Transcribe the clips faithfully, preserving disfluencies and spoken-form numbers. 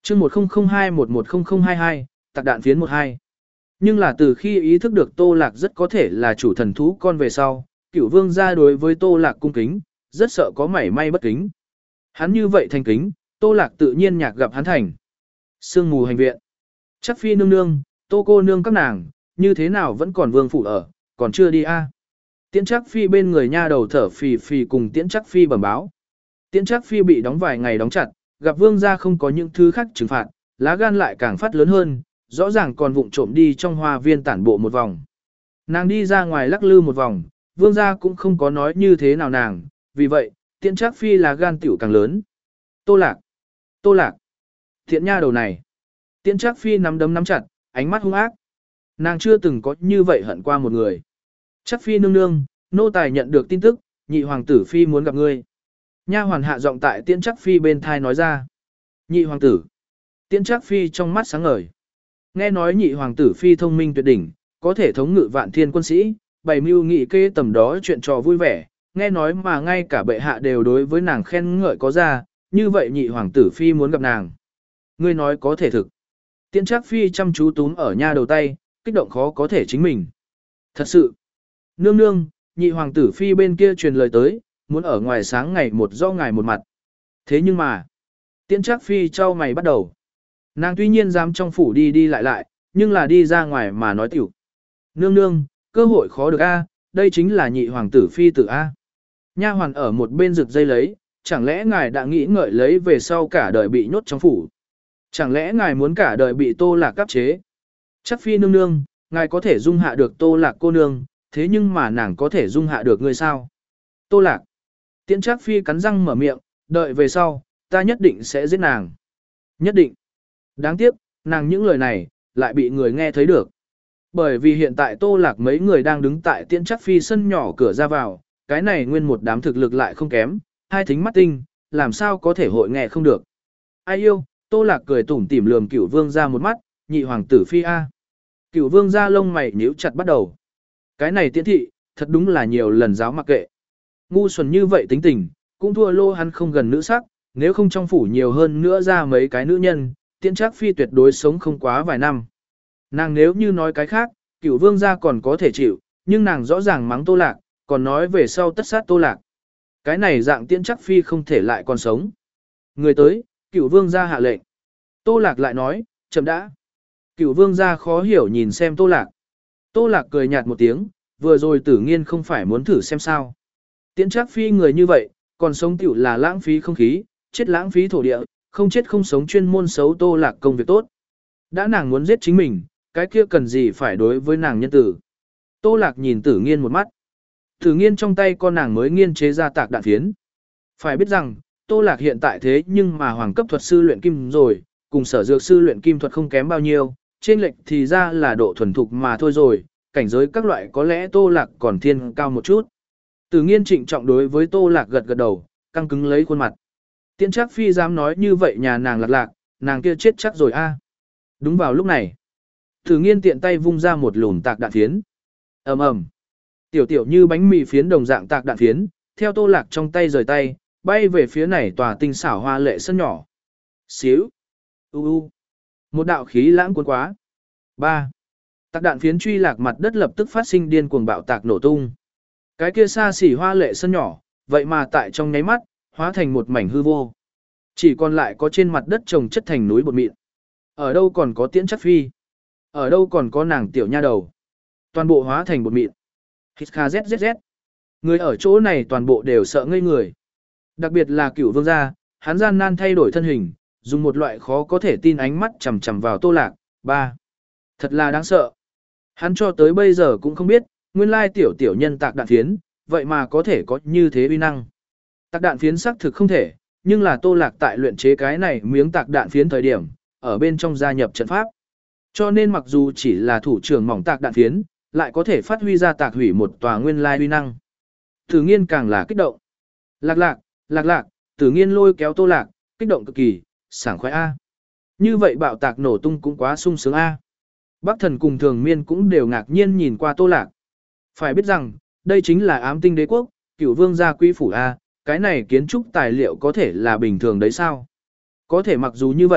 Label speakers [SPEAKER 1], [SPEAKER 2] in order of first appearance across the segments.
[SPEAKER 1] chương một không không hai một một không không hai hai, tạc đạn phiến một hai. Nhưng là từ khi ý thức được Tô Lạc rất có thể là chủ thần thú con về sau, Cửu Vương gia đối với Tô Lạc cung kính, rất sợ có mảy may bất kính. Hắn như vậy thành kính, Tô Lạc tự nhiên nhạc gặp hắn thành. Sương mù hành viện. Chắc phi nương nương, Tô cô nương các nàng, như thế nào vẫn còn vương phủ ở, còn chưa đi a? À? Tiễn Trác Phi bên người nha đầu thở phì phì cùng Tiễn Trác Phi bẩm báo. Tiễn Trác Phi bị đóng vài ngày đóng chặt, gặp vương gia không có những thứ khác trừng phạt, lá gan lại càng phát lớn hơn, rõ ràng còn vụng trộm đi trong hoa viên tản bộ một vòng. Nàng đi ra ngoài lắc lư một vòng, vương gia cũng không có nói như thế nào nàng, vì vậy, Tiễn Trác Phi là gan tiểu càng lớn. Tô Lạc! Tô Lạc! Thiện nha đầu này! Tiễn Trác Phi nắm đấm nắm chặt, ánh mắt hung ác. Nàng chưa từng có như vậy hận qua một người. Trác Phi nương nương, nô tài nhận được tin tức, nhị hoàng tử Phi muốn gặp ngươi. Nha hoàn hạ giọng tại Tiễn Trác Phi bên thai nói ra. Nhị hoàng tử! Tiễn Trác Phi trong mắt sáng ngời. Nghe nói nhị hoàng tử Phi thông minh tuyệt đỉnh, có thể thống ngự vạn thiên quân sĩ, bày mưu nghị kê tầm đó chuyện trò vui vẻ, nghe nói mà ngay cả bệ hạ đều đối với nàng khen ngợi có ra, như vậy nhị hoàng tử Phi muốn gặp nàng. Ngươi nói có thể thực. Tiễn Trác Phi chăm chú túm ở nha đầu tay, kích động khó có thể chính mình. Thật sự. Nương nương, nhị hoàng tử Phi bên kia truyền lời tới, muốn ở ngoài sáng ngày một do ngày một mặt. Thế nhưng mà, Tiễn Trác Phi trao mày bắt đầu. Nàng tuy nhiên dám trong phủ đi đi lại lại, nhưng là đi ra ngoài mà nói tiểu. Nương nương, cơ hội khó được a, đây chính là nhị hoàng tử Phi tử a. Nha hoàn ở một bên rực dây lấy, chẳng lẽ ngài đã nghĩ ngợi lấy về sau cả đời bị nhốt trong phủ? Chẳng lẽ ngài muốn cả đời bị Tô Lạc áp chế? Chắc Phi nương nương, ngài có thể dung hạ được Tô Lạc cô nương, thế nhưng mà nàng có thể dung hạ được ngươi sao? Tô Lạc. Tiễn Trác Phi cắn răng mở miệng, đợi về sau, ta nhất định sẽ giết nàng. Nhất định. Đáng tiếc, nàng những lời này, lại bị người nghe thấy được. Bởi vì hiện tại Tô Lạc mấy người đang đứng tại Tiễn Trác Phi sân nhỏ cửa ra vào, cái này nguyên một đám thực lực lại không kém, hai thính mắt tinh, làm sao có thể hội nghe không được. Ai yêu, Tô Lạc cười tủm tỉm lườm Cửu Vương ra một mắt, nhị hoàng tử Phi a. Cửu Vương ra lông mày nhíu chặt bắt đầu. Cái này Tiễn thị, thật đúng là nhiều lần giáo mặc kệ. Ngu xuẩn như vậy tính tình, cũng thua lô hắn không gần nữ sắc, nếu không trong phủ nhiều hơn nữa ra mấy cái nữ nhân, Tiễn Trác Phi tuyệt đối sống không quá vài năm. Nàng nếu như nói cái khác, Cửu Vương gia còn có thể chịu, nhưng nàng rõ ràng mắng Tô Lạc, còn nói về sau tất sát Tô Lạc. Cái này dạng Tiễn Trác Phi không thể lại còn sống. Người tới, Cửu Vương gia hạ lệnh. Tô Lạc lại nói, chậm đã. Cửu Vương gia khó hiểu nhìn xem Tô Lạc. Tô Lạc cười nhạt một tiếng, vừa rồi Tử Nghiên không phải muốn thử xem sao. Tiễn Trác Phi người như vậy, còn sống tiểu là lãng phí không khí, chết lãng phí thổ địa, không chết không sống chuyên môn xấu Tô Lạc công việc tốt. Đã nàng muốn giết chính mình, cái kia cần gì phải đối với nàng nhân tử. Tô Lạc nhìn Tử Nghiên một mắt. Tử Nghiên trong tay con nàng mới nghiên chế ra tạc đạn phiến. Phải biết rằng, Tô Lạc hiện tại thế nhưng mà hoàng cấp thuật sư luyện kim rồi, cùng sở dược sư luyện kim thuật không kém bao nhiêu, trên lệch thì ra là độ thuần thục mà thôi rồi, cảnh giới các loại có lẽ Tô Lạc còn thiên cao một chút. Tử Nghiên trịnh trọng đối với Tô Lạc gật gật đầu, căng cứng lấy khuôn mặt. Tiễn Trác Phi dám nói như vậy nhà nàng Lạc Lạc, nàng kia chết chắc rồi a. Đúng vào lúc này, Tử Nghiên tiện tay vung ra một lùm tạc đạn phiến. Ầm ầm. Tiểu tiểu như bánh mì phiến đồng dạng tạc đạn phiến, theo Tô Lạc trong tay rời tay, bay về phía này tòa tinh xảo hoa lệ sân nhỏ. Xíu. U u. Một đạo khí lãng cuốn quá. ba. Tạc đạn phiến truy lạc mặt đất lập tức phát sinh điên cuồng bạo tạc nổ tung. Cái kia xa xỉ hoa lệ sân nhỏ, vậy mà tại trong nháy mắt, hóa thành một mảnh hư vô. Chỉ còn lại có trên mặt đất trồng chất thành núi bột mịn. Ở đâu còn có Tiễn Trác Phi? Ở đâu còn có nàng tiểu nha đầu? Toàn bộ hóa thành bột mịn. Hít kha zzz. Người ở chỗ này toàn bộ đều sợ ngây người. Đặc biệt là Cửu Vương gia, hắn gian nan thay đổi thân hình, dùng một loại khó có thể tin ánh mắt chằm chằm vào Tô Lạc. Ba. Thật là đáng sợ. Hắn cho tới bây giờ cũng không biết, nguyên lai tiểu tiểu nhân tạc đạn phiến, vậy mà có thể có như thế uy năng. Tạc đạn phiến xác thực không thể, nhưng là Tô Lạc tại luyện chế cái này miếng tạc đạn phiến thời điểm, ở bên trong gia nhập trận pháp. Cho nên mặc dù chỉ là thủ trưởng mỏng tạc đạn phiến, lại có thể phát huy ra tạc hủy một tòa nguyên lai uy năng. Tử Nghiên càng là kích động. Lạc lạc, lạc lạc, Tử Nghiên lôi kéo Tô Lạc, kích động cực kỳ, sảng khoái a. Như vậy bạo tạc nổ tung cũng quá sung sướng a. Bắc Thần cùng Thường Miên cũng đều ngạc nhiên nhìn qua Tô Lạc. Phải biết rằng, đây chính là Ám Tinh Đế quốc, Cửu Vương gia quý phủ a, cái này kiến trúc tài liệu có thể là bình thường đấy sao? Có thể mặc dù như vậy,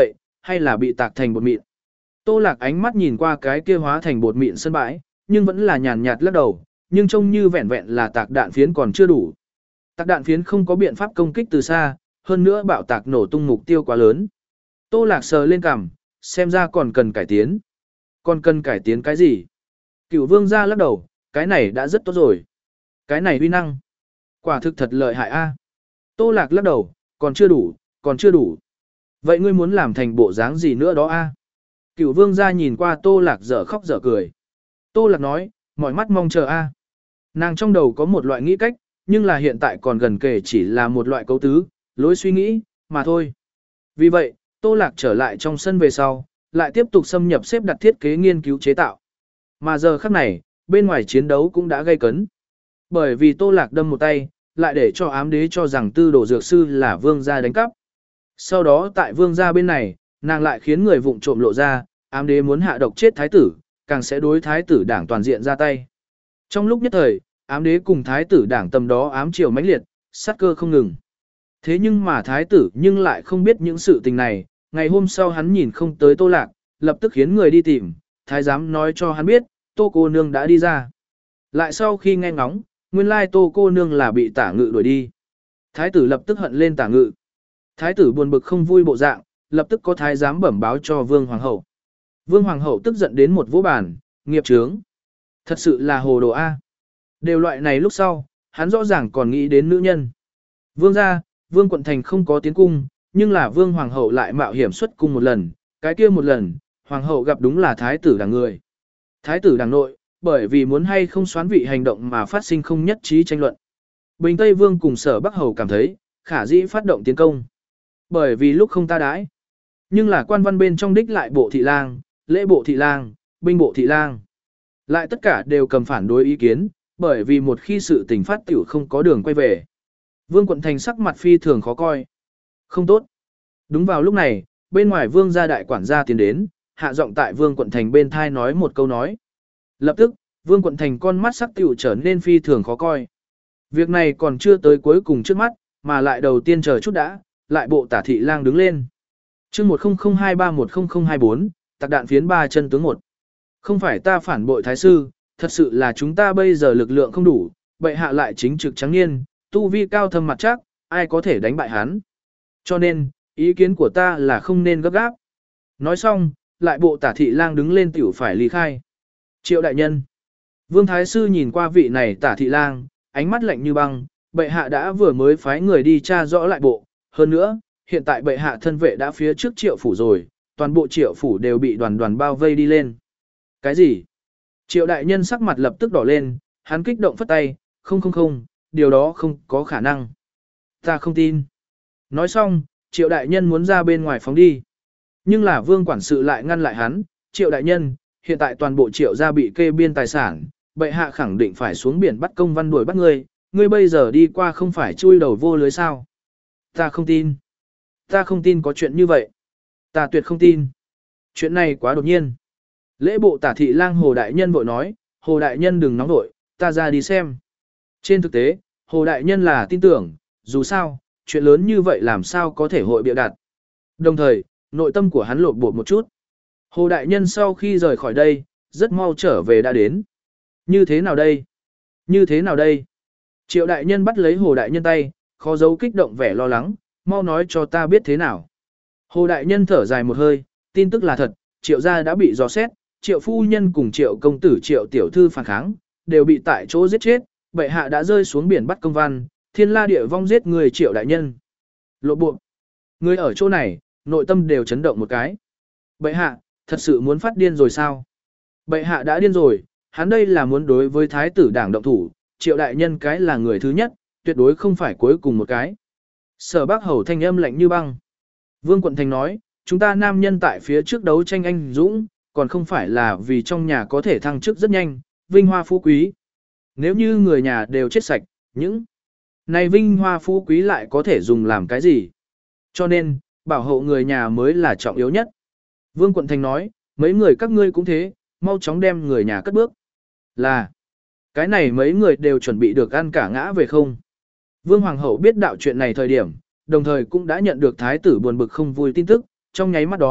[SPEAKER 1] hay là bị tạc thành bột mịn. Tô Lạc ánh mắt nhìn qua cái kia hóa thành bột mịn sân bãi, nhưng vẫn là nhàn nhạt lắc đầu, nhưng trông như vẹn vẹn là tạc đạn phiến còn chưa đủ. Tạc đạn phiến không có biện pháp công kích từ xa, hơn nữa bạo tạc nổ tung mục tiêu quá lớn. Tô Lạc sờ lên cằm, xem ra còn cần cải tiến. Còn cần cải tiến cái gì? Cửu Vương gia lắc đầu, cái này đã rất tốt rồi. Cái này uy năng. Quả thực thật lợi hại a. Tô Lạc lắc đầu, còn chưa đủ, còn chưa đủ. Vậy ngươi muốn làm thành bộ dáng gì nữa đó a? Cửu Vương gia nhìn qua Tô Lạc dở khóc dở cười. Tô Lạc nói, mỏi mắt mong chờ a. Nàng trong đầu có một loại nghĩ cách, nhưng là hiện tại còn gần kể chỉ là một loại cấu tứ, lối suy nghĩ, mà thôi. Vì vậy, Tô Lạc trở lại trong sân về sau, lại tiếp tục xâm nhập xếp đặt thiết kế nghiên cứu chế tạo. Mà giờ khắc này, bên ngoài chiến đấu cũng đã gây cấn. Bởi vì Tô Lạc đâm một tay, lại để cho ám đế cho rằng tư đồ dược sư là vương gia đánh cắp. Sau đó tại vương gia bên này, nàng lại khiến người vụng trộm lộ ra, ám đế muốn hạ độc chết thái tử, càng sẽ đối thái tử đảng toàn diện ra tay. Trong lúc nhất thời, ám đế cùng thái tử đảng tầm đó ám triều mãnh liệt, sát cơ không ngừng. Thế nhưng mà thái tử nhưng lại không biết những sự tình này, ngày hôm sau hắn nhìn không tới Tô Lạc, lập tức khiến người đi tìm, thái giám nói cho hắn biết, Tô cô nương đã đi ra. Lại sau khi nghe ngóng, nguyên lai Tô cô nương là bị Tả Ngự đuổi đi. Thái tử lập tức hận lên Tả Ngự. Thái tử buồn bực không vui bộ dạng, lập tức có thái giám bẩm báo cho Vương Hoàng hậu. Vương Hoàng hậu tức giận đến một vỗ bàn, nghiệp chướng. Thật sự là hồ đồ A. Đều loại này lúc sau, hắn rõ ràng còn nghĩ đến nữ nhân. Vương gia, Vương quận thành không có tiến cung, nhưng là Vương Hoàng hậu lại mạo hiểm xuất cung một lần, cái kia một lần, Hoàng hậu gặp đúng là thái tử đảng người. Thái tử đảng nội, bởi vì muốn hay không xoán vị hành động mà phát sinh không nhất trí tranh luận. Bình Tây Vương cùng Sở Bắc hầu cảm thấy, khả dĩ phát động tiến công. Bởi vì lúc không ta đãi. Nhưng là quan văn bên trong đích lại bộ thị lang, lễ bộ thị lang, binh bộ thị lang. Lại tất cả đều cầm phản đối ý kiến, bởi vì một khi sự tình phát tiểu không có đường quay về. Vương quận thành sắc mặt phi thường khó coi. Không tốt. Đúng vào lúc này, bên ngoài vương gia đại quản gia tiến đến, hạ giọng tại vương quận thành bên thai nói một câu nói. Lập tức, vương quận thành con mắt sắc tiểu trở nên phi thường khó coi. Việc này còn chưa tới cuối cùng trước mắt, mà lại đầu tiên chờ chút đã, lại bộ tả thị lang đứng lên. chương một không không hai ba một không không hai bốn, tạc đạn phiến ba chân tướng một. Không phải ta phản bội thái sư, thật sự là chúng ta bây giờ lực lượng không đủ, bệ hạ lại chính trực trắng niên, tu vi cao thâm mặt chắc, ai có thể đánh bại hắn. Cho nên, ý kiến của ta là không nên gấp gáp. Nói xong, lại bộ tả thị lang đứng lên tiểu phải ly khai. Triệu đại nhân. Vương thái sư nhìn qua vị này tả thị lang, ánh mắt lạnh như băng, bệ hạ đã vừa mới phái người đi tra rõ lại bộ. Hơn nữa, hiện tại bệ hạ thân vệ đã phía trước triệu phủ rồi, toàn bộ triệu phủ đều bị đoàn đoàn bao vây đi lên. Cái gì? Triệu đại nhân sắc mặt lập tức đỏ lên, hắn kích động phất tay, không không không, điều đó không có khả năng. Ta không tin. Nói xong, triệu đại nhân muốn ra bên ngoài phóng đi. Nhưng là vương quản sự lại ngăn lại hắn, triệu đại nhân, hiện tại toàn bộ triệu gia bị kê biên tài sản, bệ hạ khẳng định phải xuống biển bắt công văn đuổi bắt ngươi, ngươi bây giờ đi qua không phải chui đầu vô lưới sao. Ta không tin. Ta không tin có chuyện như vậy. Ta tuyệt không tin. Chuyện này quá đột nhiên. Lễ bộ tả thị lang Hồ Đại Nhân vội nói, Hồ Đại Nhân đừng nóng vội, ta ra đi xem. Trên thực tế, Hồ Đại Nhân là tin tưởng, dù sao, chuyện lớn như vậy làm sao có thể hội bịa đặt. Đồng thời, nội tâm của hắn lột bột một chút. Hồ Đại Nhân sau khi rời khỏi đây, rất mau trở về đã đến. Như thế nào đây? Như thế nào đây? Triệu Đại Nhân bắt lấy Hồ Đại Nhân tay, khó giấu kích động vẻ lo lắng, mau nói cho ta biết thế nào. Hồ Đại Nhân thở dài một hơi, tin tức là thật, Triệu gia đã bị dò xét, Triệu phu nhân cùng Triệu công tử Triệu tiểu thư phản kháng, đều bị tại chỗ giết chết, bệ hạ đã rơi xuống biển bắt công văn, thiên la địa vong giết người Triệu đại nhân. Lộ bộ. Người ở chỗ này, nội tâm đều chấn động một cái. Bệ hạ, thật sự muốn phát điên rồi sao? Bệ hạ đã điên rồi, hắn đây là muốn đối với thái tử đảng động thủ, Triệu đại nhân cái là người thứ nhất, tuyệt đối không phải cuối cùng một cái. Sở Bác Hầu thanh âm lạnh như băng. Vương Quận Thành nói, chúng ta nam nhân tại phía trước đấu tranh anh dũng, còn không phải là vì trong nhà có thể thăng chức rất nhanh, vinh hoa phú quý. Nếu như người nhà đều chết sạch, những này vinh hoa phú quý lại có thể dùng làm cái gì? Cho nên, bảo hộ người nhà mới là trọng yếu nhất. Vương Quận Thành nói, mấy người các ngươi cũng thế, mau chóng đem người nhà cất bước. Là, cái này mấy người đều chuẩn bị được ăn cả ngã về không? Vương Hoàng hậu biết đạo chuyện này thời điểm, đồng thời cũng đã nhận được thái tử buồn bực không vui tin tức, trong nháy mắt đó,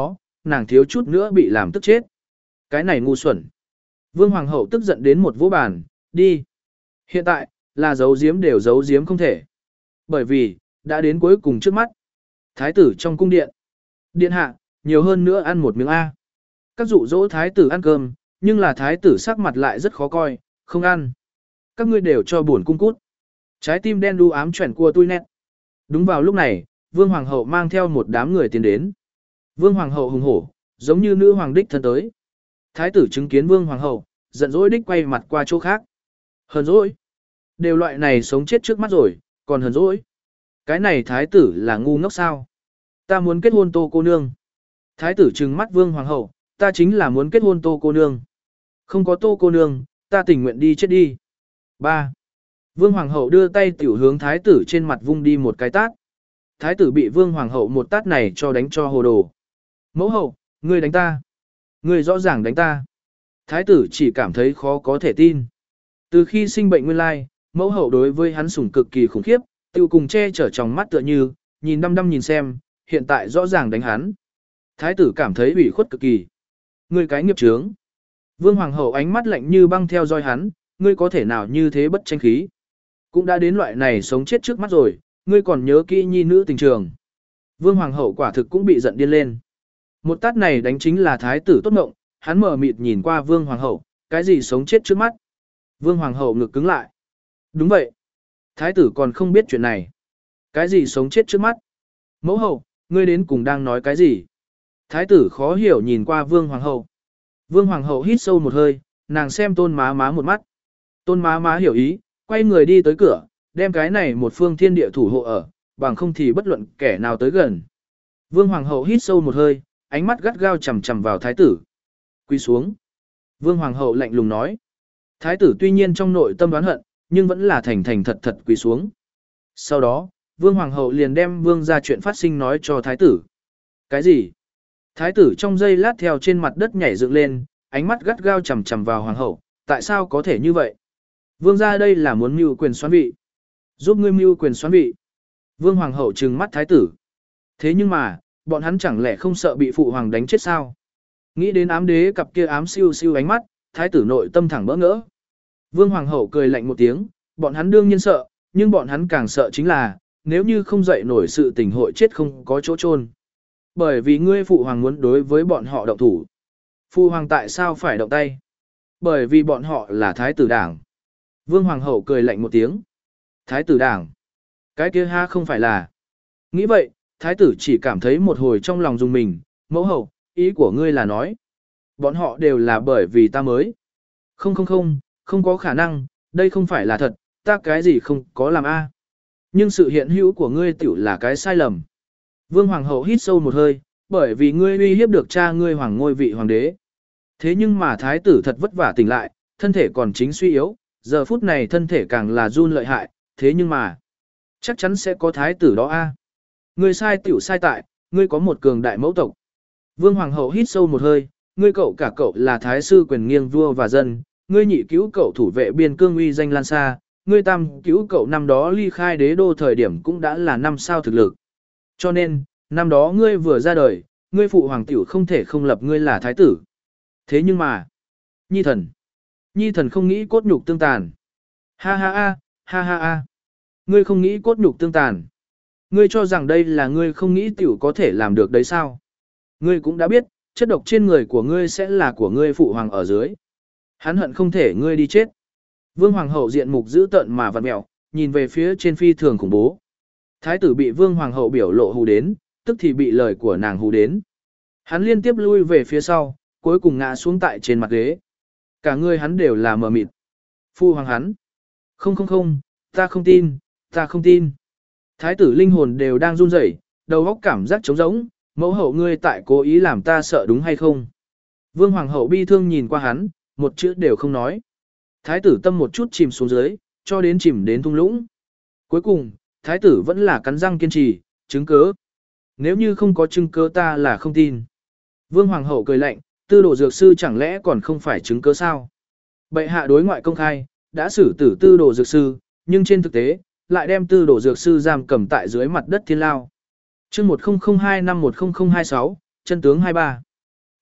[SPEAKER 1] nàng thiếu chút nữa bị làm tức chết. Cái này ngu xuẩn. Vương Hoàng hậu tức giận đến một vỗ bàn, đi. Hiện tại, là giấu giếm đều giấu giếm không thể. Bởi vì, đã đến cuối cùng trước mắt. Thái tử trong cung điện. Điện hạ, nhiều hơn nữa ăn một miếng A. Các dụ dỗ thái tử ăn cơm, nhưng là thái tử sắc mặt lại rất khó coi, không ăn. Các ngươi đều cho buồn cung cút. Trái tim đen đu ám chuyển cua tui nét. Đúng vào lúc này, Vương Hoàng hậu mang theo một đám người tiến đến. Vương Hoàng hậu hùng hổ, giống như nữ hoàng đích thân tới. Thái tử chứng kiến Vương Hoàng hậu, giận dỗi đích quay mặt qua chỗ khác. Hờn dỗi. Đều loại này sống chết trước mắt rồi, còn hờn dỗi. Cái này thái tử là ngu ngốc sao? Ta muốn kết hôn Tô cô nương. Thái tử trừng mắt Vương Hoàng hậu, ta chính là muốn kết hôn Tô cô nương. Không có Tô cô nương, ta tình nguyện đi chết đi. ba. Vương Hoàng hậu đưa tay tiểu hướng thái tử trên mặt vung đi một cái tát. Thái tử bị Vương Hoàng hậu một tát này cho đánh cho hồ đồ. Mẫu hậu, ngươi đánh ta. Ngươi rõ ràng đánh ta. Thái tử chỉ cảm thấy khó có thể tin. Từ khi sinh bệnh nguyên lai, mẫu hậu đối với hắn sủng cực kỳ khủng khiếp, tiêu cùng che chở trong mắt tựa như, nhìn đăm đăm nhìn xem, hiện tại rõ ràng đánh hắn. Thái tử cảm thấy ủy khuất cực kỳ. Ngươi cái nghiệp chướng. Vương Hoàng hậu ánh mắt lạnh như băng theo dõi hắn, ngươi có thể nào như thế bất tranh khí. Cũng đã đến loại này sống chết trước mắt rồi, ngươi còn nhớ kỹ nhi nữ tình trường. Vương Hoàng hậu quả thực cũng bị giận điên lên. Một tát này đánh chính là thái tử tốt ngộng, hắn mở mịt nhìn qua Vương Hoàng hậu, cái gì sống chết trước mắt. Vương Hoàng hậu ngực cứng lại. Đúng vậy. Thái tử còn không biết chuyện này. Cái gì sống chết trước mắt? Mẫu hậu, ngươi đến cùng đang nói cái gì? Thái tử khó hiểu nhìn qua Vương Hoàng hậu. Vương Hoàng hậu hít sâu một hơi, nàng xem tôn má má một mắt. Tôn má má hiểu ý, quay người đi tới cửa, đem cái này một phương thiên địa thủ hộ ở, bằng không thì bất luận kẻ nào tới gần. Vương Hoàng hậu hít sâu một hơi, ánh mắt gắt gao chằm chằm vào thái tử. Quỳ xuống. Vương Hoàng hậu lạnh lùng nói. Thái tử tuy nhiên trong nội tâm đoán hận, nhưng vẫn là thành thành thật thật quỳ xuống. Sau đó, Vương Hoàng hậu liền đem Vương ra chuyện phát sinh nói cho thái tử. Cái gì? Thái tử trong giây lát theo trên mặt đất nhảy dựng lên, ánh mắt gắt gao chằm chằm vào Hoàng hậu. Tại sao có thể như vậy? Vương ra đây là muốn mưu quyền xoán vị. Giúp ngươi mưu quyền xoán vị. Vương Hoàng hậu trừng mắt thái tử. Thế nhưng mà, bọn hắn chẳng lẽ không sợ bị phụ hoàng đánh chết sao? Nghĩ đến ám đế cặp kia ám siêu siêu ánh mắt, thái tử nội tâm thẳng bỡ ngỡ. Vương Hoàng hậu cười lạnh một tiếng, bọn hắn đương nhiên sợ, nhưng bọn hắn càng sợ chính là, nếu như không dậy nổi sự tình hội chết không có chỗ chôn. Bởi vì ngươi phụ hoàng muốn đối với bọn họ động thủ. Phụ hoàng tại sao phải động tay? Bởi vì bọn họ là thái tử đảng. Vương Hoàng hậu cười lạnh một tiếng. Thái tử đảng. Cái kia ha không phải là. Nghĩ vậy, thái tử chỉ cảm thấy một hồi trong lòng dùng mình, mẫu hậu, ý của ngươi là nói. Bọn họ đều là bởi vì ta mới. Không không không, không có khả năng, đây không phải là thật, ta cái gì không có làm a. Nhưng sự hiện hữu của ngươi tiểu là cái sai lầm. Vương Hoàng hậu hít sâu một hơi, bởi vì ngươi uy hiếp được cha ngươi hoàng ngôi vị hoàng đế. Thế nhưng mà thái tử thật vất vả tỉnh lại, thân thể còn chính suy yếu, giờ phút này thân thể càng là run lợi hại, thế nhưng mà, chắc chắn sẽ có thái tử đó a. Ngươi sai tiểu sai tại, ngươi có một cường đại mẫu tộc. Vương Hoàng hậu hít sâu một hơi, ngươi cậu cả cậu là thái sư quyền nghiêng vua và dân, ngươi nhị cứu cậu thủ vệ biên cương uy danh lan xa, ngươi tam cứu cậu năm đó ly khai đế đô thời điểm cũng đã là năm sao thực lực. Cho nên, năm đó ngươi vừa ra đời, ngươi phụ hoàng tiểu không thể không lập ngươi là thái tử. Thế nhưng mà, nhi thần, nhi thần không nghĩ cốt nhục tương tàn. Ha ha ha, ha ha ha. Ngươi không nghĩ cốt nhục tương tàn. Ngươi cho rằng đây là ngươi không nghĩ tiểu có thể làm được đấy sao? Ngươi cũng đã biết, chất độc trên người của ngươi sẽ là của ngươi phụ hoàng ở dưới. Hắn hận không thể ngươi đi chết. Vương Hoàng hậu diện mục dữ tợn mà vặn mẹo, nhìn về phía trên phi thường khủng bố. Thái tử bị Vương Hoàng hậu biểu lộ hù đến, tức thì bị lời của nàng hù đến. Hắn liên tiếp lui về phía sau, cuối cùng ngã xuống tại trên mặt ghế. Cả người hắn đều là mờ mịt. Phu hoàng hắn. Không không không, ta không tin, ta không tin. Thái tử linh hồn đều đang run rẩy, đầu óc cảm giác trống rỗng, mẫu hậu ngươi tại cố ý làm ta sợ đúng hay không? Vương Hoàng hậu bi thương nhìn qua hắn, một chữ đều không nói. Thái tử tâm một chút chìm xuống dưới, cho đến chìm đến thung lũng. Cuối cùng, thái tử vẫn là cắn răng kiên trì, chứng cớ. Nếu như không có chứng cớ ta là không tin. Vương Hoàng hậu cười lạnh, tư đồ dược sư chẳng lẽ còn không phải chứng cớ sao? Bệ hạ đối ngoại công khai, đã xử tử tư đồ dược sư, nhưng trên thực tế, lại đem tư đồ dược sư giam cầm tại dưới mặt đất thiên lao. chương một nghìn không trăm hai mươi lăm một nghìn không trăm hai mươi sáu, chân tướng hai mươi ba.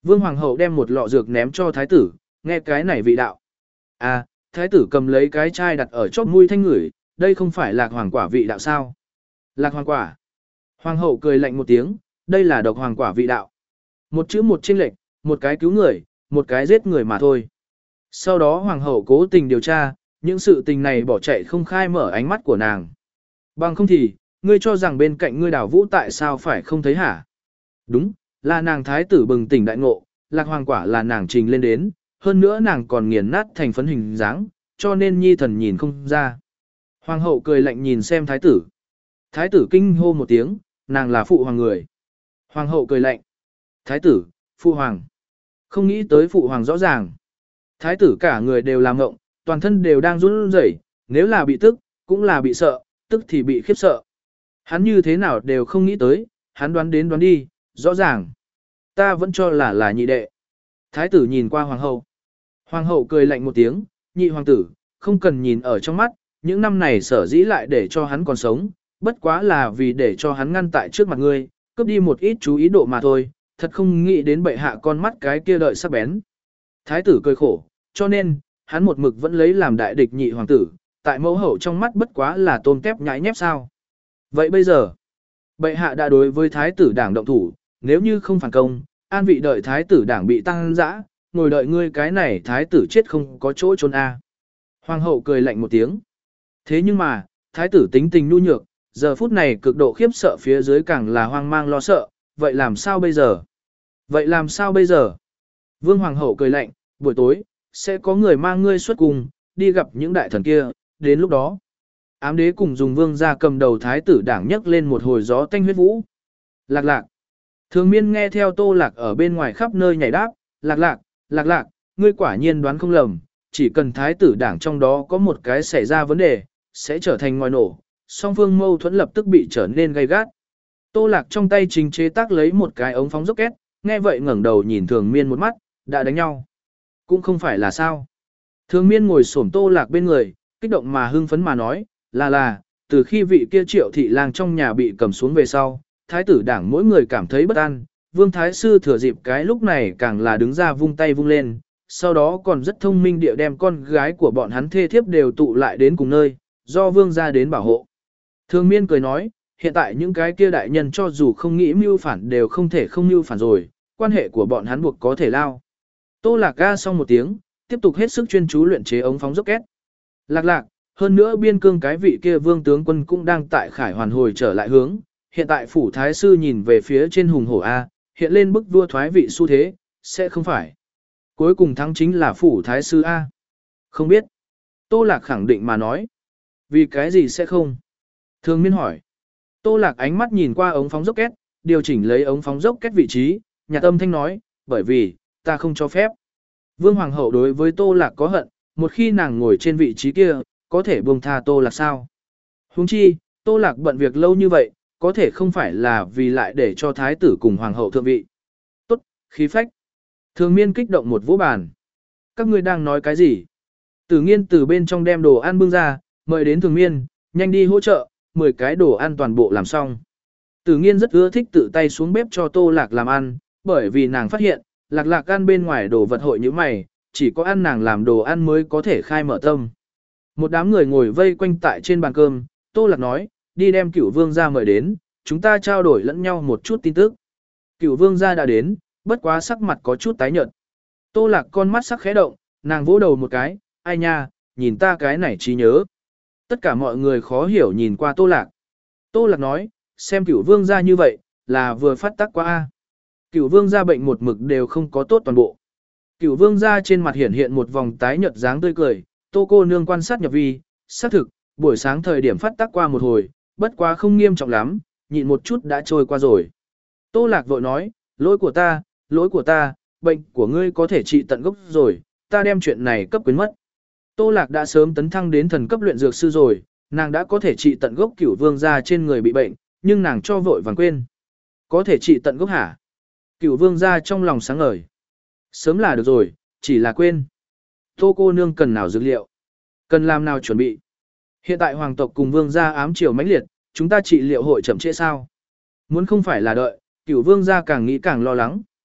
[SPEAKER 1] Vương Hoàng hậu đem một lọ dược ném cho thái tử, nghe cái này vị đạo. À, thái tử cầm lấy cái chai đặt ở chóp mũi thanh ngửi, đây không phải lạc hoàng quả vị đạo sao? Lạc hoàng quả. Hoàng hậu cười lạnh một tiếng, đây là độc hoàng quả vị đạo. Một chữ một chênh lệch, một cái cứu người, một cái giết người mà thôi. Sau đó hoàng hậu cố tình điều tra, những sự tình này bỏ chạy không khai mở ánh mắt của nàng. Bằng không thì, ngươi cho rằng bên cạnh ngươi đào vũ tại sao phải không thấy hả? Đúng, là nàng thái tử bừng tỉnh đại ngộ, lạc hoàng quả là nàng trình lên đến, hơn nữa nàng còn nghiền nát thành phấn hình dáng, cho nên nhi thần nhìn không ra. Hoàng hậu cười lạnh nhìn xem thái tử. Thái tử kinh hô một tiếng, nàng là phụ hoàng người. Hoàng hậu cười lạnh. Thái tử, phụ hoàng. Không nghĩ tới phụ hoàng rõ ràng. Thái tử cả người đều làm ngộng, toàn thân đều đang run rẩy, nếu là bị tức, cũng là bị sợ, tức thì bị khiếp sợ. Hắn như thế nào đều không nghĩ tới, hắn đoán đến đoán đi, rõ ràng. Ta vẫn cho là là nhị đệ. Thái tử nhìn qua hoàng hậu. Hoàng hậu cười lạnh một tiếng, nhị hoàng tử, không cần nhìn ở trong mắt, những năm này sở dĩ lại để cho hắn còn sống, bất quá là vì để cho hắn ngăn tại trước mặt ngươi, cướp đi một ít chú ý độ mà thôi, thật không nghĩ đến bệ hạ con mắt cái kia đợi sắc bén. Thái tử cười khổ, cho nên, hắn một mực vẫn lấy làm đại địch nhị hoàng tử, tại mẫu hậu trong mắt bất quá là tôm tép nhãi nhép sao. Vậy bây giờ, bệ hạ đã đối với thái tử đảng động thủ, nếu như không phản công, an vị đợi thái tử đảng bị tăng dã, ngồi đợi ngươi cái này thái tử chết không có chỗ trốn a. Hoàng hậu cười lạnh một tiếng. Thế nhưng mà, thái tử tính tình nhu nhược, giờ phút này cực độ khiếp sợ phía dưới càng là hoang mang lo sợ, vậy làm sao bây giờ? Vậy làm sao bây giờ? Vương hoàng hậu cười lạnh, buổi tối, sẽ có người mang ngươi xuất cùng, đi gặp những đại thần kia, đến lúc đó. Ám đế cùng dùng vương ra cầm đầu thái tử đảng nhấc lên một hồi gió tanh huyết vũ. Lạc lạc. Thường miên nghe theo tô lạc ở bên ngoài khắp nơi nhảy đáp, lạc lạc, lạc lạc, ngươi quả nhiên đoán không lầm, chỉ cần thái tử đảng trong đó có một cái xảy ra vấn đề, sẽ trở thành ngòi nổ, song phương mâu thuẫn lập tức bị trở nên gay gắt. Tô lạc trong tay chính chế tác lấy một cái ống phóng rocket, nghe vậy ngẩng đầu nhìn thường miên một mắt, đã đánh nhau. Cũng không phải là sao. Thường miên ngồi xổm tô lạc bên người, kích động mà hưng phấn mà nói, là là, từ khi vị kia triệu thị lang trong nhà bị cầm xuống về sau, thái tử đảng mỗi người cảm thấy bất an, vương thái sư thừa dịp cái lúc này càng là đứng ra vung tay vung lên, sau đó còn rất thông minh địa đem con gái của bọn hắn thê thiếp đều tụ lại đến cùng nơi, do vương ra đến bảo hộ. Thường miên cười nói, hiện tại những cái kia đại nhân cho dù không nghĩ mưu phản đều không thể không mưu phản rồi, quan hệ của bọn hắn buộc có thể lao. Tô lạc ga xong một tiếng, tiếp tục hết sức chuyên chú luyện chế ống phóng rocket. Lạc lạc, hơn nữa biên cương cái vị kia vương tướng quân cũng đang tại khải hoàn hồi trở lại hướng, hiện tại phủ thái sư nhìn về phía trên hùng hổ A, hiện lên bức vua thoái vị xu thế, sẽ không phải. Cuối cùng thắng chính là phủ thái sư A. Không biết. Tô lạc khẳng định mà nói. Vì cái gì sẽ không? Thường miên hỏi. Tô lạc ánh mắt nhìn qua ống phóng rocket, điều chỉnh lấy ống phóng rocket vị trí, nhà tâm thanh nói, bởi vì, ta không cho phép. Vương hoàng hậu đối với tô lạc có hận, một khi nàng ngồi trên vị trí kia, có thể buông tha tô lạc sao? Huống chi, tô lạc bận việc lâu như vậy, có thể không phải là vì lại để cho thái tử cùng hoàng hậu thượng vị. Tốt, khí phách. Thường miên kích động một vũ bàn. Các ngươi đang nói cái gì? Tử nghiên từ bên trong đem đồ ăn bưng ra, mời đến thường miên, nhanh đi hỗ trợ, mười cái đồ ăn toàn bộ làm xong. Tử nghiên rất ưa thích tự tay xuống bếp cho tô lạc làm ăn, bởi vì nàng phát hiện, lạc lạc ăn bên ngoài đồ vật hội như mày, chỉ có ăn nàng làm đồ ăn mới có thể khai mở tâm. Một đám người ngồi vây quanh tại trên bàn cơm, tô lạc nói, đi đem cửu vương ra mời đến, chúng ta trao đổi lẫn nhau một chút tin tức. Cửu vương ra đã đến, bất quá sắc mặt có chút tái nhợt. Tô lạc con mắt sắc khẽ động, nàng vỗ đầu một cái, ai nha, nhìn ta cái này trí nhớ. Tất cả mọi người khó hiểu nhìn qua tô lạc. Tô lạc nói, xem cửu vương ra như vậy, là vừa phát tác qua a. Cửu vương ra bệnh một mực đều không có tốt toàn bộ. Cửu vương ra trên mặt hiện hiện một vòng tái nhợt dáng tươi cười, tô cô nương quan sát nhập vi, xác thực, buổi sáng thời điểm phát tác qua một hồi, bất quá không nghiêm trọng lắm, nhịn một chút đã trôi qua rồi. Tô lạc vội nói, lỗi của ta, lỗi của ta, bệnh của ngươi có thể trị tận gốc rồi, ta đem chuyện này cấp quyến mất. Tô lạc đã sớm tấn thăng đến thần cấp luyện dược sư rồi, nàng đã có thể trị tận gốc cửu vương gia trên người bị bệnh, nhưng nàng cho vội vàng quên. Có thể trị tận gốc hả? Cửu vương gia trong lòng sáng ngời. Sớm là được rồi, chỉ là quên. Tô cô nương cần nào dược liệu? Cần làm nào chuẩn bị? Hiện tại hoàng tộc cùng vương gia ám triều mãnh liệt, chúng ta trị liệu hội chậm trễ sao? Muốn không phải là đợi, cửu vương gia càng nghĩ càng lo lắng.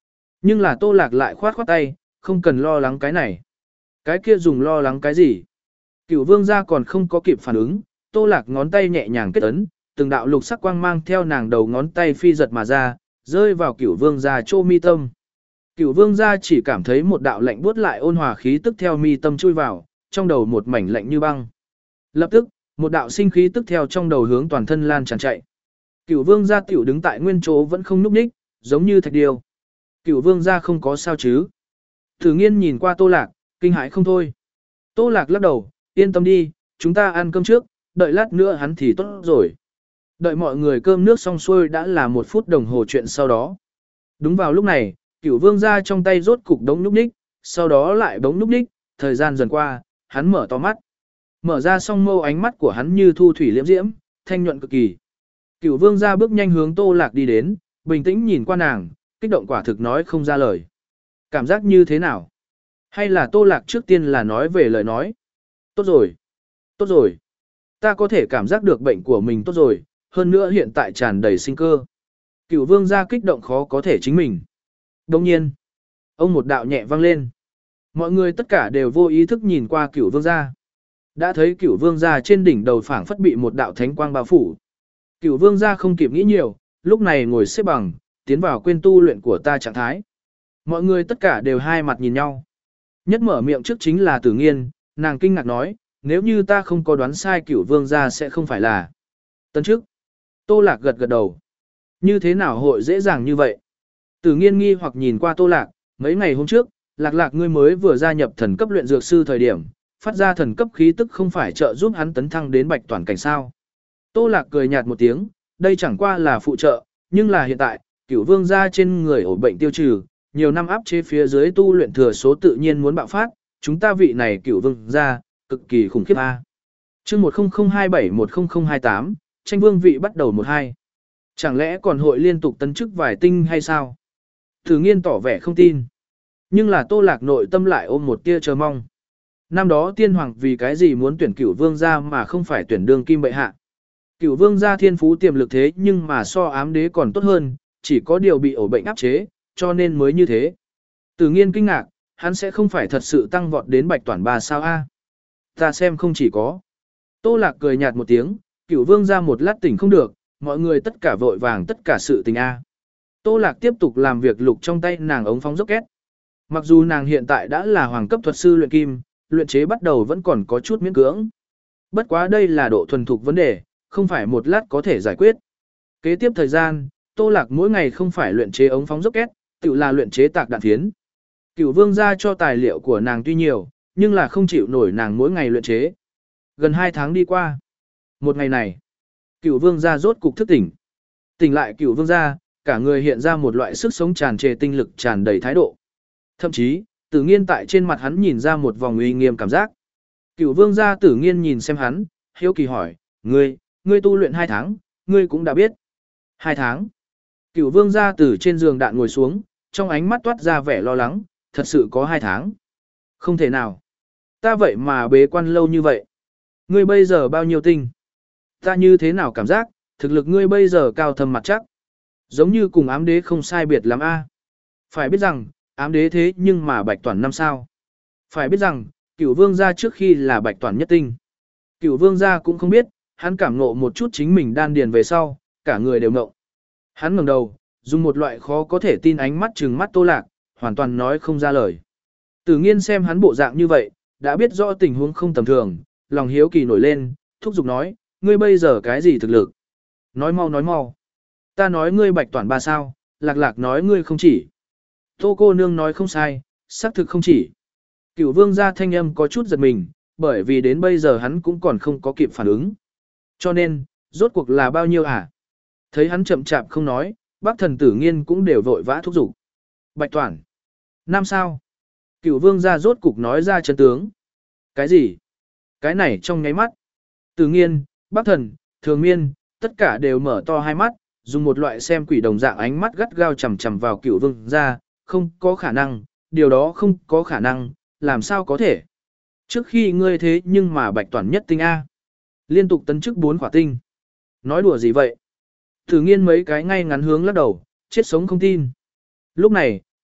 [SPEAKER 1] Nhưng là Tô Lạc lại khoát khoát tay, không cần lo lắng cái này. Cái kia dùng lo lắng cái gì? Cửu vương gia còn không có kịp phản ứng, Tô Lạc ngón tay nhẹ nhàng kết ấn, từng đạo lục sắc quang mang theo nàng đầu ngón tay phi giật mà ra, rơi vào cửu vương gia chô mi tâm. Cửu vương gia chỉ cảm thấy một đạo lạnh buốt lại ôn hòa khí tức theo mi tâm chui vào, trong đầu một mảnh lạnh như băng. Lập tức, một đạo sinh khí tức theo trong đầu hướng toàn thân lan tràn chạy. Cửu vương gia tiểu đứng tại nguyên chỗ vẫn không nhúc nhích, giống như thạch điêu. Cửu vương gia không có sao chứ? Thử Nghiên nhìn qua Tô Lạc, kinh hãi không thôi. Tô Lạc lắc đầu, yên tâm đi, chúng ta ăn cơm trước, đợi lát nữa hắn thì tốt rồi. Đợi mọi người cơm nước xong xuôi đã là một phút đồng hồ chuyện sau đó. Đúng vào lúc này, Cửu vương gia trong tay rốt cục đống nhúc nhích, sau đó lại bỗng nhúc nhích, thời gian dần qua, hắn mở to mắt. Mở ra song mâu, ánh mắt của hắn như thu thủy liễm diễm, thanh nhuận cực kỳ. Cửu vương gia bước nhanh hướng Tô Lạc đi đến, bình tĩnh nhìn qua nàng, kích động quả thực nói không ra lời. Cảm giác như thế nào? Hay là Tô Lạc trước tiên là nói về lời nói? Tốt rồi. Tốt rồi. Ta có thể cảm giác được bệnh của mình tốt rồi, hơn nữa hiện tại tràn đầy sinh cơ. Cửu vương gia kích động khó có thể chính mình. Đồng nhiên, ông một đạo nhẹ vang lên. Mọi người tất cả đều vô ý thức nhìn qua cửu vương gia. Đã thấy cửu vương gia trên đỉnh đầu phảng phất bị một đạo thánh quang bao phủ. Cửu vương gia không kịp nghĩ nhiều, lúc này ngồi xếp bằng, tiến vào quên tu luyện của ta trạng thái. Mọi người tất cả đều hai mặt nhìn nhau. Nhất mở miệng trước chính là Tử Nghiên, nàng kinh ngạc nói, nếu như ta không có đoán sai cửu vương gia sẽ không phải là Tấn chức. Tô Lạc gật gật đầu. Như thế nào hội dễ dàng như vậy? Tử Nghiên nghi hoặc nhìn qua Tô Lạc, mấy ngày hôm trước, Lạc Lạc ngươi mới vừa gia nhập thần cấp luyện dược sư thời điểm, phát ra thần cấp khí tức không phải trợ giúp hắn tấn thăng đến bạch toàn cảnh sao? Tô Lạc cười nhạt một tiếng, đây chẳng qua là phụ trợ, nhưng là hiện tại, cửu vương gia trên người ổ bệnh tiêu trừ, nhiều năm áp chế phía dưới tu luyện thừa số tự nhiên muốn bạo phát, chúng ta vị này cửu vương gia, cực kỳ khủng khiếp a. Chương một không không hai bảy một không không hai tám, tranh vương vị bắt đầu một hai. Chẳng lẽ còn hội liên tục tấn chức vài tinh hay sao? Thử Nghiên tỏ vẻ không tin. Nhưng là Tô Lạc nội tâm lại ôm một tia chờ mong. Năm đó tiên hoàng vì cái gì muốn tuyển cửu vương gia mà không phải tuyển đương kim bệ hạ? Cửu vương gia thiên phú tiềm lực thế nhưng mà so ám đế còn tốt hơn, chỉ có điều bị ổ bệnh áp chế, cho nên mới như thế. Tử Nghiên kinh ngạc, hắn sẽ không phải thật sự tăng vọt đến bạch toàn ba sao a? Ta xem không chỉ có. Tô Lạc cười nhạt một tiếng, cửu vương gia một lát tỉnh không được, mọi người tất cả vội vàng tất cả sự tình a. Tô Lạc tiếp tục làm việc lục trong tay nàng ống phóng dốc két. Mặc dù nàng hiện tại đã là hoàng cấp thuật sư luyện kim, luyện chế bắt đầu vẫn còn có chút miễn cưỡng. Bất quá đây là độ thuần thục vấn đề, không phải một lát có thể giải quyết. Kế tiếp thời gian, Tô Lạc mỗi ngày không phải luyện chế ống phóng dốc két, tự là luyện chế tạc đạn phiến. Cửu vương gia cho tài liệu của nàng tuy nhiều, nhưng là không chịu nổi nàng mỗi ngày luyện chế. Gần hai tháng đi qua. Một ngày này, Cửu vương gia rốt cục thức tỉnh. Tỉnh lại Cửu vương gia, cả người hiện ra một loại sức sống tràn trề tinh lực tràn đầy thái độ. Thậm chí, Tử Nghiên tại trên mặt hắn nhìn ra một vòng uy nghiêm cảm giác. Cửu vương gia Tử Nghiên nhìn xem hắn, hiếu kỳ hỏi, ngươi, ngươi tu luyện hai tháng, ngươi cũng đã biết. Hai tháng. Cửu vương gia từ trên giường đạn ngồi xuống, trong ánh mắt toát ra vẻ lo lắng, thật sự có hai tháng. Không thể nào. Ta vậy mà bế quan lâu như vậy. Ngươi bây giờ bao nhiêu tinh? Ta như thế nào cảm giác, thực lực ngươi bây giờ cao thâm mặt chắc. Giống như cùng ám đế không sai biệt lắm a. Phải biết rằng, ám đế thế nhưng mà bạch toàn năm sao. Phải biết rằng, cửu vương gia trước khi là bạch toàn nhất tinh. Cửu vương gia cũng không biết, hắn cảm ngộ một chút chính mình đan điền về sau, cả người đều ngộng. Hắn ngẩng đầu, dùng một loại khó có thể tin ánh mắt trừng mắt Tô Lạc, hoàn toàn nói không ra lời. Tử Nghiên xem hắn bộ dạng như vậy, đã biết rõ tình huống không tầm thường, lòng hiếu kỳ nổi lên, thúc giục nói, ngươi bây giờ cái gì thực lực? Nói mau nói mau. Ta nói ngươi bạch toàn ba sao, Lạc Lạc nói ngươi không chỉ. Tô cô nương nói không sai, xác thực không chỉ. Cửu vương gia thanh âm có chút giật mình, bởi vì đến bây giờ hắn cũng còn không có kịp phản ứng. Cho nên, rốt cuộc là bao nhiêu hả? Thấy hắn chậm chạp không nói, bác thần Tử Nghiên cũng đều vội vã thúc giục. Bạch toàn. Năm sao. Cửu vương gia rốt cục nói ra chân tướng. Cái gì? Cái này trong nháy mắt. Tử Nghiên, bác thần, Thường Miên, tất cả đều mở to hai mắt, dùng một loại xem quỷ đồng dạng ánh mắt gắt gao chằm chằm vào cửu vương gia, không có khả năng, điều đó không có khả năng, làm sao có thể. Trước khi ngươi thế nhưng mà bạch toàn nhất tinh A. Liên tục tấn chức bốn khỏa tinh. Nói đùa gì vậy? Tử Nghiên mấy cái ngay ngắn hướng lắc đầu, chết sống không tin. Lúc này,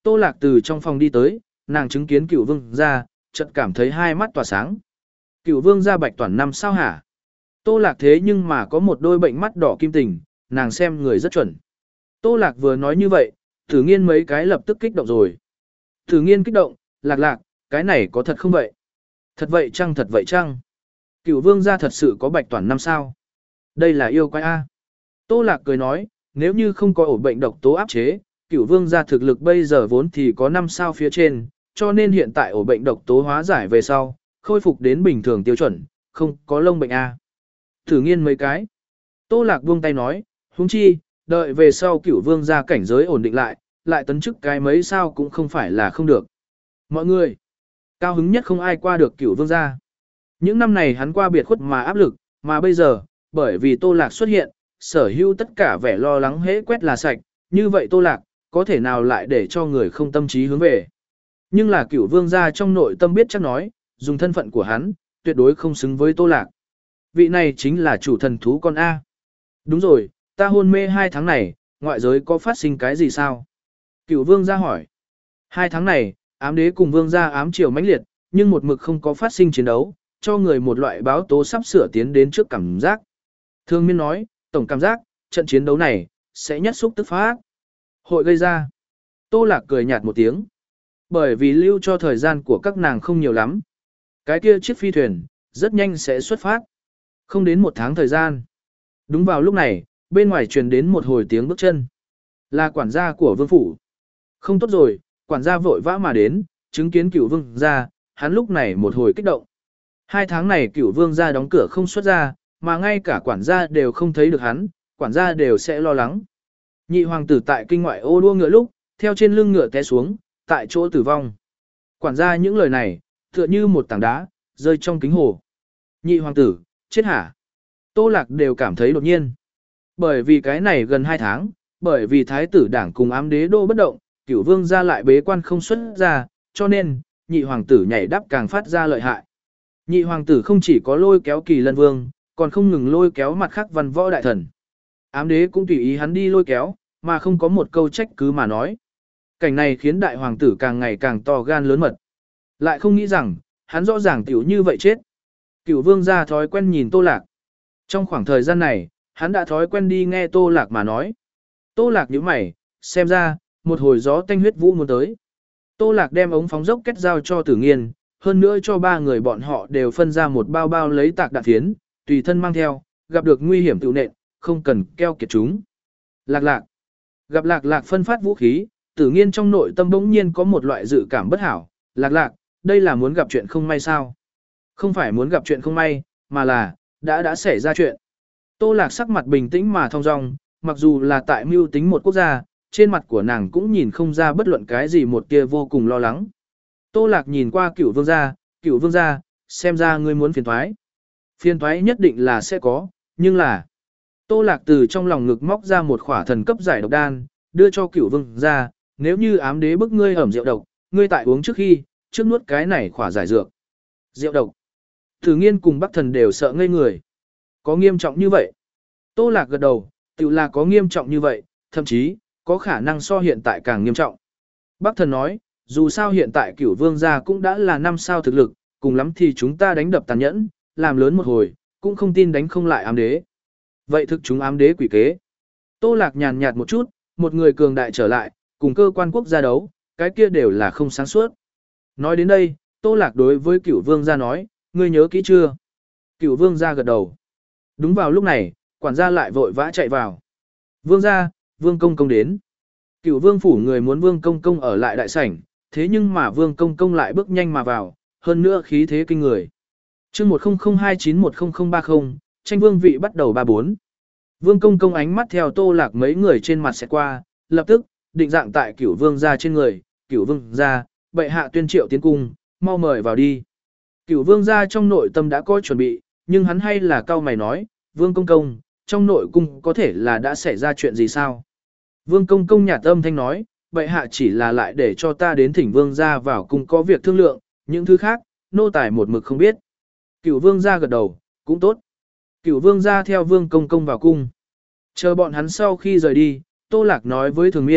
[SPEAKER 1] Tô Lạc từ trong phòng đi tới, nàng chứng kiến cửu vương gia, chợt cảm thấy hai mắt tỏa sáng. Cửu vương gia bạch toàn năm sao hả? Tô Lạc thế nhưng mà có một đôi bệnh mắt đỏ kim tình, nàng xem người rất chuẩn. Tô Lạc vừa nói như vậy, Tử Nghiên mấy cái lập tức kích động rồi. Tử Nghiên kích động, Lạc Lạc, cái này có thật không vậy? Thật vậy chăng thật vậy chăng? Cửu vương gia thật sự có bạch toàn năm sao? Đây là yêu quái A. Tô Lạc cười nói, nếu như không có ổ bệnh độc tố áp chế, Cửu vương gia thực lực bây giờ vốn thì có năm sao phía trên, cho nên hiện tại ổ bệnh độc tố hóa giải về sau, khôi phục đến bình thường tiêu chuẩn, không có lông bệnh A. Thử Nghiên mấy cái. Tô Lạc buông tay nói, huống chi, đợi về sau Cửu vương gia cảnh giới ổn định lại, lại tấn chức cái mấy sao cũng không phải là không được. Mọi người, cao hứng nhất không ai qua được Cửu vương gia. Những năm này hắn qua biệt khuất mà áp lực, mà bây giờ, bởi vì Tô Lạc xuất hiện, sở hữu tất cả vẻ lo lắng hễ quét là sạch, như vậy Tô Lạc, có thể nào lại để cho người không tâm trí hướng về. Nhưng là Cửu vương gia trong nội tâm biết chắc nói, dùng thân phận của hắn, tuyệt đối không xứng với Tô Lạc. Vị này chính là chủ thần thú con A. Đúng rồi, ta hôn mê hai tháng này, ngoại giới có phát sinh cái gì sao? Cửu vương gia hỏi. Hai tháng này, ám đế cùng vương gia ám triều mãnh liệt, nhưng một mực không có phát sinh chiến đấu, cho người một loại báo tố sắp sửa tiến đến trước cảm giác. Thương Miên nói, tổng cảm giác, trận chiến đấu này, sẽ nhất xúc tức phát. Hội gây ra. Tô Lạc cười nhạt một tiếng. Bởi vì lưu cho thời gian của các nàng không nhiều lắm. Cái kia chiếc phi thuyền, rất nhanh sẽ xuất phát. Không đến một tháng thời gian. Đúng vào lúc này, bên ngoài truyền đến một hồi tiếng bước chân. Là quản gia của vương phủ. Không tốt rồi, quản gia vội vã mà đến, chứng kiến Cửu vương gia, hắn lúc này một hồi kích động. Hai tháng này Cửu vương gia đóng cửa không xuất ra, mà ngay cả quản gia đều không thấy được hắn, quản gia đều sẽ lo lắng. Nhị hoàng tử tại kinh ngoại ô đua ngựa lúc, theo trên lưng ngựa té xuống, tại chỗ tử vong. Quản gia những lời này, tựa như một tảng đá, rơi trong kính hồ. Nhị hoàng tử, chết hả? Tô Lạc đều cảm thấy đột nhiên. Bởi vì cái này gần hai tháng, bởi vì thái tử đảng cùng ám đế đô bất động, Cửu vương gia lại bế quan không xuất ra, cho nên, nhị hoàng tử nhảy đáp càng phát ra lợi hại. Nhị hoàng tử không chỉ có lôi kéo Kỳ Lân vương, còn không ngừng lôi kéo mặt khác văn võ đại thần. Ám đế cũng tùy ý hắn đi lôi kéo, mà không có một câu trách cứ mà nói. Cảnh này khiến đại hoàng tử càng ngày càng to gan lớn mật. Lại không nghĩ rằng, hắn rõ ràng tiểu như vậy chết. Cửu vương gia thói quen nhìn Tô Lạc. Trong khoảng thời gian này, hắn đã thói quen đi nghe Tô Lạc mà nói. Tô Lạc nhíu mày, xem ra, một hồi gió tanh huyết vũ muốn tới. Tô Lạc đem ống phóng dốc kết giao cho Tử Nghiên, hơn nữa cho ba người bọn họ đều phân ra một bao bao lấy tạc đạn phiến, tùy thân mang theo, gặp được nguy hiểm tự nện, không cần keo kiệt chúng. Lạc Lạc. Gặp Lạc Lạc phân phát vũ khí, Tử Nghiên trong nội tâm bỗng nhiên có một loại dự cảm bất hảo. Lạc Lạc, đây là muốn gặp chuyện không may sao? Không phải muốn gặp chuyện không may, mà là, đã đã xảy ra chuyện. Tô Lạc sắc mặt bình tĩnh mà thong dong, mặc dù là tại mưu tính một quốc gia, trên mặt của nàng cũng nhìn không ra bất luận cái gì một tia vô cùng lo lắng. Tô Lạc nhìn qua Cửu vương gia, Cửu vương gia, xem ra ngươi muốn phiền toái. Phiền toái nhất định là sẽ có, nhưng là... Tô Lạc từ trong lòng ngực móc ra một khỏa thần cấp giải độc đan, đưa cho Cửu vương gia, nếu như ám đế bức ngươi ẩm rượu độc, ngươi tại uống trước khi, trước nuốt cái này khỏa giải dược. Rượu độc. Thử Nghiên cùng Bắc Thần đều sợ ngây người. Có nghiêm trọng như vậy? Tô Lạc gật đầu, tự là có nghiêm trọng như vậy, thậm chí, có khả năng so hiện tại càng nghiêm trọng. Bắc Thần nói, dù sao hiện tại Cửu vương gia cũng đã là năm sao thực lực, cùng lắm thì chúng ta đánh đập tàn nhẫn, làm lớn một hồi, cũng không tin đánh không lại ám đế. Vậy thực chúng ám đế quỷ kế. Tô Lạc nhàn nhạt một chút, một người cường đại trở lại, cùng cơ quan quốc gia đấu, cái kia đều là không sáng suốt. Nói đến đây, Tô Lạc đối với Cửu vương gia nói, ngươi nhớ kỹ chưa? Cửu vương gia gật đầu. Đúng vào lúc này, quản gia lại vội vã chạy vào. Vương gia, vương công công đến. Cửu vương phủ người muốn vương công công ở lại đại sảnh, thế nhưng mà vương công công lại bước nhanh mà vào, hơn nữa khí thế kinh người. Chương một không không hai chín một không không ba không, tranh vương vị bắt đầu ba bốn. Vương công công ánh mắt theo Tô Lạc mấy người trên mặt sẽ qua, lập tức, định dạng tại Cửu vương gia trên người, Cửu vương gia, bệ hạ tuyên triệu tiến cung, mau mời vào đi. Cửu vương gia trong nội tâm đã có chuẩn bị, nhưng hắn hay là cao mày nói, vương công công, trong nội cung có thể là đã xảy ra chuyện gì sao? Vương công công nhạt âm thanh nói, bệ hạ chỉ là lại để cho ta đến thỉnh vương gia vào cung có việc thương lượng, những thứ khác, nô tài một mực không biết. Cửu vương gia gật đầu, cũng tốt. Cửu vương gia theo vương công công vào cung. Chờ bọn hắn sau khi rời đi, Tô Lạc nói với Thường Miên,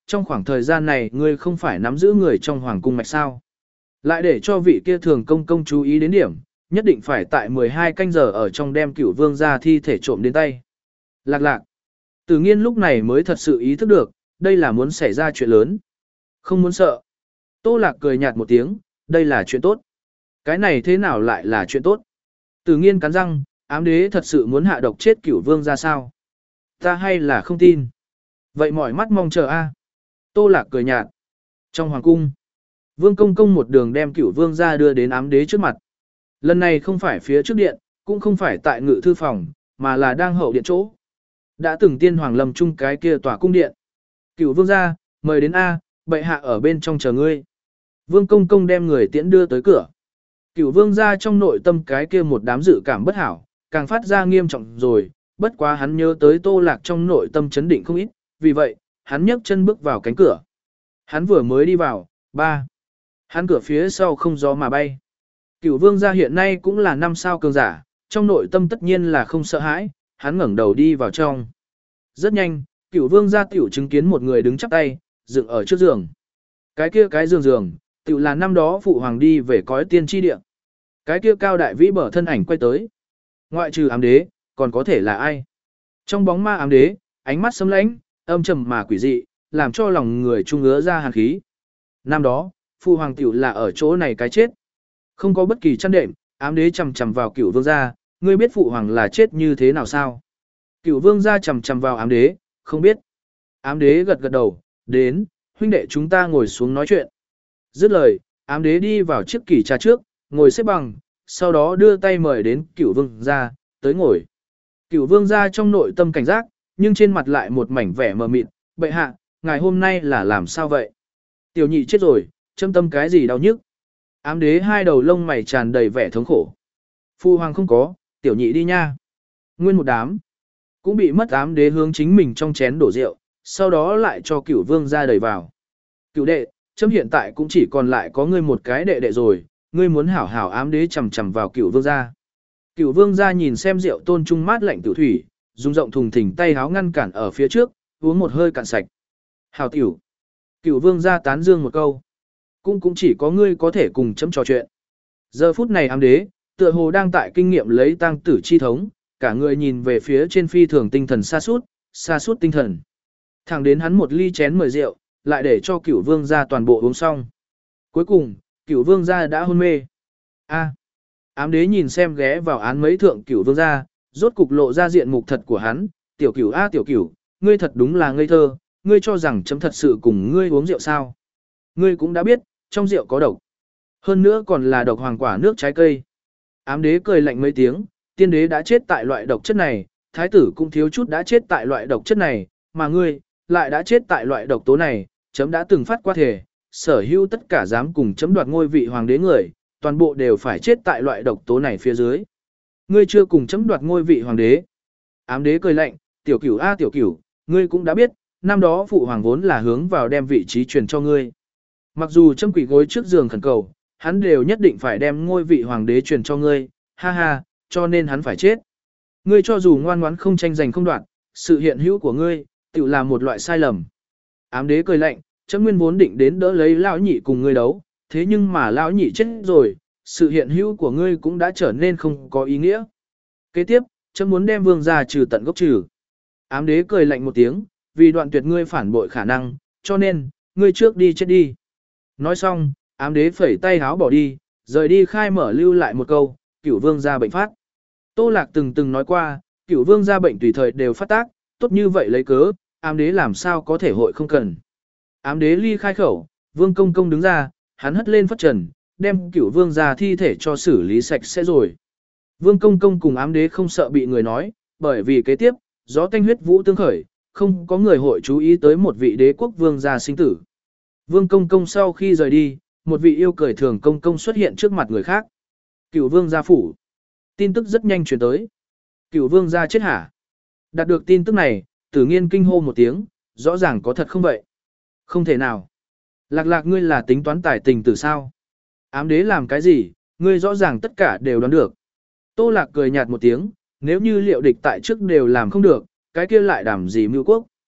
[SPEAKER 1] trong khoảng thời gian này ngươi không phải nắm giữ người trong hoàng cung mạch sao. Lại để cho vị kia thường công công chú ý đến điểm, nhất định phải tại mười hai canh giờ ở trong đem cửu vương ra thi thể trộm đến tay. Lạc lạc. Tử nghiên lúc này mới thật sự ý thức được, đây là muốn xảy ra chuyện lớn. Không muốn sợ. Tô lạc cười nhạt một tiếng, đây là chuyện tốt. Cái này thế nào lại là chuyện tốt? Tử nghiên cắn răng, ám đế thật sự muốn hạ độc chết cửu vương ra sao? Ta hay là không tin? Vậy mỏi mắt mong chờ a. Tô lạc cười nhạt. Trong hoàng cung, vương công công một đường đem cửu vương ra đưa đến ám đế trước mặt. Lần này không phải phía trước điện, cũng không phải tại ngự thư phòng, mà là đang hậu điện chỗ. Đã từng tiên hoàng lâm chung cái kia tòa cung điện. Cửu vương ra, mời đến A, bệ hạ ở bên trong chờ ngươi. Vương công công đem người tiễn đưa tới cửa. Cửu vương ra trong nội tâm cái kia một đám dự cảm bất hảo, càng phát ra nghiêm trọng rồi, bất quá hắn nhớ tới Tô Lạc trong nội tâm chấn định không ít, vì vậy, hắn nhấc chân bước vào cánh cửa. Hắn vừa mới đi vào, ba. Hắn cửa phía sau không gió mà bay. Cửu vương gia hiện nay cũng là năm sao cường giả, trong nội tâm tất nhiên là không sợ hãi, hắn ngẩng đầu đi vào trong. Rất nhanh, cửu vương gia tiểu chứng kiến một người đứng chắp tay, dựng ở trước giường. Cái kia cái giường giường, tiểu là năm đó phụ hoàng đi về cõi tiên tri địa. Cái kia cao đại vĩ bở thân ảnh quay tới. Ngoại trừ ám đế, còn có thể là ai? Trong bóng ma ám đế, ánh mắt sấm lãnh, âm trầm mà quỷ dị, làm cho lòng người trung ứa ra hàn khí. Năm đó, phụ hoàng tiểu là ở chỗ này cái chết. Không có bất kỳ chăn đệm, ám đế chầm chầm vào cửu vương gia, ngươi biết phụ hoàng là chết như thế nào sao? Cửu vương gia chầm chầm vào ám đế, không biết. Ám đế gật gật đầu, đến, huynh đệ chúng ta ngồi xuống nói chuyện. Dứt lời, ám đế đi vào chiếc kỷ trà trước, ngồi xếp bằng, sau đó đưa tay mời đến cửu vương gia, tới ngồi. Cửu vương gia trong nội tâm cảnh giác, nhưng trên mặt lại một mảnh vẻ mờ mịt, bệ hạ, ngài hôm nay là làm sao vậy? Tiểu nhị chết rồi, châm tâm cái gì đau nhức? Ám đế hai đầu lông mày tràn đầy vẻ thống khổ. Phu hoàng không có, tiểu nhị đi nha. Nguyên một đám, cũng bị mất ám đế hướng chính mình trong chén đổ rượu, sau đó lại cho cửu vương ra đầy vào. Cửu đệ, chấm hiện tại cũng chỉ còn lại có ngươi một cái đệ đệ rồi, ngươi muốn hảo hảo ám đế chầm chầm vào cửu vương ra. Cửu vương ra nhìn xem rượu tôn trung mát lạnh tiểu thủy, dùng rộng thùng thình tay háo ngăn cản ở phía trước, uống một hơi cạn sạch. Hảo tiểu. Cửu vương ra tán dương một câu. Cũng cũng chỉ có ngươi có thể cùng chấm trò chuyện. Giờ phút này ám đế, tựa hồ đang tại kinh nghiệm lấy tăng tử chi thống, cả người nhìn về phía trên phi thường tinh thần xa suốt, xa suốt tinh thần. Thẳng đến hắn một ly chén mời rượu, lại để cho cửu vương gia toàn bộ uống xong. Cuối cùng, cửu vương gia đã hôn mê. A. Ám đế nhìn xem ghé vào án mấy thượng cửu vương gia, rốt cục lộ ra diện mục thật của hắn, tiểu cửu a tiểu cửu, ngươi thật đúng là ngây thơ, ngươi cho rằng chấm thật sự cùng ngươi uống rượu sao? Ngươi cũng đã biết, trong rượu có độc. Hơn nữa còn là độc hoàng quả nước trái cây. Ám đế cười lạnh mấy tiếng, tiên đế đã chết tại loại độc chất này, thái tử cũng thiếu chút đã chết tại loại độc chất này, mà ngươi, lại đã chết tại loại độc tố này, chấm đã từng phát qua thể, sở hữu tất cả dám cùng chấm đoạt ngôi vị hoàng đế người, toàn bộ đều phải chết tại loại độc tố này phía dưới. Ngươi chưa cùng chấm đoạt ngôi vị hoàng đế. Ám đế cười lạnh, tiểu cửu a tiểu cửu, ngươi cũng đã biết, năm đó phụ hoàng vốn là hướng vào đem vị trí truyền cho ngươi. Mặc dù châm quỷ gối trước giường khẩn cầu, hắn đều nhất định phải đem ngôi vị hoàng đế truyền cho ngươi, ha ha, cho nên hắn phải chết. Ngươi cho dù ngoan ngoãn không tranh giành không đoạt, sự hiện hữu của ngươi, tự là một loại sai lầm. Ám đế cười lạnh, chấm nguyên vốn định đến đỡ lấy lão nhị cùng ngươi đấu, thế nhưng mà lão nhị chết rồi, sự hiện hữu của ngươi cũng đã trở nên không có ý nghĩa. Kế tiếp, chấm muốn đem vương gia trừ tận gốc trừ. Ám đế cười lạnh một tiếng, vì đoạn tuyệt ngươi phản bội khả năng, cho nên, ngươi trước đi chết đi. Nói xong, ám đế phẩy tay háo bỏ đi, rời đi khai mở lưu lại một câu, cửu vương gia bệnh phát. Tô Lạc từng từng nói qua, cửu vương gia bệnh tùy thời đều phát tác, tốt như vậy lấy cớ, ám đế làm sao có thể hội không cần. Ám đế ly khai khẩu, vương công công đứng ra, hắn hất lên phất trần, đem cửu vương gia thi thể cho xử lý sạch sẽ rồi. Vương công công cùng ám đế không sợ bị người nói, bởi vì kế tiếp, gió tanh huyết vũ tương khởi, không có người hội chú ý tới một vị đế quốc vương gia sinh tử. Vương công công sau khi rời đi, một vị yêu cười thường công công xuất hiện trước mặt người khác. Cửu vương gia phủ. Tin tức rất nhanh truyền tới. Cửu vương gia chết hả? Đạt được tin tức này, Tử Nghiên kinh hô một tiếng, rõ ràng có thật không vậy? Không thể nào. Lạc lạc ngươi là tính toán tài tình từ sao? Ám đế làm cái gì, ngươi rõ ràng tất cả đều đoán được. Tô Lạc cười nhạt một tiếng, nếu như liệu địch tại trước đều làm không được, cái kia lại đảm gì mưu quốc?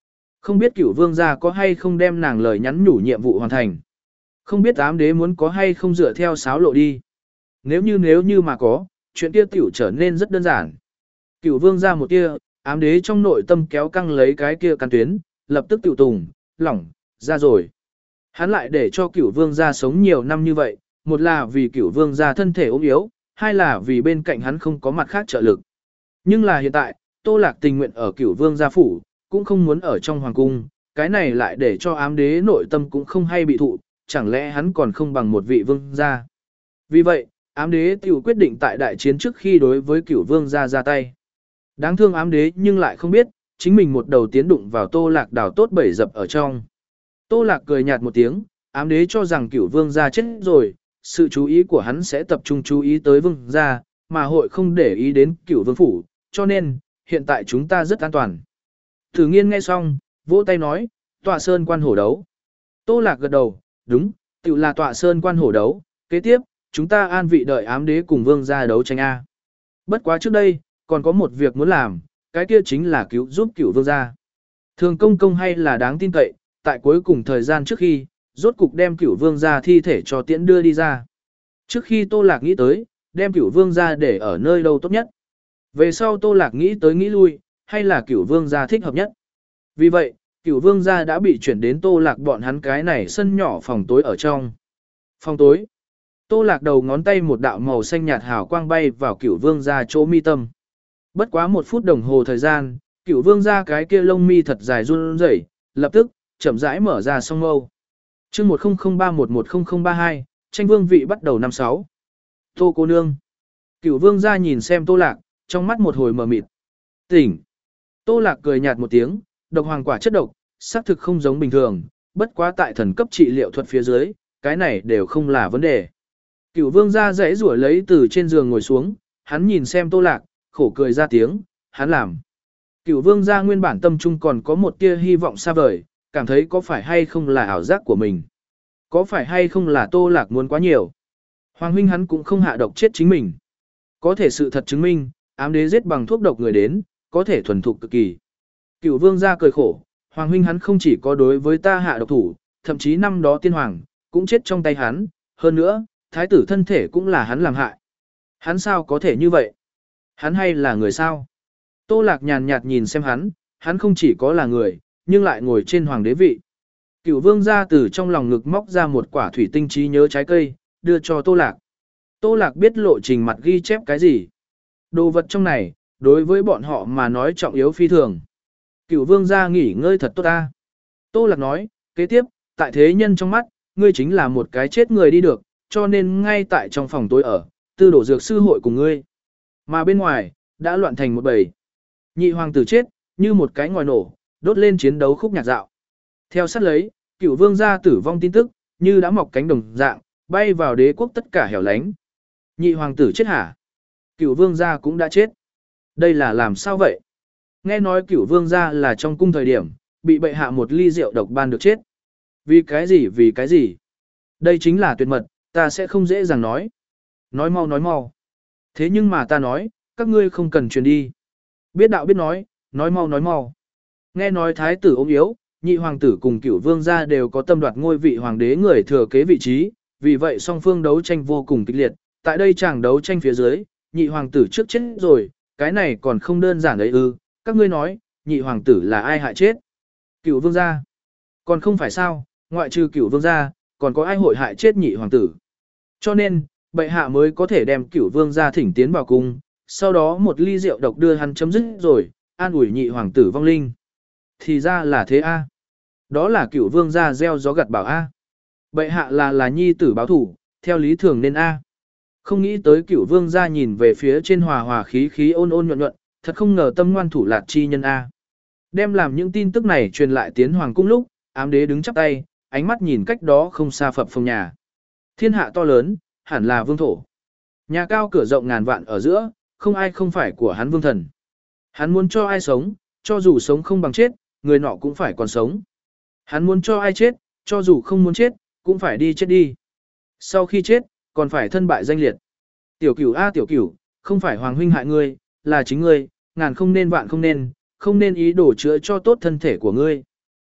[SPEAKER 1] Không biết cửu vương gia có hay không đem nàng lời nhắn nhủ nhiệm vụ hoàn thành. Không biết ám đế muốn có hay không dựa theo sáo lộ đi. Nếu như nếu như mà có, chuyện kia tiểu trở nên rất đơn giản. Cửu vương gia một kia, ám đế trong nội tâm kéo căng lấy cái kia căn tuyến, lập tức tiểu tùng, lỏng, ra rồi. Hắn lại để cho cửu vương gia sống nhiều năm như vậy, một là vì cửu vương gia thân thể ốm yếu, hai là vì bên cạnh hắn không có mặt khác trợ lực. Nhưng là hiện tại, Tô Lạc tình nguyện ở cửu vương gia phủ, cũng không muốn ở trong hoàng cung, cái này lại để cho ám đế nội tâm cũng không hay bị thụ, chẳng lẽ hắn còn không bằng một vị vương gia. Vì vậy, ám đế tiểu quyết định tại đại chiến trước khi đối với cửu vương gia ra tay. Đáng thương ám đế nhưng lại không biết, chính mình một đầu tiến đụng vào Tô Lạc đào tốt bảy dập ở trong. Tô Lạc cười nhạt một tiếng, ám đế cho rằng cửu vương gia chết rồi, sự chú ý của hắn sẽ tập trung chú ý tới vương gia, mà hội không để ý đến cửu vương phủ, cho nên, hiện tại chúng ta rất an toàn. Thử nghiên nghe xong, vỗ tay nói, tọa sơn quan hổ đấu. Tô Lạc gật đầu, đúng, tự là tọa sơn quan hổ đấu, kế tiếp, chúng ta an vị đợi ám đế cùng vương gia đấu tranh A. Bất quá trước đây, còn có một việc muốn làm, cái kia chính là cứu giúp cửu vương gia. Thường công công hay là đáng tin cậy, tại cuối cùng thời gian trước khi, rốt cục đem cửu vương gia thi thể cho tiễn đưa đi ra. Trước khi Tô Lạc nghĩ tới, đem cửu vương gia để ở nơi đâu tốt nhất. Về sau Tô Lạc nghĩ tới nghĩ lui, hay là cửu vương gia thích hợp nhất. Vì vậy, cửu vương gia đã bị chuyển đến Tô Lạc bọn hắn cái này sân nhỏ phòng tối ở trong. Phòng tối. Tô Lạc đầu ngón tay một đạo màu xanh nhạt hào quang bay vào cửu vương gia chỗ mi tâm. Bất quá một phút đồng hồ thời gian, cửu vương gia cái kia lông mi thật dài run rẩy, lập tức, chậm rãi mở ra song mâu. chương một không không ba một một không không ba hai, tranh vương vị bắt đầu năm sáu. Tô cô nương. Cửu vương gia nhìn xem Tô Lạc, trong mắt một hồi mờ mịt. Tỉnh. Tô Lạc cười nhạt một tiếng, độc hoàng quả chất độc, xác thực không giống bình thường, bất quá tại thần cấp trị liệu thuật phía dưới, cái này đều không là vấn đề. Cửu vương gia rẽ rủa lấy từ trên giường ngồi xuống, hắn nhìn xem Tô Lạc, khổ cười ra tiếng, hắn làm. Cửu vương gia nguyên bản tâm trung còn có một tia hy vọng xa vời, cảm thấy có phải hay không là ảo giác của mình. Có phải hay không là Tô Lạc muốn quá nhiều. Hoàng huynh hắn cũng không hạ độc chết chính mình. Có thể sự thật chứng minh, ám đế giết bằng thuốc độc người đến, có thể thuần thục cực kỳ. Cửu vương gia cười khổ, Hoàng huynh hắn không chỉ có đối với ta hạ độc thủ, thậm chí năm đó tiên hoàng, cũng chết trong tay hắn, hơn nữa, thái tử thân thể cũng là hắn làm hại. Hắn sao có thể như vậy? Hắn hay là người sao? Tô Lạc nhàn nhạt nhìn xem hắn, hắn không chỉ có là người, nhưng lại ngồi trên hoàng đế vị. Cửu vương gia từ trong lòng ngực móc ra một quả thủy tinh trí nhớ trái cây, đưa cho Tô Lạc. Tô Lạc biết lộ trình mặt ghi chép cái gì. Đồ vật trong này, đối với bọn họ mà nói trọng yếu phi thường. Cửu vương gia nghỉ ngơi thật tốt ta. Tô Lạc nói, kế tiếp, tại thế nhân trong mắt, ngươi chính là một cái chết người đi được, cho nên ngay tại trong phòng tối ở, tư đổ dược sư hội cùng ngươi. Mà bên ngoài, đã loạn thành một bầy. Nhị hoàng tử chết, như một cái ngòi nổ, đốt lên chiến đấu khúc nhạc dạo. Theo sát lấy, cửu vương gia tử vong tin tức, như đã mọc cánh đồng dạng, bay vào đế quốc tất cả hẻo lánh. Nhị hoàng tử chết hả? Cửu vương gia cũng đã chết. Đây là làm sao vậy? Nghe nói cửu vương gia là trong cung thời điểm, bị bệ hạ một ly rượu độc ban được chết. Vì cái gì vì cái gì? Đây chính là tuyệt mật, ta sẽ không dễ dàng nói. Nói mau nói mau. Thế nhưng mà ta nói, các ngươi không cần truyền đi. Biết đạo biết nói, nói mau nói mau. Nghe nói thái tử ốm yếu, nhị hoàng tử cùng cửu vương gia đều có tâm đoạt ngôi vị hoàng đế người thừa kế vị trí, vì vậy song phương đấu tranh vô cùng kịch liệt. Tại đây chàng đấu tranh phía dưới, nhị hoàng tử trước chết rồi, cái này còn không đơn giản đấy ư, các ngươi nói, nhị hoàng tử là ai hại chết? Cửu vương gia. Còn không phải sao, ngoại trừ cửu vương gia, còn có ai hội hại chết nhị hoàng tử. Cho nên, bệ hạ mới có thể đem cửu vương gia thỉnh tiến vào cung, sau đó một ly rượu độc đưa hắn chấm dứt rồi, an ủi nhị hoàng tử vong linh. Thì ra là thế a. Đó là cửu vương gia gieo gió gặt bảo a. Bệ hạ là là nhi tử báo thủ, theo lý thường nên a. Không nghĩ tới cửu vương gia nhìn về phía trên hòa hòa khí khí ôn ôn nhuận nhuận, thật không ngờ tâm ngoan thủ lạt chi nhân a. Đem làm những tin tức này truyền lại tiến hoàng cung lúc, ám đế đứng chắp tay, ánh mắt nhìn cách đó không xa phập phồng nhà. Thiên hạ to lớn, hẳn là vương thổ. Nhà cao cửa rộng ngàn vạn ở giữa, không ai không phải của hắn vương thần. Hắn muốn cho ai sống, cho dù sống không bằng chết, người nọ cũng phải còn sống. Hắn muốn cho ai chết, cho dù không muốn chết, cũng phải đi chết đi. Sau khi chết, còn phải thân bại danh liệt. Tiểu cửu a tiểu cửu, không phải hoàng huynh hại ngươi, là chính ngươi, ngàn không nên vạn không nên, không nên ý đồ chữa cho tốt thân thể của ngươi.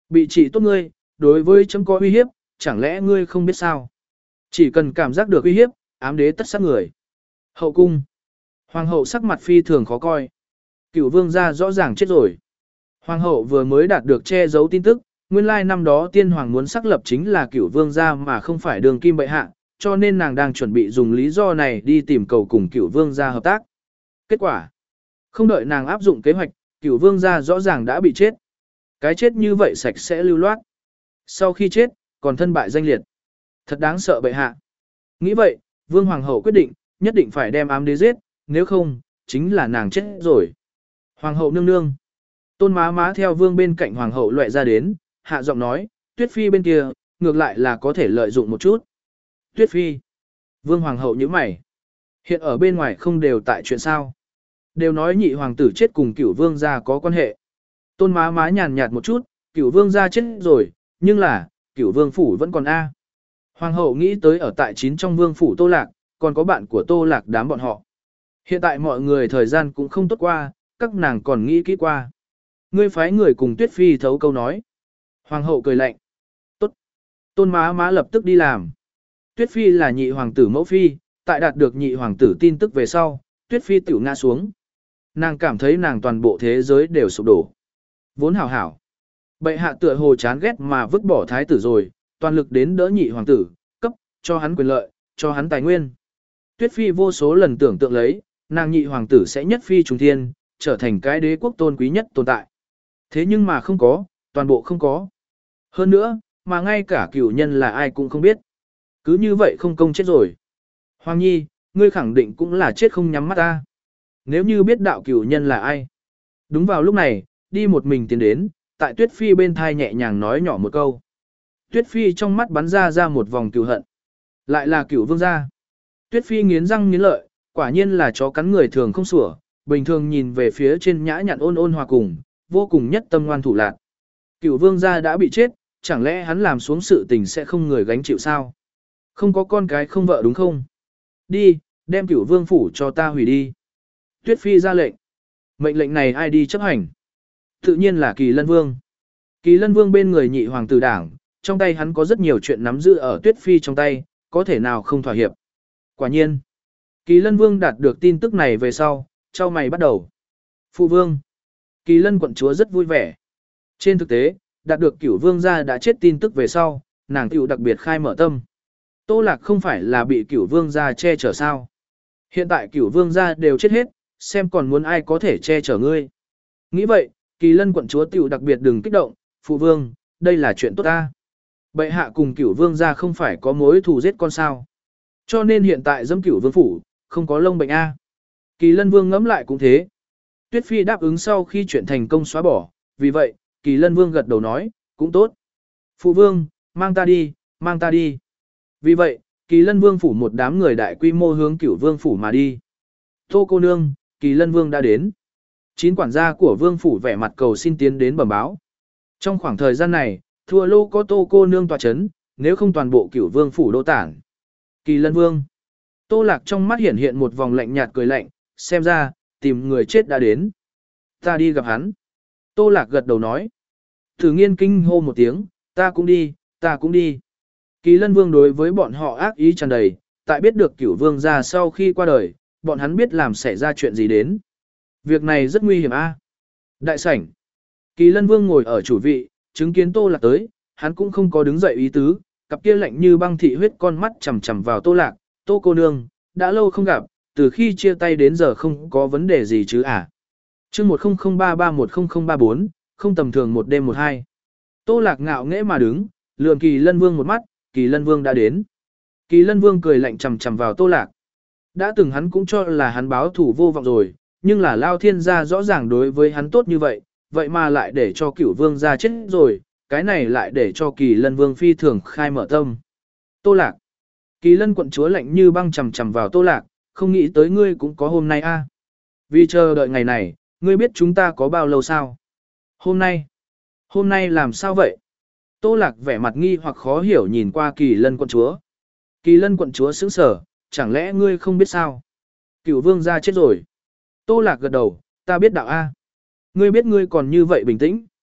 [SPEAKER 1] Bị trị tốt ngươi, đối với chấm có uy hiếp, chẳng lẽ ngươi không biết sao? Chỉ cần cảm giác được uy hiếp, ám đế tất sát người. Hậu cung. Hoàng hậu sắc mặt phi thường khó coi. Cửu vương gia rõ ràng chết rồi. Hoàng hậu vừa mới đạt được che giấu tin tức, nguyên lai năm đó tiên hoàng muốn xác lập chính là cửu vương gia mà không phải đường kim bệ hạ, cho nên nàng đang chuẩn bị dùng lý do này đi tìm cầu cùng cửu vương gia hợp tác. Kết quả, không đợi nàng áp dụng kế hoạch, cửu vương gia rõ ràng đã bị chết. Cái chết như vậy sạch sẽ lưu loát. Sau khi chết, còn thân bại danh liệt. Thật đáng sợ bệ hạ. Nghĩ vậy, vương hoàng hậu quyết định, nhất định phải đem ám đế giết, nếu không, chính là nàng chết rồi. Hoàng hậu nương nương. Tôn má má theo vương bên cạnh hoàng hậu loại ra đến, hạ giọng nói, Tuyết Phi bên kia, ngược lại là có thể lợi dụng một chút. Tuyết Phi. Vương hoàng hậu nhíu mày. Hiện ở bên ngoài không đều tại chuyện sao. Đều nói nhị hoàng tử chết cùng cửu vương gia có quan hệ. Tôn má má nhàn nhạt một chút, cửu vương gia chết rồi, nhưng là, cửu vương phủ vẫn còn A. Hoàng hậu nghĩ tới ở tại chín trong vương phủ Tô Lạc, còn có bạn của Tô Lạc đám bọn họ. Hiện tại mọi người thời gian cũng không tốt qua, các nàng còn nghĩ kỹ qua. Ngươi phái người cùng Tuyết Phi thấu câu nói. Hoàng hậu cười lạnh. Tốt. Tôn má má lập tức đi làm. Tuyết Phi là nhị hoàng tử mẫu phi, tại đạt được nhị hoàng tử tin tức về sau, Tuyết Phi tiểu ngã xuống. Nàng cảm thấy nàng toàn bộ thế giới đều sụp đổ. Vốn hảo hảo. Bệ hạ tựa hồ chán ghét mà vứt bỏ thái tử rồi, toàn lực đến đỡ nhị hoàng tử, cấp, cho hắn quyền lợi, cho hắn tài nguyên. Tuyết Phi vô số lần tưởng tượng lấy, nàng nhị hoàng tử sẽ nhất phi trùng thiên, trở thành cái đế quốc tôn quý nhất tồn tại. Thế nhưng mà không có, toàn bộ không có. Hơn nữa, mà ngay cả cửu nhân là ai cũng không biết. Cứ như vậy không công chết rồi. Hoàng Nhi, ngươi khẳng định cũng là chết không nhắm mắt ta. Nếu như biết đạo cửu nhân là ai. Đúng vào lúc này, đi một mình tiến đến, tại Tuyết Phi bên thai nhẹ nhàng nói nhỏ một câu. Tuyết Phi trong mắt bắn ra ra một vòng cửu hận. Lại là cửu vương gia. Tuyết Phi nghiến răng nghiến lợi, quả nhiên là chó cắn người thường không sủa, bình thường nhìn về phía trên nhã nhặn ôn ôn hòa cùng, vô cùng nhất tâm ngoan thủ lạc. Cửu vương gia đã bị chết, chẳng lẽ hắn làm xuống sự tình sẽ không người gánh chịu sao? Không có con cái không vợ đúng không? Đi, đem cửu vương phủ cho ta hủy đi. Tuyết Phi ra lệnh. Mệnh lệnh này ai đi chấp hành? Tự nhiên là Kỳ Lân Vương. Kỳ Lân Vương bên người nhị hoàng tử đảng, trong tay hắn có rất nhiều chuyện nắm giữ ở Tuyết Phi trong tay, có thể nào không thỏa hiệp. Quả nhiên, Kỳ Lân Vương đạt được tin tức này về sau, trao mày bắt đầu. Phụ Vương. Kỳ Lân quận chúa rất vui vẻ. Trên thực tế, đạt được cửu vương gia đã chết tin tức về sau, nàng tiểu đặc biệt khai mở tâm. Tô Lạc không phải là bị cửu vương gia che chở sao. Hiện tại cửu vương gia đều chết hết, xem còn muốn ai có thể che chở ngươi. Nghĩ vậy, Kỳ Lân quận chúa tiểu đặc biệt đừng kích động, phụ vương, đây là chuyện tốt ta. Bệ hạ cùng cửu vương gia không phải có mối thù giết con sao. Cho nên hiện tại dâm cửu vương phủ, không có lông bệnh A. Kỳ Lân Vương ngẫm lại cũng thế. Tuyết Phi đáp ứng sau khi chuyện thành công xóa bỏ, vì vậy, Kỳ Lân Vương gật đầu nói, cũng tốt. Phụ vương, mang ta đi, mang ta đi. Vì vậy, Kỳ Lân Vương phủ một đám người đại quy mô hướng cửu vương phủ mà đi. Tô cô nương, Kỳ Lân Vương đã đến. Chín quản gia của vương phủ vẻ mặt cầu xin tiến đến bẩm báo. Trong khoảng thời gian này, thua lô có Tô cô nương tòa chấn, nếu không toàn bộ cửu vương phủ đô tản. Kỳ Lân Vương. Tô Lạc trong mắt hiện hiện một vòng lạnh nhạt cười lạnh, xem ra, tìm người chết đã đến. Ta đi gặp hắn. Tô Lạc gật đầu nói. Thử nghiên kinh hô một tiếng, ta cũng đi, ta cũng đi. Kỳ Lân Vương đối với bọn họ ác ý tràn đầy, tại biết được cửu vương ra sau khi qua đời, bọn hắn biết làm xảy ra chuyện gì đến. Việc này rất nguy hiểm a. Đại sảnh. Kỳ Lân Vương ngồi ở chủ vị, chứng kiến Tô Lạc tới, hắn cũng không có đứng dậy ý tứ, cặp kia lạnh như băng thị huyết con mắt chằm chằm vào Tô Lạc, Tô cô nương, đã lâu không gặp, từ khi chia tay đến giờ không có vấn đề gì chứ à. Chương một không không ba ba một không không ba bốn, không tầm thường một đêm một hai. Tô Lạc ngạo nghễ mà đứng, lườm Kỳ Lân Vương một mắt, Kỳ Lân Vương đã đến. Kỳ Lân Vương cười lạnh chằm chằm vào Tô Lạc. Đã từng hắn cũng cho là hắn báo thủ vô vọng rồi, nhưng là Lao Thiên gia rõ ràng đối với hắn tốt như vậy, vậy mà lại để cho Cửu Vương gia chết rồi, cái này lại để cho Kỳ Lân Vương phi thường khai mở tâm. Tô Lạc. Kỳ Lân quận chúa lạnh như băng chằm chằm vào Tô Lạc, không nghĩ tới ngươi cũng có hôm nay a. Vì chờ đợi ngày này, ngươi biết chúng ta có bao lâu sao? Hôm nay. Hôm nay làm sao vậy? Tô Lạc vẻ mặt nghi hoặc khó hiểu nhìn qua Kỳ Lân quận chúa. Kỳ Lân quận chúa sững sờ, chẳng lẽ ngươi không biết sao? Cửu vương gia chết rồi. Tô Lạc gật đầu, ta biết đạo a. Ngươi biết ngươi còn như vậy bình tĩnh.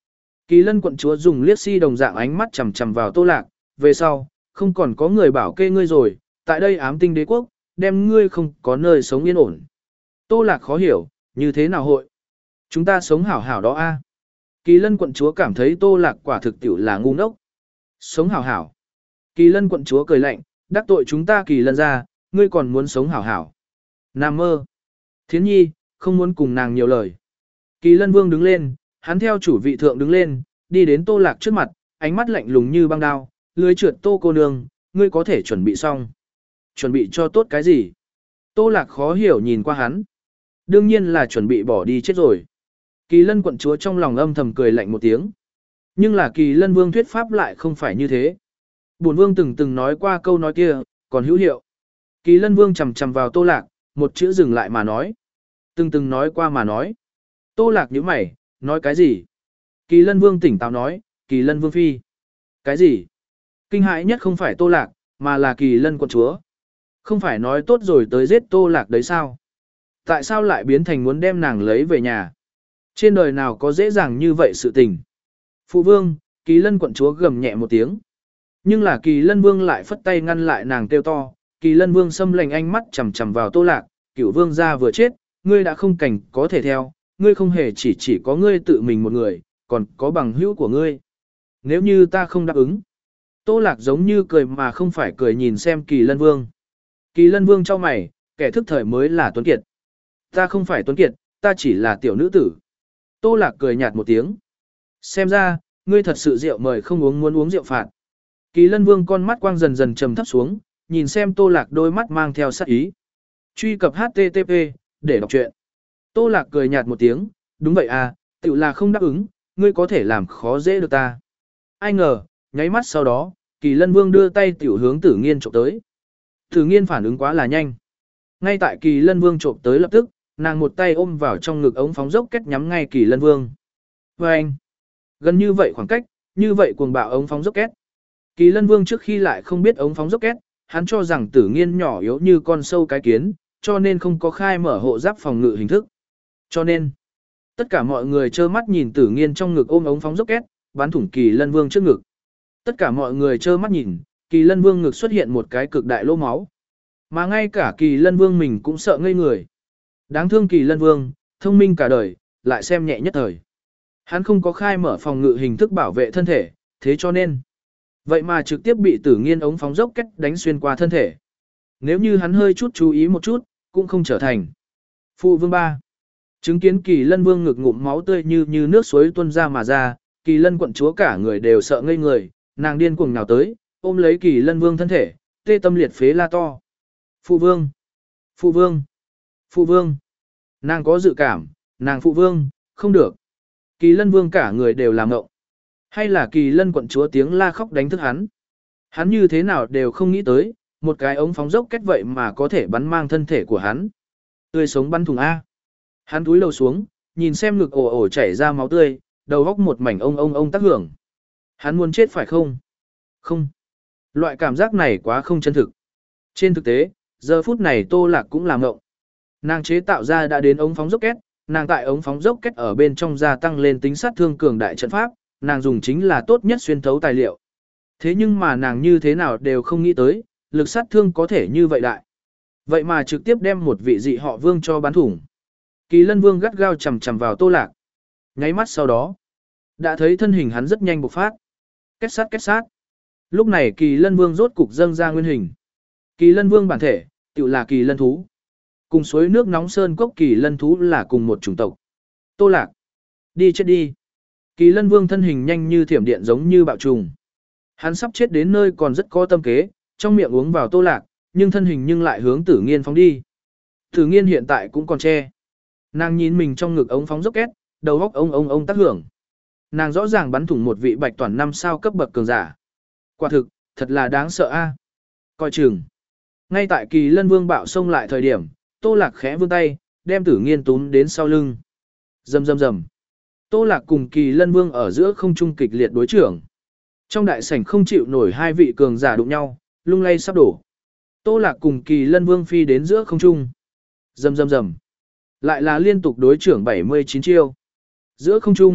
[SPEAKER 1] Kỳ lân quận chúa dùng liếc si đồng dạng ánh mắt chằm chằm vào Tô Lạc, về sau, không còn có người bảo kê ngươi rồi, tại đây ám tinh đế quốc, đem ngươi không có nơi sống yên ổn. Tô Lạc khó hiểu, như thế nào hội? Chúng ta sống hảo hảo đó a. Kỳ lân quận chúa cảm thấy Tô Lạc quả thực tiểu là ngu ngốc. Sống hảo hảo. Kỳ lân quận chúa cười lạnh, đắc tội chúng ta kỳ lân ra, ngươi còn muốn sống hảo hảo. Nam mơ. Thiến nhi, không muốn cùng nàng nhiều lời. Kỳ lân vương đứng lên, hắn theo chủ vị thượng đứng lên, đi đến Tô Lạc trước mặt, ánh mắt lạnh lùng như băng đao, lưới trượt Tô cô nương, ngươi có thể chuẩn bị xong. Chuẩn bị cho tốt cái gì? Tô Lạc khó hiểu nhìn qua hắn. Đương nhiên là chuẩn bị bỏ đi chết rồi. Kỳ lân quận chúa trong lòng âm thầm cười lạnh một tiếng. Nhưng là kỳ lân vương thuyết pháp lại không phải như thế. Bổn vương từng từng nói qua câu nói kia, còn hữu hiệu. Kỳ lân vương chầm chầm vào Tô Lạc, một chữ dừng lại mà nói. Từng từng nói qua mà nói. Tô Lạc nhíu mày, nói cái gì? Kỳ lân vương tỉnh táo nói, kỳ lân vương phi. Cái gì? Kinh hãi nhất không phải Tô Lạc, mà là kỳ lân quận chúa. Không phải nói tốt rồi tới giết Tô Lạc đấy sao? Tại sao lại biến thành muốn đem nàng lấy về nhà? Trên đời nào có dễ dàng như vậy sự tình? Phụ vương, kỳ lân quận chúa gầm nhẹ một tiếng. Nhưng là kỳ lân vương lại phất tay ngăn lại nàng kêu to. Kỳ lân vương xâm lệnh ánh mắt chằm chằm vào Tô Lạc, cửu vương gia vừa chết, ngươi đã không cảnh có thể theo, ngươi không hề chỉ chỉ có ngươi tự mình một người, còn có bằng hữu của ngươi. Nếu như ta không đáp ứng. Tô Lạc giống như cười mà không phải cười nhìn xem kỳ lân vương. Kỳ lân vương cho mày, kẻ thức thời mới là Tuấn Kiệt. Ta không phải Tuấn Kiệt, ta chỉ là tiểu nữ tử. Tô Lạc cười nhạt một tiếng. Xem ra, ngươi thật sự rượu mời không uống muốn uống rượu phạt. Kỳ lân vương con mắt quang dần dần trầm thấp xuống, nhìn xem Tô Lạc đôi mắt mang theo sát ý. Truy cập hát tê tê pê, để đọc truyện. Tô Lạc cười nhạt một tiếng, đúng vậy à, tự là không đáp ứng, ngươi có thể làm khó dễ được ta. Ai ngờ, nháy mắt sau đó, kỳ lân vương đưa tay tiểu hướng tử nghiên trộm tới. Tử nghiên phản ứng quá là nhanh. Ngay tại kỳ lân vương trộm tới lập tức, nàng một tay ôm vào trong ngực ống phóng dốc kết nhắm ngay kỳ lân vương. Và anh, gần như vậy khoảng cách, như vậy cuồng bạo ống phóng dốc kết. Kỳ lân vương trước khi lại không biết ống phóng dốc kết, hắn cho rằng tử nghiên nhỏ yếu như con sâu cái kiến, cho nên không có khai mở hộ giáp phòng ngự hình thức. Cho nên, tất cả mọi người trơ mắt nhìn tử nghiên trong ngực ôm ống phóng dốc kết, bắn thủng kỳ lân vương trước ngực. Tất cả mọi người trơ mắt nhìn, kỳ lân vương ngực xuất hiện một cái cực đại lỗ máu. Mà ngay cả kỳ lân vương mình cũng sợ ngây người. Đáng thương kỳ lân vương, thông minh cả đời, lại xem nhẹ nhất thời. Hắn không có khai mở phòng ngự hình thức bảo vệ thân thể, thế cho nên. Vậy mà trực tiếp bị tử nghiên ống phóng dốc kết đánh xuyên qua thân thể. Nếu như hắn hơi chút chú ý một chút, cũng không trở thành. Phụ vương ba. Chứng kiến kỳ lân vương ngực ngụm máu tươi như như nước suối tuôn ra mà ra, kỳ lân quận chúa cả người đều sợ ngây người, nàng điên cuồng nào tới, ôm lấy kỳ lân vương thân thể, tê tâm liệt phế la to. Phụ vương! Phụ vương! Phụ vương! Nàng có dự cảm, nàng phụ vương, không được. Kỳ lân vương cả người đều làm ngộng. Hay là kỳ lân quận chúa tiếng la khóc đánh thức hắn. Hắn như thế nào đều không nghĩ tới, một cái ống phóng dốc kết vậy mà có thể bắn mang thân thể của hắn. Tươi sống bắn thùng A. Hắn túi đầu xuống, nhìn xem ngực ồ ồ chảy ra máu tươi, đầu góc một mảnh ông ông ông tác hưởng. Hắn muốn chết phải không? Không. Loại cảm giác này quá không chân thực. Trên thực tế, giờ phút này Tô Lạc cũng làm ngộng. Nàng chế tạo ra đã đến ống phóng dốc kết, nàng tại ống phóng dốc kết ở bên trong gia tăng lên tính sát thương cường đại trận pháp, nàng dùng chính là tốt nhất xuyên thấu tài liệu. Thế nhưng mà nàng như thế nào đều không nghĩ tới, lực sát thương có thể như vậy đại. Vậy mà trực tiếp đem một vị dị họ vương cho bắn thủng. Kỳ lân vương gắt gao chầm chầm vào Tô Lạc. Nháy mắt sau đó, đã thấy thân hình hắn rất nhanh bộc phát. Kết sát kết sát. Lúc này kỳ lân vương rốt cục dâng ra nguyên hình. Kỳ lân vương bản thể, tự là kỳ lân thú. Cùng suối nước nóng sơn cốc kỳ lân thú là cùng một chủng tộc. Tô Lạc. Đi chết đi. Kỳ lân vương thân hình nhanh như thiểm điện giống như bạo trùng. Hắn sắp chết đến nơi còn rất có tâm kế, trong miệng uống vào Tô Lạc, nhưng thân hình nhưng lại hướng tử nghiên phóng đi. Tử nghiên hiện tại cũng còn che. Nàng nhìn mình trong ngực ống phóng dốc két, đầu góc ông ông ông tác hưởng. Nàng rõ ràng bắn thủng một vị bạch toàn năm sao cấp bậc cường giả. Quả thực, thật là đáng sợ a. Coi chừng. Ngay tại kỳ lân vương bạo xông lại thời điểm, Tô Lạc khẽ vươn tay, đem tử nghiên túm đến sau lưng. Rầm rầm rầm. Tô Lạc cùng kỳ lân vương ở giữa không trung kịch liệt đối trưởng. Trong đại sảnh không chịu nổi hai vị cường giả đụng nhau, lung lay sắp đổ. Tô Lạc cùng kỳ lân vương phi đến giữa không trung. Rầm rầm rầm. Lại là liên tục đối trưởng bảy mươi chín chiêu. Giữa không trung,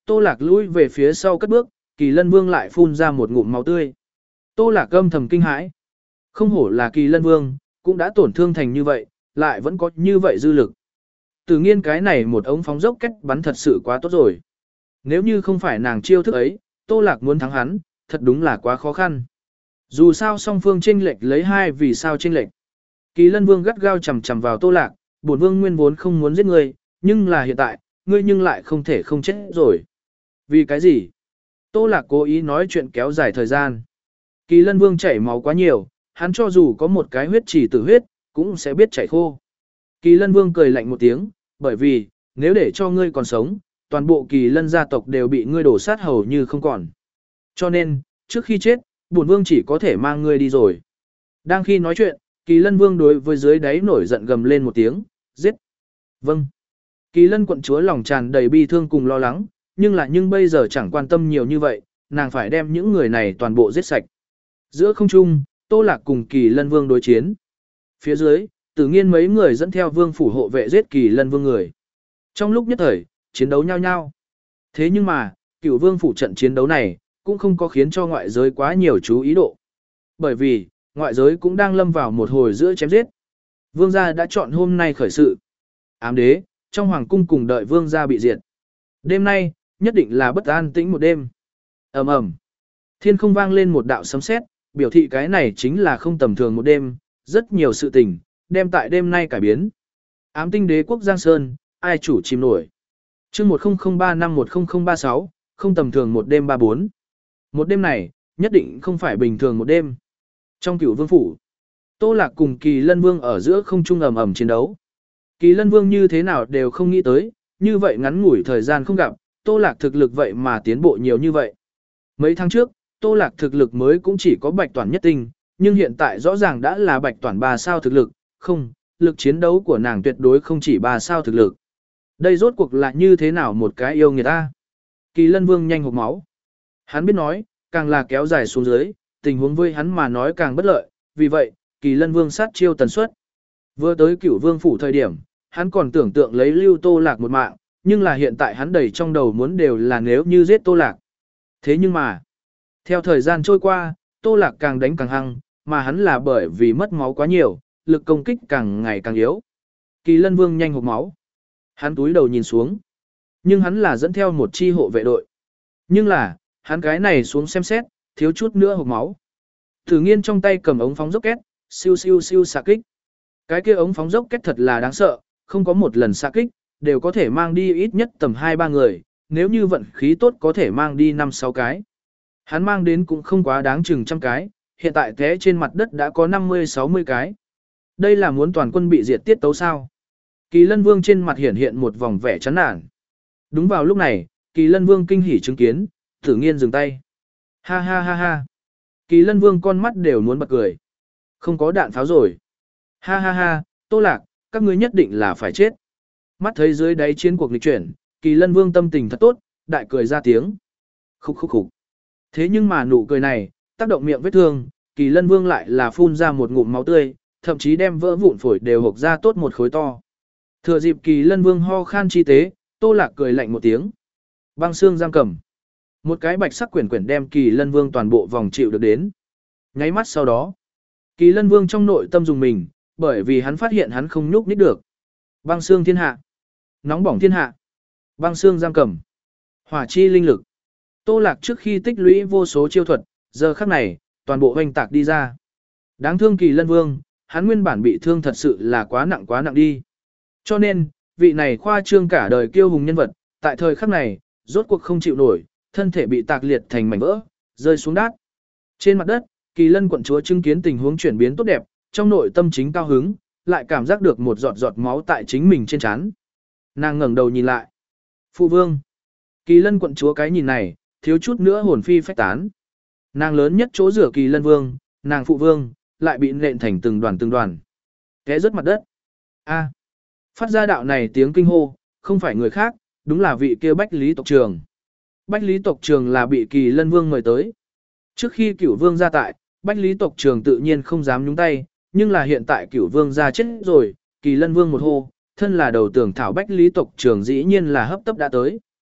[SPEAKER 1] Tô Lạc lui về phía sau cất bước, Kỳ Lân Vương lại phun ra một ngụm máu tươi. Tô Lạc âm thầm kinh hãi. Không hổ là Kỳ Lân Vương, cũng đã tổn thương thành như vậy, lại vẫn có như vậy dư lực. Tự nhiên cái này một ống phóng dốc cách bắn thật sự quá tốt rồi. Nếu như không phải nàng chiêu thức ấy, Tô Lạc muốn thắng hắn, thật đúng là quá khó khăn. Dù sao song phương chênh lệch lấy hai vì sao chênh lệch. Kỳ Lân Vương gắt gao chầm chầm vào Tô Lạc, bổn vương nguyên vốn không muốn giết ngươi, nhưng là hiện tại, ngươi nhưng lại không thể không chết rồi. Vì cái gì? Tô Lạc cố ý nói chuyện kéo dài thời gian. Kỳ Lân Vương chảy máu quá nhiều, hắn cho dù có một cái huyết chỉ tử huyết, cũng sẽ biết chảy khô. Kỳ Lân Vương cười lạnh một tiếng, bởi vì, nếu để cho ngươi còn sống, toàn bộ Kỳ Lân gia tộc đều bị ngươi đổ sát hầu như không còn. Cho nên, trước khi chết, bổn vương chỉ có thể mang ngươi đi rồi. Đang khi nói chuyện, Kỳ Lân Vương đối với dưới đáy nổi giận gầm lên một tiếng, giết. Vâng. Kỳ Lân quận chúa lòng tràn đầy bi thương cùng lo lắng, nhưng là nhưng bây giờ chẳng quan tâm nhiều như vậy, nàng phải đem những người này toàn bộ giết sạch. Giữa không trung, Tô Lạc cùng Kỳ Lân Vương đối chiến. Phía dưới, Tử Nghiên mấy người dẫn theo vương phủ hộ vệ giết Kỳ Lân Vương người. Trong lúc nhất thời, chiến đấu nhau nhau. Thế nhưng mà, Cửu Vương phủ trận chiến đấu này cũng không có khiến cho ngoại giới quá nhiều chú ý độ. Bởi vì, ngoại giới cũng đang lâm vào một hồi giữa chém giết. Vương gia đã chọn hôm nay khởi sự. Ám đế, trong hoàng cung cùng đợi vương gia bị diệt. Đêm nay, nhất định là bất an tĩnh một đêm. Ầm ầm. Thiên không vang lên một đạo sấm sét, biểu thị cái này chính là không tầm thường một đêm, rất nhiều sự tình, đem tại đêm nay cải biến. Ám tinh đế quốc Giang Sơn, ai chủ chìm nổi. Chương một không không ba năm một không không ba sáu, không tầm thường một đêm ba bốn. Một đêm này, nhất định không phải bình thường một đêm. Trong Cửu Vương phủ, Tô Lạc cùng Kỳ Lân Vương ở giữa không trung ầm ầm chiến đấu. Kỳ Lân Vương như thế nào đều không nghĩ tới, như vậy ngắn ngủi thời gian không gặp, Tô Lạc thực lực vậy mà tiến bộ nhiều như vậy. Mấy tháng trước, Tô Lạc thực lực mới cũng chỉ có bạch toàn nhất tinh, nhưng hiện tại rõ ràng đã là bạch toàn ba sao thực lực, không, lực chiến đấu của nàng tuyệt đối không chỉ ba sao thực lực. Đây rốt cuộc là như thế nào một cái yêu người ta. Kỳ Lân Vương nhanh hộc máu. Hắn biết nói, càng là kéo dài xuống dưới, tình huống với hắn mà nói càng bất lợi, vì vậy, Kỳ Lân Vương sát chiêu tần suất. Vừa tới Cửu Vương phủ thời điểm, hắn còn tưởng tượng lấy lưu Tô Lạc một mạng, nhưng là hiện tại hắn đầy trong đầu muốn đều là nếu như giết Tô Lạc. Thế nhưng mà, theo thời gian trôi qua, Tô Lạc càng đánh càng hăng, mà hắn là bởi vì mất máu quá nhiều, lực công kích càng ngày càng yếu. Kỳ Lân Vương nhanh hộc máu. Hắn túi đầu nhìn xuống. Nhưng hắn là dẫn theo một chi hộ vệ đội. Nhưng là, hắn cái này xuống xem xét, thiếu chút nữa hộc máu. Tử Nghiên trong tay cầm ống phóng dốc két, siêu siêu siêu xạ kích. Cái kia ống phóng dốc két thật là đáng sợ, không có một lần xạ kích, đều có thể mang đi ít nhất tầm hai ba người, nếu như vận khí tốt có thể mang đi năm sáu cái. Hắn mang đến cũng không quá đáng chừng trăm cái, hiện tại thế trên mặt đất đã có năm mươi sáu mươi cái. Đây là muốn toàn quân bị diệt tiết tấu sao? Kỳ Lân Vương trên mặt hiện hiện một vòng vẻ chán nản. Đúng vào lúc này, Kỳ Lân Vương kinh hỉ chứng kiến, Tử Nghiên dừng tay. Ha ha ha ha. Kỳ Lân Vương con mắt đều muốn bật cười. Không có đạn pháo rồi. Ha ha ha, Tô Lạc, các ngươi nhất định là phải chết. Mắt thấy dưới đáy chiến cuộc nghịch chuyển, Kỳ Lân Vương tâm tình thật tốt, đại cười ra tiếng. Khúc khúc khúc. Thế nhưng mà nụ cười này, tác động miệng vết thương, Kỳ Lân Vương lại là phun ra một ngụm máu tươi, thậm chí đem vỡ vụn phổi đều hộc ra tốt một khối to. Thừa dịp Kỳ Lân Vương ho khan chi tế, Tô Lạc cười lạnh một tiếng. Băng xương giam cầm. Một cái bạch sắc quyển quyển đem Kỳ Lân Vương toàn bộ vòng chịu được đến. Nháy mắt sau đó, Kỳ Lân Vương trong nội tâm dùng mình, bởi vì hắn phát hiện hắn không nhúc nhích được. Băng xương thiên hạ. Nóng bỏng thiên hạ. Băng xương giam cầm. Hỏa chi linh lực. Tô Lạc trước khi tích lũy vô số chiêu thuật, giờ khắc này, toàn bộ hoành tạc đi ra. Đáng thương Kỳ Lân Vương, hắn nguyên bản bị thương thật sự là quá nặng quá nặng đi. Cho nên, vị này khoa trương cả đời kiêu hùng nhân vật, tại thời khắc này, rốt cuộc không chịu nổi, thân thể bị tạc liệt thành mảnh vỡ, rơi xuống đát. Trên mặt đất, Kỳ Lân quận chúa chứng kiến tình huống chuyển biến tốt đẹp, trong nội tâm chính cao hứng, lại cảm giác được một giọt giọt máu tại chính mình trên trán. Nàng ngẩng đầu nhìn lại. Phụ vương. Kỳ Lân quận chúa cái nhìn này, thiếu chút nữa hồn phi phách tán. Nàng lớn nhất chỗ rửa Kỳ Lân vương, nàng phụ vương, lại bị nện thành từng đoàn từng đoàn. Té rớt mặt đất. A. Phát ra đạo này tiếng kinh hô, không phải người khác, đúng là vị kia Bách Lý tộc trường. Bách Lý tộc trường là bị Kỳ Lân vương mời tới. Trước khi Cửu vương ra tại, Bách Lý tộc trường tự nhiên không dám nhúng tay, nhưng là hiện tại Cửu vương ra chết rồi, Kỳ Lân vương một hô, thân là đầu tưởng thảo Bách Lý tộc trường dĩ nhiên là hấp tấp đã tới.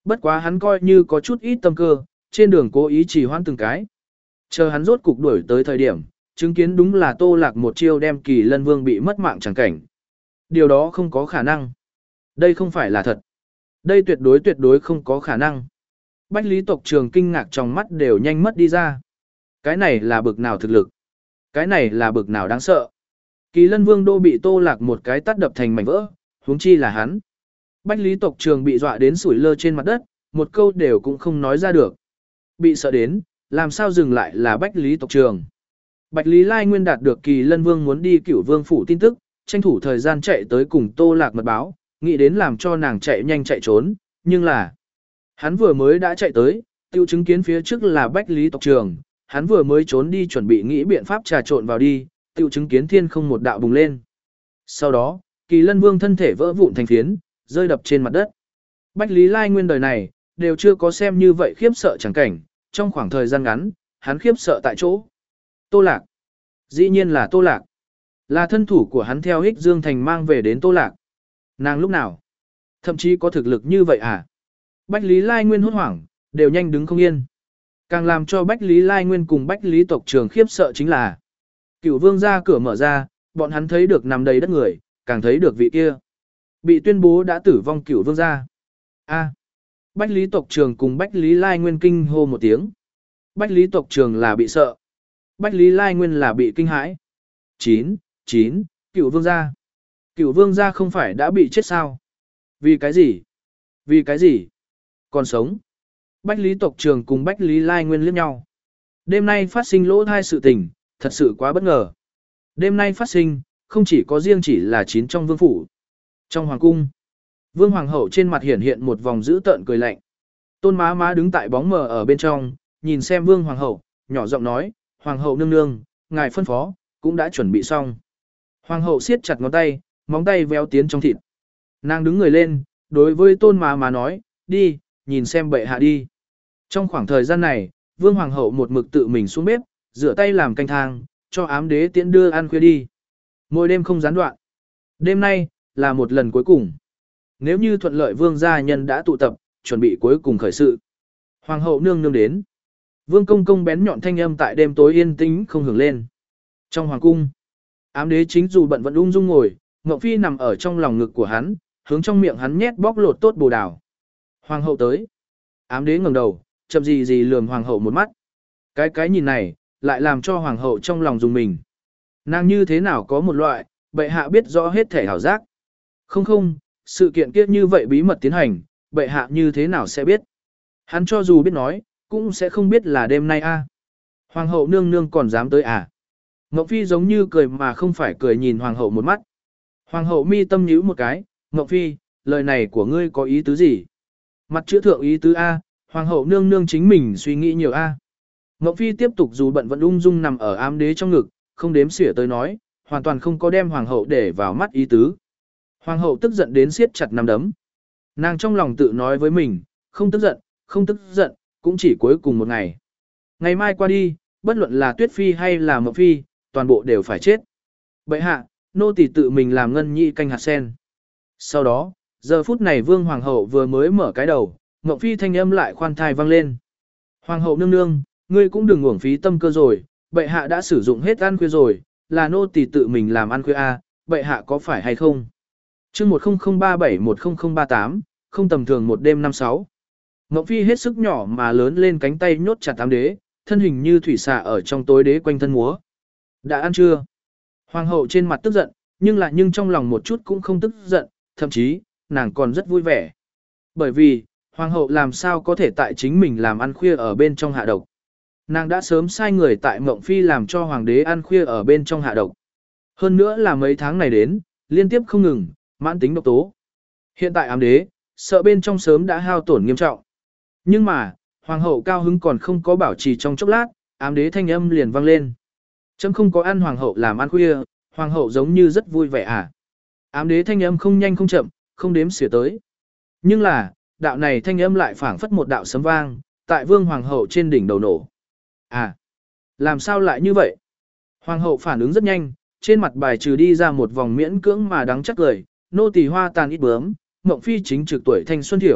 [SPEAKER 1] Bất quá hắn coi như có chút ít tâm cơ, trên đường cố ý trì hoãn từng cái. Chờ hắn rốt cục đuổi tới thời điểm, chứng kiến đúng là Tô Lạc một chiêu đem Kỳ Lân Vương bị mất mạng chẳng cảnh. Điều đó không có khả năng. Đây không phải là thật. Đây tuyệt đối tuyệt đối không có khả năng. Bách Lý tộc trường kinh ngạc trong mắt đều nhanh mất đi ra. Cái này là bực nào thực lực? Cái này là bực nào đáng sợ? Kỳ Lân Vương đô bị Tô Lạc một cái tát đập thành mảnh vỡ, huống chi là hắn. Bách Lý tộc trường bị dọa đến sủi lơ trên mặt đất, một câu đều cũng không nói ra được. Bị sợ đến, làm sao dừng lại là Bách Lý tộc trường. Bạch Lý Lai Nguyên đạt được Kỳ Lân Vương muốn đi Cửu Vương phủ tin tức, tranh thủ thời gian chạy tới cùng Tô Lạc mật báo, nghĩ đến làm cho nàng chạy nhanh chạy trốn, nhưng là hắn vừa mới đã chạy tới, tiêu chứng kiến phía trước là Bách Lý tộc trường, hắn vừa mới trốn đi chuẩn bị nghĩ biện pháp trà trộn vào đi, tiêu chứng kiến thiên không một đạo bùng lên. Sau đó, Kỳ Lân Vương thân thể vỡ vụn thành phiến, rơi đập trên mặt đất. Bách Lý Lai Nguyên đời này, đều chưa có xem như vậy khiếp sợ chẳng cảnh, trong khoảng thời gian ngắn, hắn khiếp sợ tại chỗ. Tô Lạc. Dĩ nhiên là Tô Lạc. Là thân thủ của hắn theo Hích Dương Thành mang về đến Tô Lạc. Nàng lúc nào? Thậm chí có thực lực như vậy à? Bách Lý Lai Nguyên hốt hoảng, đều nhanh đứng không yên. Càng làm cho Bách Lý Lai Nguyên cùng Bách Lý tộc trường khiếp sợ chính là Cửu Vương ra cửa mở ra, bọn hắn thấy được nằm đầy đất người, càng thấy được vị kia. Bị tuyên bố đã tử vong Cửu Vương ra. A. Bách Lý tộc trường cùng Bách Lý Lai Nguyên kinh hô một tiếng. Bách Lý tộc trường là bị sợ. Bách Lý Lai Nguyên là bị kinh hãi. chín, chín, Cửu Vương gia. Cửu Vương gia không phải đã bị chết sao? Vì cái gì? Vì cái gì? Còn sống. Bách Lý tộc trường cùng Bách Lý Lai Nguyên liếc nhau. Đêm nay phát sinh lỗ thai sự tình, thật sự quá bất ngờ. Đêm nay phát sinh, không chỉ có riêng chỉ là chín trong vương phủ. Trong hoàng cung, Vương Hoàng hậu trên mặt hiển hiện một vòng dữ tợn cười lạnh. Tôn má má đứng tại bóng mờ ở bên trong, nhìn xem Vương Hoàng hậu, nhỏ giọng nói, Hoàng hậu nương nương, ngài phân phó, cũng đã chuẩn bị xong. Hoàng hậu siết chặt ngón tay, móng tay véo tiến trong thịt. Nàng đứng người lên, đối với tôn má má nói, đi, nhìn xem bệ hạ đi. Trong khoảng thời gian này, Vương Hoàng hậu một mực tự mình xuống bếp, rửa tay làm canh thang, cho ám đế tiễn đưa ăn khuya đi. Mỗi đêm không gián đoạn. Đêm nay, là một lần cuối cùng. Nếu như thuận lợi Vương gia nhân đã tụ tập, chuẩn bị cuối cùng khởi sự. Hoàng hậu nương nương đến. Vương công công bén nhọn thanh âm tại đêm tối yên tĩnh không hưởng lên. Trong hoàng cung, ám đế chính dù bận vẫn ung dung ngồi, Ngọc Phi nằm ở trong lòng ngực của hắn, hướng trong miệng hắn nhét bóc lột tốt bồ đào. Hoàng hậu tới. Ám đế ngẩng đầu, chậm gì gì lườm hoàng hậu một mắt. Cái cái nhìn này, lại làm cho hoàng hậu trong lòng dùng mình. Nàng như thế nào có một loại, bệ hạ biết rõ hết thể hảo giác. Không không, sự kiện kia như vậy bí mật tiến hành, bệ hạ như thế nào sẽ biết. Hắn cho dù biết nói, cũng sẽ không biết là đêm nay a. Hoàng hậu nương nương còn dám tới à. Ngọc Phi giống như cười mà không phải cười nhìn hoàng hậu một mắt. Hoàng hậu mi tâm nhíu một cái, Ngọc Phi, lời này của ngươi có ý tứ gì? Mặt chữ thượng ý tứ A, hoàng hậu nương nương chính mình suy nghĩ nhiều A. Ngọc Phi tiếp tục dù bận vẫn ung dung nằm ở ám đế trong ngực, không đếm xỉa tới nói, hoàn toàn không có đem hoàng hậu để vào mắt ý tứ. Hoàng hậu tức giận đến siết chặt nắm đấm. Nàng trong lòng tự nói với mình, không tức giận, không tức giận, cũng chỉ cuối cùng một ngày. Ngày mai qua đi, bất luận là Tuyết Phi hay là Mộc Phi, toàn bộ đều phải chết. Bệ hạ, nô tỳ tự mình làm ngân nhị canh hạt sen. Sau đó, giờ phút này Vương Hoàng hậu vừa mới mở cái đầu, Mộc Phi thanh âm lại khoan thai vang lên. Hoàng hậu nương nương, ngươi cũng đừng uổng phí tâm cơ rồi, bệ hạ đã sử dụng hết ăn khuya rồi, là nô tỳ tự mình làm ăn khuya a, bệ hạ có phải hay không? Chương một không không ba bảy một không không ba tám, không tầm thường một đêm năm sáu. Ngọc Phi hết sức nhỏ mà lớn lên cánh tay nhốt chặt ám đế, thân hình như thủy xà ở trong tối đế quanh thân múa. Đã ăn chưa? Hoàng hậu trên mặt tức giận, nhưng lại nhưng trong lòng một chút cũng không tức giận, thậm chí, nàng còn rất vui vẻ. Bởi vì, hoàng hậu làm sao có thể tại chính mình làm ăn khuya ở bên trong hạ độc. Nàng đã sớm sai người tại Mộng Phi làm cho hoàng đế ăn khuya ở bên trong hạ độc. Hơn nữa là mấy tháng này đến, liên tiếp không ngừng, mãn tính độc tố. Hiện tại ám đế, sợ bên trong sớm đã hao tổn nghiêm trọng. Nhưng mà, hoàng hậu cao hứng còn không có bảo trì trong chốc lát, ám đế thanh âm liền vang lên. Chấm không có ăn hoàng hậu làm ăn khuya, hoàng hậu giống như rất vui vẻ à. Ám đế thanh âm không nhanh không chậm, không đếm xỉa tới. Nhưng là, đạo này thanh âm lại phảng phất một đạo sấm vang, tại vương hoàng hậu trên đỉnh đầu nổ. À, làm sao lại như vậy? Hoàng hậu phản ứng rất nhanh, trên mặt bài trừ đi ra một vòng miễn cưỡng mà đắng chắc cười, nô tỳ hoa tàn ít bướm, Mộng Phi chính trực tuổi thanh xuân thiểu,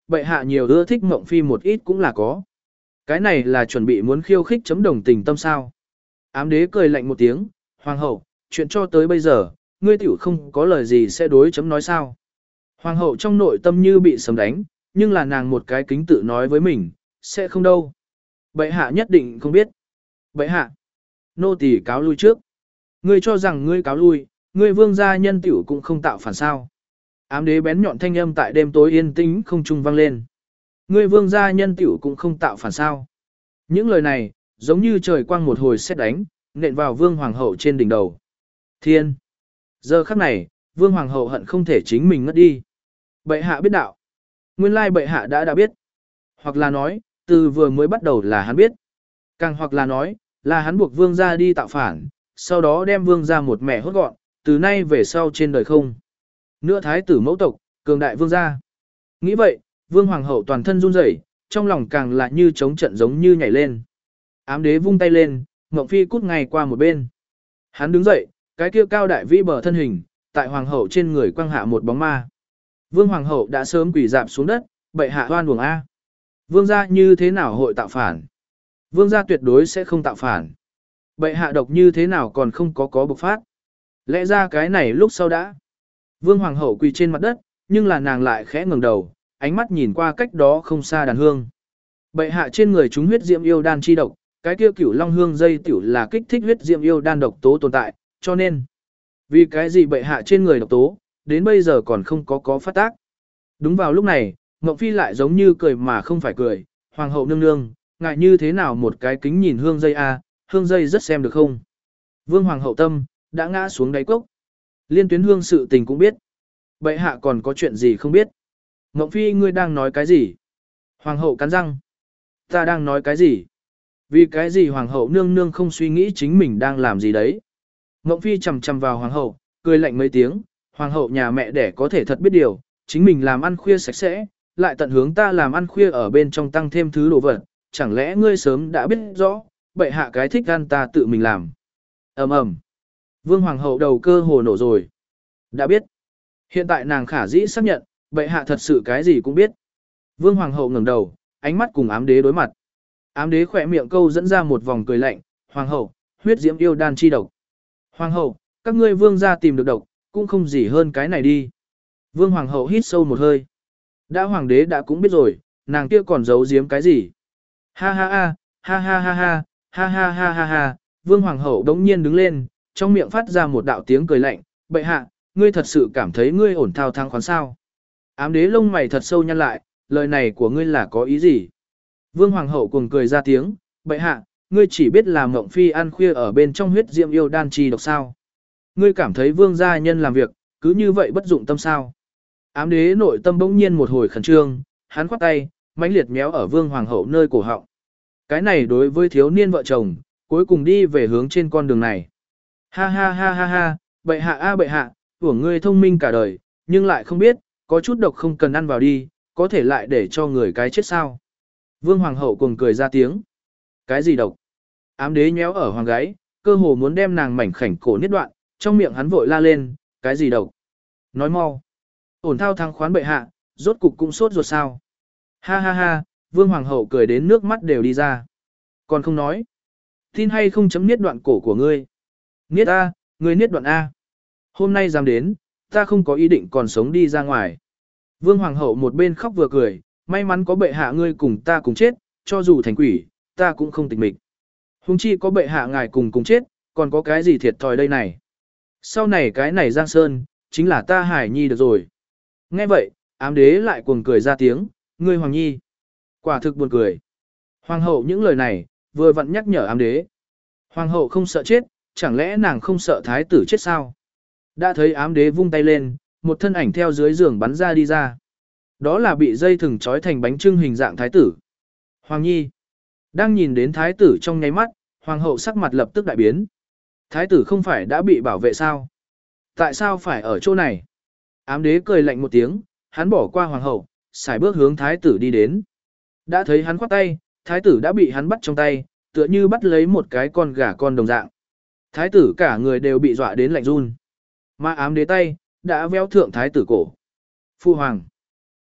[SPEAKER 1] bệ hạ nhiều ưa thích Mộng Phi một ít cũng là có. Cái này là chuẩn bị muốn khiêu khích chấm đồng tình tâm sao. Ám đế cười lạnh một tiếng, hoàng hậu, chuyện cho tới bây giờ, ngươi tiểu không có lời gì sẽ đối chấm nói sao. Hoàng hậu trong nội tâm như bị sấm đánh, nhưng là nàng một cái kính tự nói với mình, sẽ không đâu. Bệ hạ nhất định không biết. Bệ hạ, nô tỳ cáo lui trước. Ngươi cho rằng ngươi cáo lui, ngươi vương gia nhân tiểu cũng không tạo phản sao. Ám đế bén nhọn thanh âm tại đêm tối yên tĩnh không trung vang lên. Ngươi vương gia nhân tiểu cũng không tạo phản sao. Những lời này, giống như trời quang một hồi sét đánh, nện vào vương hoàng hậu trên đỉnh đầu. Thiên! Giờ khắc này, vương hoàng hậu hận không thể chính mình ngất đi. Bệ hạ biết đạo. Nguyên lai bệ hạ đã đã biết. Hoặc là nói, từ vừa mới bắt đầu là hắn biết. Càng hoặc là nói, là hắn buộc vương gia đi tạo phản, sau đó đem vương gia một mẹ hốt gọn, từ nay về sau trên đời không. Nữa thái tử mẫu tộc, cường đại vương gia. Nghĩ vậy, vương hoàng hậu toàn thân run rẩy, trong lòng càng là như chống trận giống như nhảy lên. Ám đế vung tay lên, Ngộng Phi cút ngay qua một bên. Hắn đứng dậy, cái kia cao đại vĩ bờ thân hình, tại hoàng hậu trên người quăng hạ một bóng ma. Vương hoàng hậu đã sớm quỳ dạp xuống đất, bệ hạ oan uổng a. Vương gia như thế nào hội tạo phản? Vương gia tuyệt đối sẽ không tạo phản. Bệ hạ độc như thế nào còn không có có bộc phát? Lẽ ra cái này lúc sau đã. Vương hoàng hậu quỳ trên mặt đất, nhưng là nàng lại khẽ ngẩng đầu, ánh mắt nhìn qua cách đó không xa đàn hương. Bệ hạ trên người chúng huyết diệm yêu đan chi độc, cái kia cửu long hương dây tiểu là kích thích huyết diệm yêu đan độc tố tồn tại, cho nên vì cái gì bệ hạ trên người độc tố, đến bây giờ còn không có có phát tác. Đúng vào lúc này, Ngộng Phi lại giống như cười mà không phải cười, hoàng hậu nương nương, ngại như thế nào một cái kính nhìn hương dây a, hương dây rất xem được không? Vương hoàng hậu tâm đã ngã xuống đáy cốc. Liên Tuyến Hương sự tình cũng biết. Bệ hạ còn có chuyện gì không biết? Ngộng Phi ngươi đang nói cái gì? Hoàng hậu cắn răng. Ta đang nói cái gì? Vì cái gì hoàng hậu nương nương không suy nghĩ chính mình đang làm gì đấy? Ngộng Phi chầm chầm vào hoàng hậu, cười lạnh mấy tiếng, hoàng hậu nhà mẹ đẻ có thể thật biết điều, chính mình làm ăn khuya sạch sẽ, lại tận hướng ta làm ăn khuya ở bên trong tăng thêm thứ đồ vật, chẳng lẽ ngươi sớm đã biết rõ, bệ hạ cái thích ăn ta tự mình làm. Ầm ầm. Vương hoàng hậu đầu cơ hồ nổ rồi. Đã biết. Hiện tại nàng khả dĩ xác nhận, bệ hạ thật sự cái gì cũng biết. Vương hoàng hậu ngẩng đầu, ánh mắt cùng ám đế đối mặt. Ám đế khỏe miệng câu dẫn ra một vòng cười lạnh, hoàng hậu, huyết diễm yêu đan chi độc. Hoàng hậu, các ngươi vương gia tìm được độc, cũng không gì hơn cái này đi. Vương hoàng hậu hít sâu một hơi. Đã hoàng đế đã cũng biết rồi, nàng kia còn giấu giếm cái gì. Ha ha ha, ha ha ha ha, ha ha ha ha ha, vương hoàng hậu đống nhiên đứng lên, trong miệng phát ra một đạo tiếng cười lạnh, bệ hạ, ngươi thật sự cảm thấy ngươi ổn thao thang khoán sao. Ám đế lông mày thật sâu nhăn lại, lời này của ngươi là có ý gì? Vương hoàng hậu cuồng cười ra tiếng, bệ hạ, ngươi chỉ biết làm Ngộng Phi ăn khuya ở bên trong huyết diệm yêu đan chi độc sao. Ngươi cảm thấy vương gia nhân làm việc, cứ như vậy bất dụng tâm sao. Ám đế nội tâm bỗng nhiên một hồi khẩn trương, hắn khoát tay, mãnh liệt méo ở vương hoàng hậu nơi cổ họng. Cái này đối với thiếu niên vợ chồng, cuối cùng đi về hướng trên con đường này. Ha ha ha ha ha, bệ hạ a bệ hạ, của ngươi thông minh cả đời, nhưng lại không biết, có chút độc không cần ăn vào đi, có thể lại để cho người cái chết sao. Vương hoàng hậu cuồng cười ra tiếng. Cái gì độc? Ám đế nhéo ở hoàng gáy, cơ hồ muốn đem nàng mảnh khảnh cổ niết đoạn, trong miệng hắn vội la lên, cái gì độc? Nói mau. Ổn thao thăng khoán bệ hạ, rốt cục cũng sốt ruột sao. Ha ha ha, vương hoàng hậu cười đến nước mắt đều đi ra. Còn không nói. Tin hay không chấm niết đoạn cổ của ngươi. Niết A, ngươi niết đoạn A. Hôm nay dám đến, ta không có ý định còn sống đi ra ngoài. Vương hoàng hậu một bên khóc vừa cười, may mắn có bệ hạ ngươi cùng ta cùng chết, cho dù thành quỷ, ta cũng không tịch mịch. Hùng chi có bệ hạ ngài cùng cùng chết, còn có cái gì thiệt thòi đây này. Sau này cái này Giang Sơn, chính là ta Hải Nhi được rồi. Nghe vậy, ám đế lại cuồng cười ra tiếng, ngươi Hoàng Nhi. Quả thực buồn cười. Hoàng hậu những lời này, vừa vặn nhắc nhở ám đế. Hoàng hậu không sợ chết, chẳng lẽ nàng không sợ thái tử chết sao? Đã thấy ám đế vung tay lên, một thân ảnh theo dưới giường bắn ra đi ra. Đó là bị dây thừng trói thành bánh trưng hình dạng thái tử. Hoàng Nhi. Đang nhìn đến thái tử trong nháy mắt, hoàng hậu sắc mặt lập tức đại biến. Thái tử không phải đã bị bảo vệ sao? Tại sao phải ở chỗ này? Ám đế cười lạnh một tiếng, hắn bỏ qua hoàng hậu, xài bước hướng thái tử đi đến. Đã thấy hắn khoát tay, thái tử đã bị hắn bắt trong tay, tựa như bắt lấy một cái con gà con đồng dạng. Thái tử cả người đều bị dọa đến lạnh run. Mà ám đế tay, đã véo thượng thái tử cổ. Phu hoàng.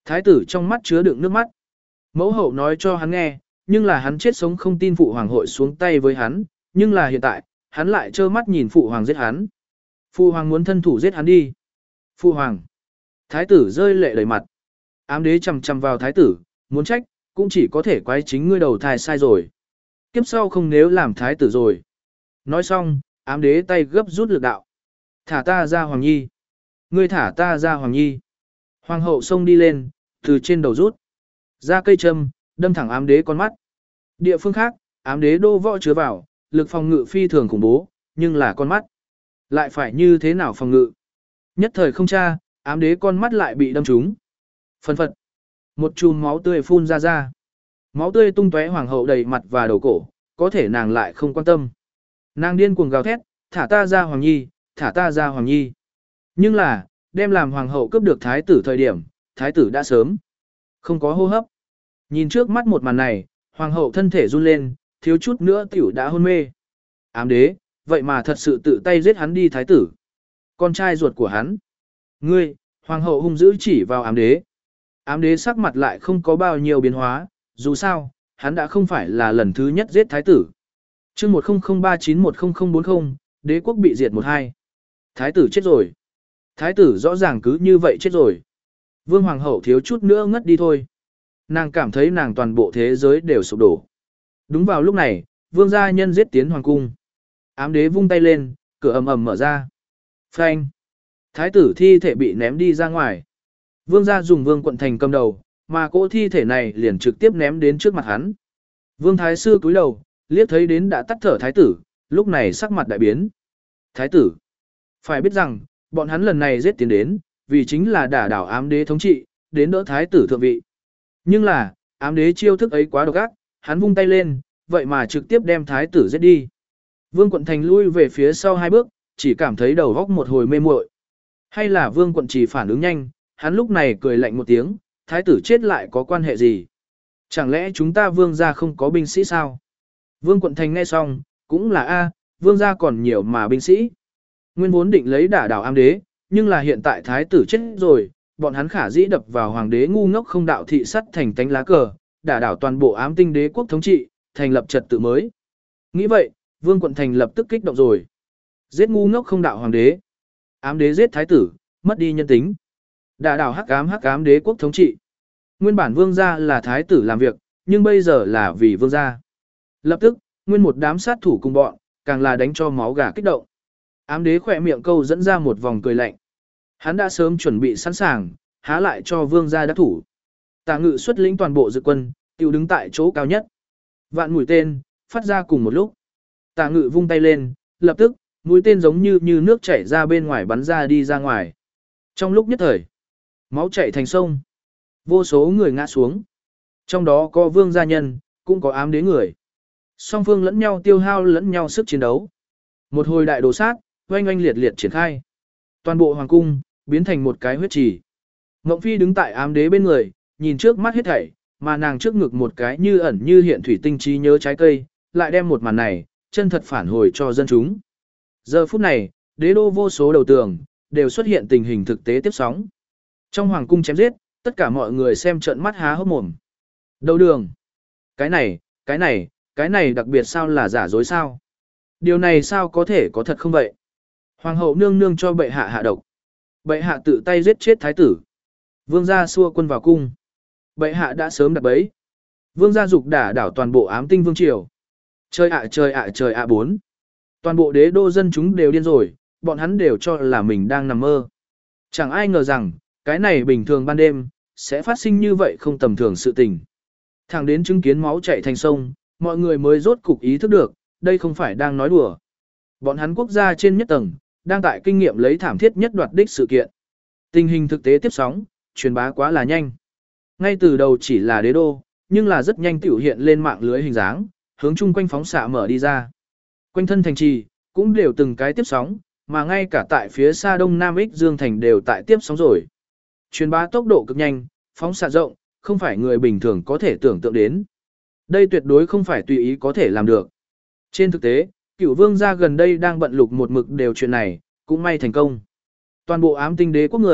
[SPEAKER 1] Thái tử trong mắt chứa đựng nước mắt. Mẫu hậu nói cho hắn nghe, nhưng là hắn chết sống không tin phụ hoàng hội xuống tay với hắn, nhưng là hiện tại, hắn lại trơ mắt nhìn phụ hoàng giết hắn. Phụ hoàng muốn thân thủ giết hắn đi. Phụ hoàng. Thái tử rơi lệ đầy mặt. Ám đế chầm chầm vào thái tử, muốn trách, cũng chỉ có thể quái chính ngươi đầu thai sai rồi. Kiếp sau không nếu làm thái tử rồi. Nói xong, ám đế tay gấp rút lực đạo. Thả ta ra Hoàng Nhi. Ngươi thả ta ra Hoàng Nhi. Hoàng hậu xông đi lên, từ trên đầu rút. Ra cây châm, đâm thẳng ám đế con mắt. Địa phương khác, ám đế đô võ chứa vào, lực phòng ngự phi thường khủng bố, nhưng là con mắt. Lại phải như thế nào phòng ngự? Nhất thời không tra, ám đế con mắt lại bị đâm trúng. Phân phật. Một chùm máu tươi phun ra ra. Máu tươi tung tóe hoàng hậu đầy mặt và đầu cổ, có thể nàng lại không quan tâm. Nàng điên cuồng gào thét, thả ta ra Hoàng Nhi, thả ta ra Hoàng Nhi. Nhưng là, đem làm hoàng hậu cướp được thái tử thời điểm, thái tử đã sớm. Không có hô hấp. Nhìn trước mắt một màn này, hoàng hậu thân thể run lên, thiếu chút nữa tiểu đã hôn mê. Ám đế, vậy mà thật sự tự tay giết hắn đi thái tử. Con trai ruột của hắn. Ngươi, hoàng hậu hung dữ chỉ vào ám đế. Ám đế sắc mặt lại không có bao nhiêu biến hóa, dù sao, hắn đã không phải là lần thứ nhất giết thái tử. chương một không không ba chín một không không bốn không, đế quốc bị diệt một hai. Thái tử chết rồi. Thái tử rõ ràng cứ như vậy chết rồi. Vương hoàng hậu thiếu chút nữa ngất đi thôi. Nàng cảm thấy nàng toàn bộ thế giới đều sụp đổ. Đúng vào lúc này, vương gia nhân giết tiến hoàng cung. Ám đế vung tay lên, cửa ầm ầm mở ra. Phanh. Thái tử thi thể bị ném đi ra ngoài. Vương gia dùng vương quận thành cầm đầu, mà cỗ thi thể này liền trực tiếp ném đến trước mặt hắn. Vương thái sư cúi đầu, liếc thấy đến đã tắt thở thái tử, lúc này sắc mặt đại biến. Thái tử. Phải biết rằng, bọn hắn lần này giết tiến đến, vì chính là đả đảo ám đế thống trị, đến đỡ thái tử thượng vị. Nhưng là, ám đế chiêu thức ấy quá độc ác, hắn vung tay lên, vậy mà trực tiếp đem thái tử giết đi. Vương quận thành lui về phía sau hai bước, chỉ cảm thấy đầu góc một hồi mê muội. Hay là vương quận chỉ phản ứng nhanh, hắn lúc này cười lạnh một tiếng, thái tử chết lại có quan hệ gì? Chẳng lẽ chúng ta vương gia không có binh sĩ sao? Vương quận thành nghe xong, cũng là A, vương gia còn nhiều mà binh sĩ. Nguyên vốn định lấy đả đảo ám đế, nhưng là hiện tại thái tử chết rồi, bọn hắn khả dĩ đập vào hoàng đế ngu ngốc không đạo thị sắt thành tánh lá cờ, đả đảo toàn bộ ám tinh đế quốc thống trị, thành lập trật tự mới. Nghĩ vậy, vương quận thành lập tức kích động rồi. Giết ngu ngốc không đạo hoàng đế. Ám đế giết thái tử, mất đi nhân tính. Đả đảo hắc ám hắc ám đế quốc thống trị. Nguyên bản vương gia là thái tử làm việc, nhưng bây giờ là vì vương gia. Lập tức, nguyên một đám sát thủ cùng bọn, càng là đánh cho máu gà kích động. Ám đế khỏe miệng câu dẫn ra một vòng cười lạnh. Hắn đã sớm chuẩn bị sẵn sàng, há lại cho vương gia đắc thủ. Tả Ngự xuất lĩnh toàn bộ dự quân, tiêu đứng tại chỗ cao nhất. Vạn mũi tên, phát ra cùng một lúc. Tả Ngự vung tay lên, lập tức, mũi tên giống như như nước chảy ra bên ngoài bắn ra đi ra ngoài. Trong lúc nhất thời, máu chảy thành sông. Vô số người ngã xuống. Trong đó có vương gia nhân, cũng có ám đế người. Song phương lẫn nhau tiêu hao lẫn nhau sức chiến đấu. Một hồi đại đồ sát, oanh oanh liệt liệt triển khai. Toàn bộ hoàng cung, biến thành một cái huyết trì. Ngộng Phi đứng tại ám đế bên người, nhìn trước mắt hết thảy, mà nàng trước ngực một cái như ẩn như hiện thủy tinh trí nhớ trái cây, lại đem một màn này, chân thật phản hồi cho dân chúng. Giờ phút này, đế đô vô số đầu tường, đều xuất hiện tình hình thực tế tiếp sóng. Trong hoàng cung chém giết, tất cả mọi người xem trợn mắt há hốc mồm. Đầu đường. Cái này, cái này, cái này đặc biệt sao là giả dối sao? Điều này sao có thể có thật không vậy? Hoàng hậu nương nương cho bệ hạ hạ độc. Bệ hạ tự tay giết chết thái tử. Vương gia xua quân vào cung. Bệ hạ đã sớm đặt bẫy. Vương gia dục đả đảo toàn bộ ám tinh vương triều. Trời ạ trời ạ trời ạ bốn. Toàn bộ đế đô dân chúng đều điên rồi, bọn hắn đều cho là mình đang nằm mơ. Chẳng ai ngờ rằng, cái này bình thường ban đêm, sẽ phát sinh như vậy không tầm thường sự tình. Thẳng đến chứng kiến máu chảy thành sông, mọi người mới rốt cục ý thức được, đây không phải đang nói đùa. Bọn hắn quốc gia trên nhất tầng, đang tại kinh nghiệm lấy thảm thiết nhất đoạt đích sự kiện. Tình hình thực tế tiếp sóng, truyền bá quá là nhanh. Ngay từ đầu chỉ là đế đô, nhưng là rất nhanh tiểu hiện lên mạng lưới hình dáng, hướng chung quanh phóng xạ mở đi ra. Quanh thân thành trì, cũng đều từng cái tiếp sóng, mà ngay cả tại phía xa đông nam ích Dương Thành đều tại tiếp sóng rồi. Truyền bá tốc độ cực nhanh, phóng xạ rộng, không phải người bình thường có thể tưởng tượng đến. Đây tuyệt đối không phải tùy ý có thể làm được. Trên thực tế, Cửu vương gia gần đây đang bận lục một mực đều chuyện này, cũng may thành công. Toàn bộ ám tinh đế quốc người,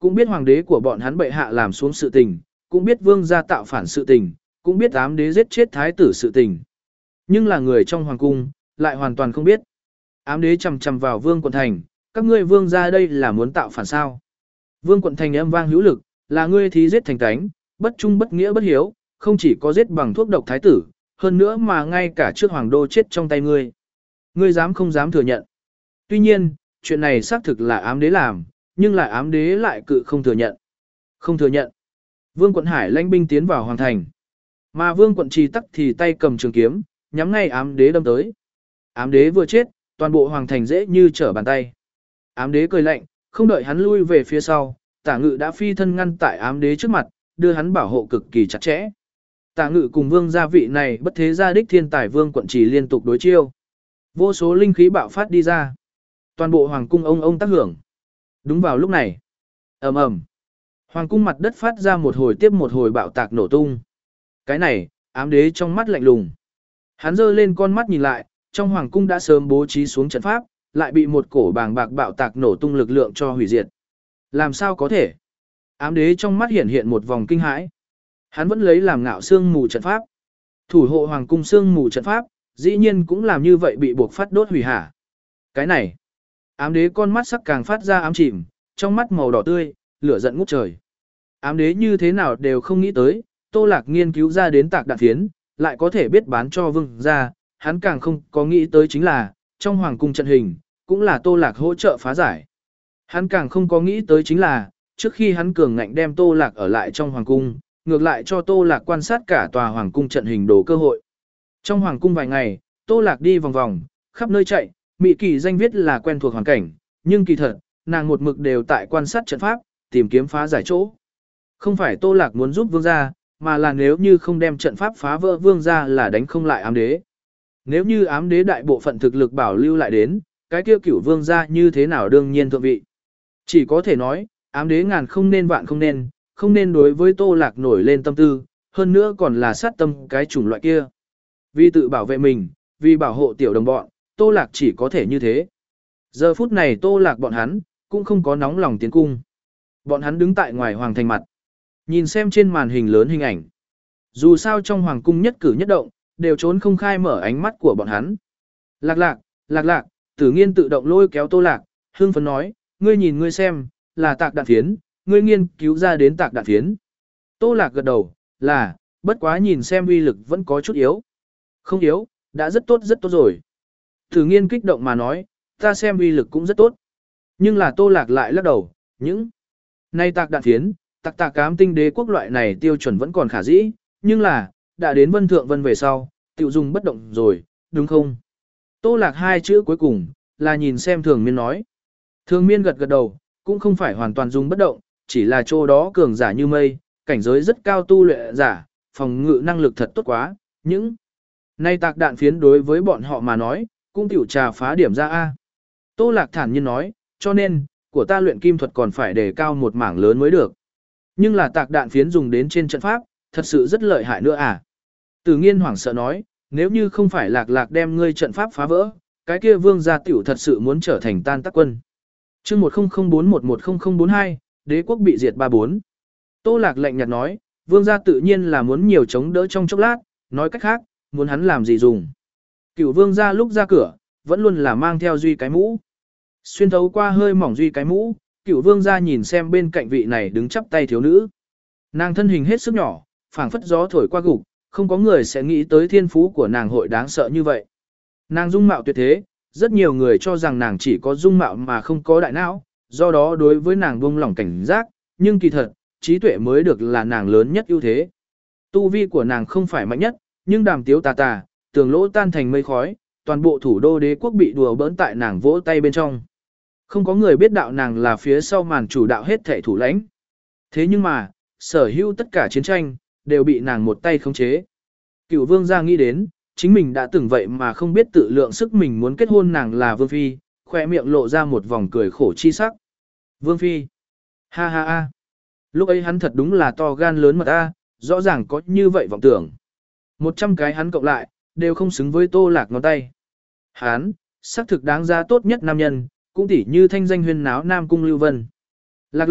[SPEAKER 1] cũng biết hoàng đế của bọn hắn bệ hạ làm xuống sự tình, cũng biết vương gia tạo phản sự tình, cũng biết ám đế giết chết thái tử sự tình. Nhưng là người trong hoàng cung, lại hoàn toàn không biết. Ám đế chầm chầm vào Vương Quận Thành, các ngươi vương gia đây là muốn tạo phản sao? Vương Quận Thành âm vang hữu lực, là ngươi thí giết thành tánh, bất trung bất nghĩa bất hiếu, không chỉ có giết bằng thuốc độc thái tử, hơn nữa mà ngay cả trước hoàng đô chết trong tay ngươi. Ngươi dám không dám thừa nhận. Tuy nhiên, chuyện này xác thực là ám đế làm, nhưng lại ám đế lại cự không thừa nhận. Không thừa nhận. Vương Quận Hải lãnh binh tiến vào hoàng thành. Mà Vương Quận Trì tắc thì tay cầm trường kiếm, nhắm ngay ám đế đâm tới. Ám đế vừa chết, toàn bộ hoàng thành dễ như trở bàn tay. Ám đế cười lạnh, không đợi hắn lui về phía sau, Tả Ngự đã phi thân ngăn tại ám đế trước mặt, đưa hắn bảo hộ cực kỳ chặt chẽ. Tả Ngự cùng Vương gia vị này bất thế gia đích thiên tài Vương Quận Trì liên tục đối chiêu. Vô số linh khí bạo phát đi ra. Toàn bộ hoàng cung ông ông tác hưởng. Đúng vào lúc này, ầm ầm, hoàng cung mặt đất phát ra một hồi tiếp một hồi bạo tạc nổ tung. Cái này, ám đế trong mắt lạnh lùng. Hắn giơ lên con mắt nhìn lại, trong hoàng cung đã sớm bố trí xuống trận pháp, lại bị một cổ bàng bạc bạo tạc nổ tung lực lượng cho hủy diệt. Làm sao có thể? Ám đế trong mắt hiện hiện một vòng kinh hãi. Hắn vẫn lấy làm ngạo xương mù trận pháp. Thủ hộ hoàng cung xương mù trận pháp, dĩ nhiên cũng làm như vậy bị buộc phát đốt hủy hả. Cái này, ám đế con mắt sắc càng phát ra ám chìm, trong mắt màu đỏ tươi, lửa giận ngút trời. Ám đế như thế nào đều không nghĩ tới, Tô Lạc nghiên cứu ra đến tạc đạn phiến, lại có thể biết bán cho vương gia, hắn càng không có nghĩ tới chính là, trong hoàng cung trận hình, cũng là Tô Lạc hỗ trợ phá giải. Hắn càng không có nghĩ tới chính là, trước khi hắn cường ngạnh đem Tô Lạc ở lại trong hoàng cung, ngược lại cho Tô Lạc quan sát cả tòa hoàng cung trận hình đồ cơ hội. Trong hoàng cung vài ngày, Tô Lạc đi vòng vòng, khắp nơi chạy, mị kỳ danh viết là quen thuộc hoàn cảnh, nhưng kỳ thật, nàng một mực đều tại quan sát trận pháp, tìm kiếm phá giải chỗ. Không phải Tô Lạc muốn giúp vương gia, mà là nếu như không đem trận pháp phá vỡ vương gia là đánh không lại ám đế. Nếu như ám đế đại bộ phận thực lực bảo lưu lại đến, cái kia cửu vương gia như thế nào đương nhiên thượng vị. Chỉ có thể nói, ám đế ngàn không nên vạn không nên, không nên đối với Tô Lạc nổi lên tâm tư, hơn nữa còn là sát tâm cái chủng loại kia. Vì tự bảo vệ mình, vì bảo hộ tiểu đồng bọn, Tô Lạc chỉ có thể như thế. Giờ phút này Tô Lạc bọn hắn, cũng không có nóng lòng tiến cung. Bọn hắn đứng tại ngoài hoàng thành mặt, nhìn xem trên màn hình lớn hình ảnh. Dù sao trong hoàng cung nhất cử nhất động, đều trốn không khai mở ánh mắt của bọn hắn. Lạc lạc, lạc lạc, Tử Nghiên tự động lôi kéo Tô Lạc, hưng phấn nói, ngươi nhìn ngươi xem, là tạc đạn phiến, ngươi nghiên cứu ra đến tạc đạn phiến. Tô Lạc gật đầu, là, bất quá nhìn xem uy lực vẫn có chút yếu. Không yếu, đã rất tốt rất tốt rồi. Tử Nghiên kích động mà nói, ta xem uy lực cũng rất tốt. Nhưng là Tô Lạc lại lắc đầu, những nay tạc đạn phiến, tạc tạc cám tinh đế quốc loại này tiêu chuẩn vẫn còn khả dĩ, nhưng là, đã đến vân thượng vân về sau, tiểu dùng bất động rồi, đúng không? Tô Lạc hai chữ cuối cùng, là nhìn xem Thường Miên nói. Thường Miên gật gật đầu, cũng không phải hoàn toàn dùng bất động, chỉ là chỗ đó cường giả như mây, cảnh giới rất cao tu luyện giả, phòng ngự năng lực thật tốt quá, những nay tạc đạn phiến đối với bọn họ mà nói, cũng tiểu trà phá điểm ra A. Tô Lạc thản nhiên nói, cho nên, của ta luyện kim thuật còn phải đề cao một mảng lớn mới được. Nhưng là tạc đạn phiến dùng đến trên trận pháp, thật sự rất lợi hại nữa à. Tử Nghiên hoảng sợ nói, nếu như không phải Lạc Lạc đem ngươi trận pháp phá vỡ, cái kia vương gia tiểu thật sự muốn trở thành tan tác quân. Chương một không không bốn một một không không bốn hai, đế quốc bị diệt ba bốn. Tô Lạc lạnh nhạt nói, vương gia tự nhiên là muốn nhiều chống đỡ trong chốc lát, nói cách khác, muốn hắn làm gì dùng. Cửu vương gia lúc ra cửa, vẫn luôn là mang theo duy cái mũ. Xuyên thấu qua hơi mỏng duy cái mũ, Cửu vương gia nhìn xem bên cạnh vị này đứng chắp tay thiếu nữ. Nàng thân hình hết sức nhỏ, phảng phất gió thổi qua gục, không có người sẽ nghĩ tới thiên phú của nàng hội đáng sợ như vậy. Nàng dung mạo tuyệt thế, rất nhiều người cho rằng nàng chỉ có dung mạo mà không có đại não, do đó đối với nàng buông lỏng cảnh giác, nhưng kỳ thật, trí tuệ mới được là nàng lớn nhất ưu thế. Tu vi của nàng không phải mạnh nhất, nhưng đàm tiếu tà tà, tường lỗ tan thành mây khói, toàn bộ thủ đô đế quốc bị đùa bỡn tại nàng vỗ tay bên trong. Không có người biết đạo nàng là phía sau màn chủ đạo hết thể thủ lãnh. Thế nhưng mà, sở hữu tất cả chiến tranh, đều bị nàng một tay khống chế. Cửu vương gia nghĩ đến, chính mình đã từng vậy mà không biết tự lượng sức mình muốn kết hôn nàng là vương phi, khoe miệng lộ ra một vòng cười khổ chi sắc. Vương phi. Ha ha ha. Lúc ấy hắn thật đúng là to gan lớn mật a, rõ ràng có như vậy vọng tưởng. Một trăm cái hắn cộng lại, đều không xứng với Tô Lạc ngón tay. Hắn, xác thực đáng giá tốt nhất nam nhân, cũng tỉ như thanh danh huyên náo Nam Cung Lưu Vân. Lạc lạc,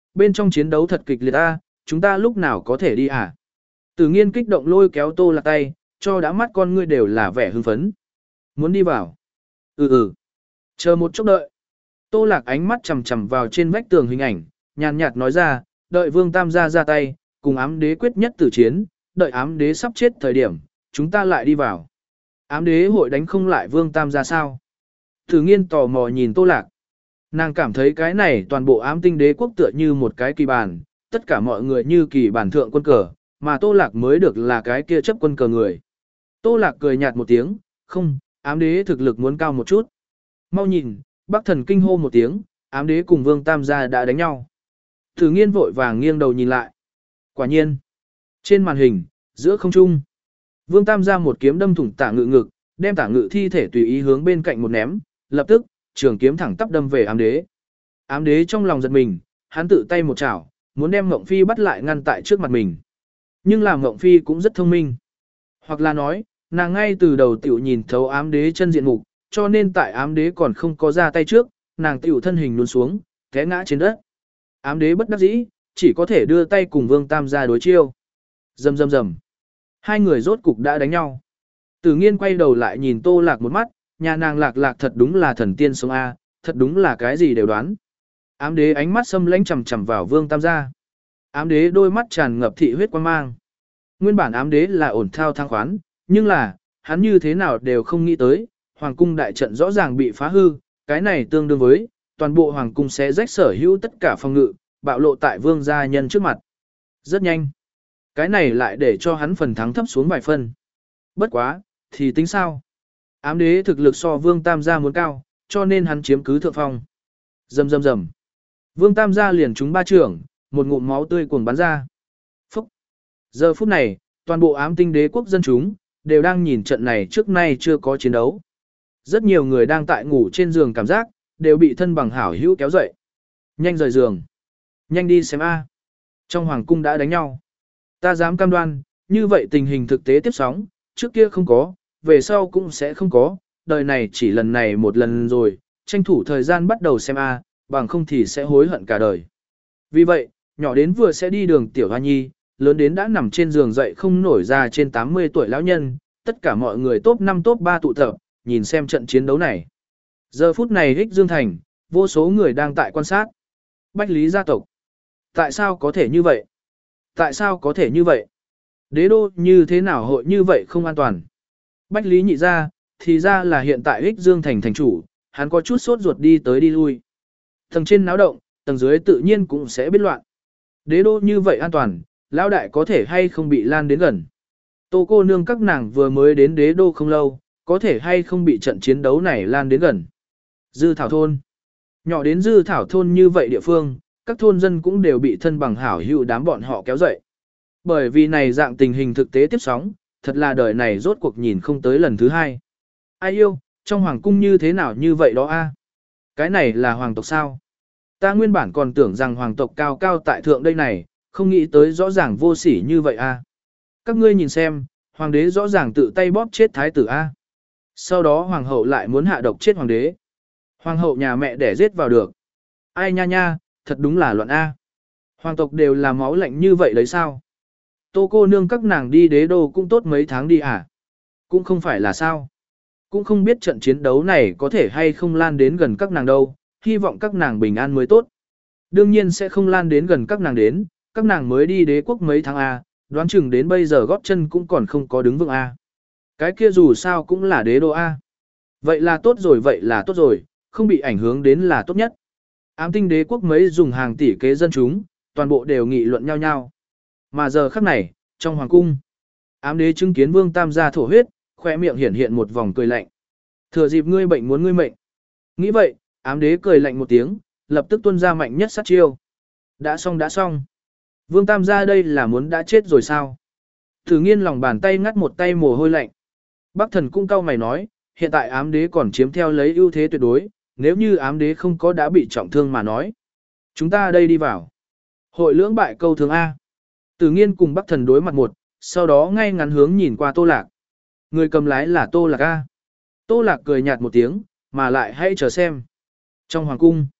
[SPEAKER 1] bên trong chiến đấu thật kịch liệt a, chúng ta lúc nào có thể đi hả? Tử Nghiên kích động lôi kéo Tô Lạc tay, cho đã mắt con ngươi đều là vẻ hưng phấn. Muốn đi vào? Ừ ừ. Chờ một chút đợi. Tô Lạc ánh mắt chằm chằm vào trên vách tường hình ảnh, nhàn nhạt nói ra, đợi Vương Tam gia ra tay, cùng ám đế quyết nhất tử chiến, đợi ám đế sắp chết thời điểm, chúng ta lại đi vào. Ám đế hội đánh không lại Vương Tam gia sao? Tử Nghiên tò mò nhìn Tô Lạc. Nàng cảm thấy cái này toàn bộ ám tinh đế quốc tựa như một cái kỳ bàn, tất cả mọi người như kỳ bản thượng quân cờ, mà Tô Lạc mới được là cái kia chấp quân cờ người. Tô Lạc cười nhạt một tiếng, không, ám đế thực lực muốn cao một chút. Mau nhìn, Bắc Thần kinh hô một tiếng, ám đế cùng Vương Tam gia đã đánh nhau. Tử Nghiên vội vàng nghiêng đầu nhìn lại. Quả nhiên, trên màn hình, giữa không trung, Vương Tam gia một kiếm đâm thủng Tả Ngự ngực, đem Tả Ngự thi thể tùy ý hướng bên cạnh một ném, lập tức, trường kiếm thẳng tắp đâm về ám đế. Ám đế trong lòng giật mình, hắn tự tay một chảo, muốn đem Ngộng Phi bắt lại ngăn tại trước mặt mình. Nhưng làm Ngộng Phi cũng rất thông minh. Hoặc là nói, nàng ngay từ đầu tiểu nhìn thấu ám đế chân diện mục, cho nên tại ám đế còn không có ra tay trước, nàng tiểu thân hình lún xuống, té ngã trên đất. Ám đế bất đắc dĩ, chỉ có thể đưa tay cùng Vương Tam gia đối chiêu. Rầm rầm rầm. Hai người rốt cục đã đánh nhau. Tử Nghiên quay đầu lại nhìn Tô Lạc một mắt, nhà nàng Lạc Lạc thật đúng là thần tiên sống a, thật đúng là cái gì đều đoán. Ám đế ánh mắt xâm lãnh chằm chằm vào Vương Tam gia. Ám đế đôi mắt tràn ngập thị huyết quang mang. Nguyên bản ám đế là ổn thao thang khoán, nhưng là, hắn như thế nào đều không nghĩ tới, hoàng cung đại trận rõ ràng bị phá hư, cái này tương đương với, toàn bộ hoàng cung sẽ rách sở hữu tất cả phòng ngự, bạo lộ tại vương gia nhân trước mặt. Rất nhanh. Cái này lại để cho hắn phần thắng thấp xuống vài phân. Bất quá, thì tính sao? Ám đế thực lực so Vương Tam gia muốn cao, cho nên hắn chiếm cứ thượng phong. Rầm rầm rầm. Vương Tam gia liền trúng ba trưởng, một ngụm máu tươi cuồng bắn ra. Phúc. Giờ phút này, toàn bộ ám tinh đế quốc dân chúng đều đang nhìn trận này trước nay chưa có chiến đấu. Rất nhiều người đang tại ngủ trên giường cảm giác đều bị thân bằng hảo hữu kéo dậy. Nhanh rời giường. Nhanh đi xem a. Trong hoàng cung đã đánh nhau. Ta dám cam đoan, như vậy tình hình thực tế tiếp sóng, trước kia không có, về sau cũng sẽ không có, đời này chỉ lần này một lần rồi, tranh thủ thời gian bắt đầu xem a, bằng không thì sẽ hối hận cả đời. Vì vậy, nhỏ đến vừa sẽ đi đường tiểu hoa nhi, lớn đến đã nằm trên giường dậy không nổi ra trên tám mươi tuổi lão nhân, tất cả mọi người top năm top ba tụ tập, nhìn xem trận chiến đấu này. Giờ phút này Hích Dương Thành, vô số người đang tại quan sát. Bách Lý gia tộc. Tại sao có thể như vậy? Tại sao có thể như vậy? Đế đô như thế nào hội như vậy không an toàn? Bách Lý nhị ra, thì ra là hiện tại Hích Dương Thành thành chủ, hắn có chút sốt ruột đi tới đi lui. Tầng trên náo động, tầng dưới tự nhiên cũng sẽ biết loạn. Đế đô như vậy an toàn, lão đại có thể hay không bị lan đến gần. Tô cô nương các nàng vừa mới đến đế đô không lâu, có thể hay không bị trận chiến đấu này lan đến gần. Dư Thảo Thôn. Nhỏ đến Dư Thảo Thôn như vậy địa phương, các thôn dân cũng đều bị thân bằng hảo hữu đám bọn họ kéo dậy. Bởi vì này dạng tình hình thực tế tiếp sóng, thật là đời này rốt cuộc nhìn không tới lần thứ hai. Ai yêu, trong hoàng cung như thế nào như vậy đó a? Cái này là hoàng tộc sao? Ta nguyên bản còn tưởng rằng hoàng tộc cao cao tại thượng đây này, không nghĩ tới rõ ràng vô sỉ như vậy a. Các ngươi nhìn xem, hoàng đế rõ ràng tự tay bóp chết thái tử a. Sau đó hoàng hậu lại muốn hạ độc chết hoàng đế. Hoàng hậu nhà mẹ đẻ giết vào được. Ai nha nha, thật đúng là loạn a. Hoàng tộc đều là máu lạnh như vậy đấy sao? Tô cô nương các nàng đi đế đô cũng tốt mấy tháng đi à? Cũng không phải là sao? Cũng không biết trận chiến đấu này có thể hay không lan đến gần các nàng đâu, hy vọng các nàng bình an mới tốt. Đương nhiên sẽ không lan đến gần các nàng đến, các nàng mới đi đế quốc mấy tháng a, đoán chừng đến bây giờ gót chân cũng còn không có đứng vững a. Cái kia dù sao cũng là đế đô a. Vậy là tốt rồi, vậy là tốt rồi, không bị ảnh hưởng đến là tốt nhất. Ám tinh đế quốc mấy dùng hàng tỷ kế dân chúng, toàn bộ đều nghị luận nhau nhau. Mà giờ khắc này, trong hoàng cung, ám đế chứng kiến Vương Tam gia thổ huyết, khoe miệng hiển hiện một vòng cười lạnh. Thừa dịp ngươi bệnh muốn ngươi mệnh. Nghĩ vậy, ám đế cười lạnh một tiếng, lập tức tuôn ra mạnh nhất sát chiêu. Đã xong đã xong. Vương Tam gia đây là muốn đã chết rồi sao? Thử Nghiên lòng bàn tay ngắt một tay mồ hôi lạnh. Bắc Thần cũng cau mày nói, hiện tại ám đế còn chiếm theo lấy ưu thế tuyệt đối, nếu như ám đế không có đã bị trọng thương mà nói. Chúng ta đây đi vào. Hội lưỡng bại câu thương A. Tử Nghiên cùng Bắc Thần đối mặt một, sau đó ngay ngắn hướng nhìn qua Tô Lạc. Người cầm lái là Tô Lạc A. Tô Lạc cười nhạt một tiếng, mà lại hãy chờ xem. Trong hoàng cung,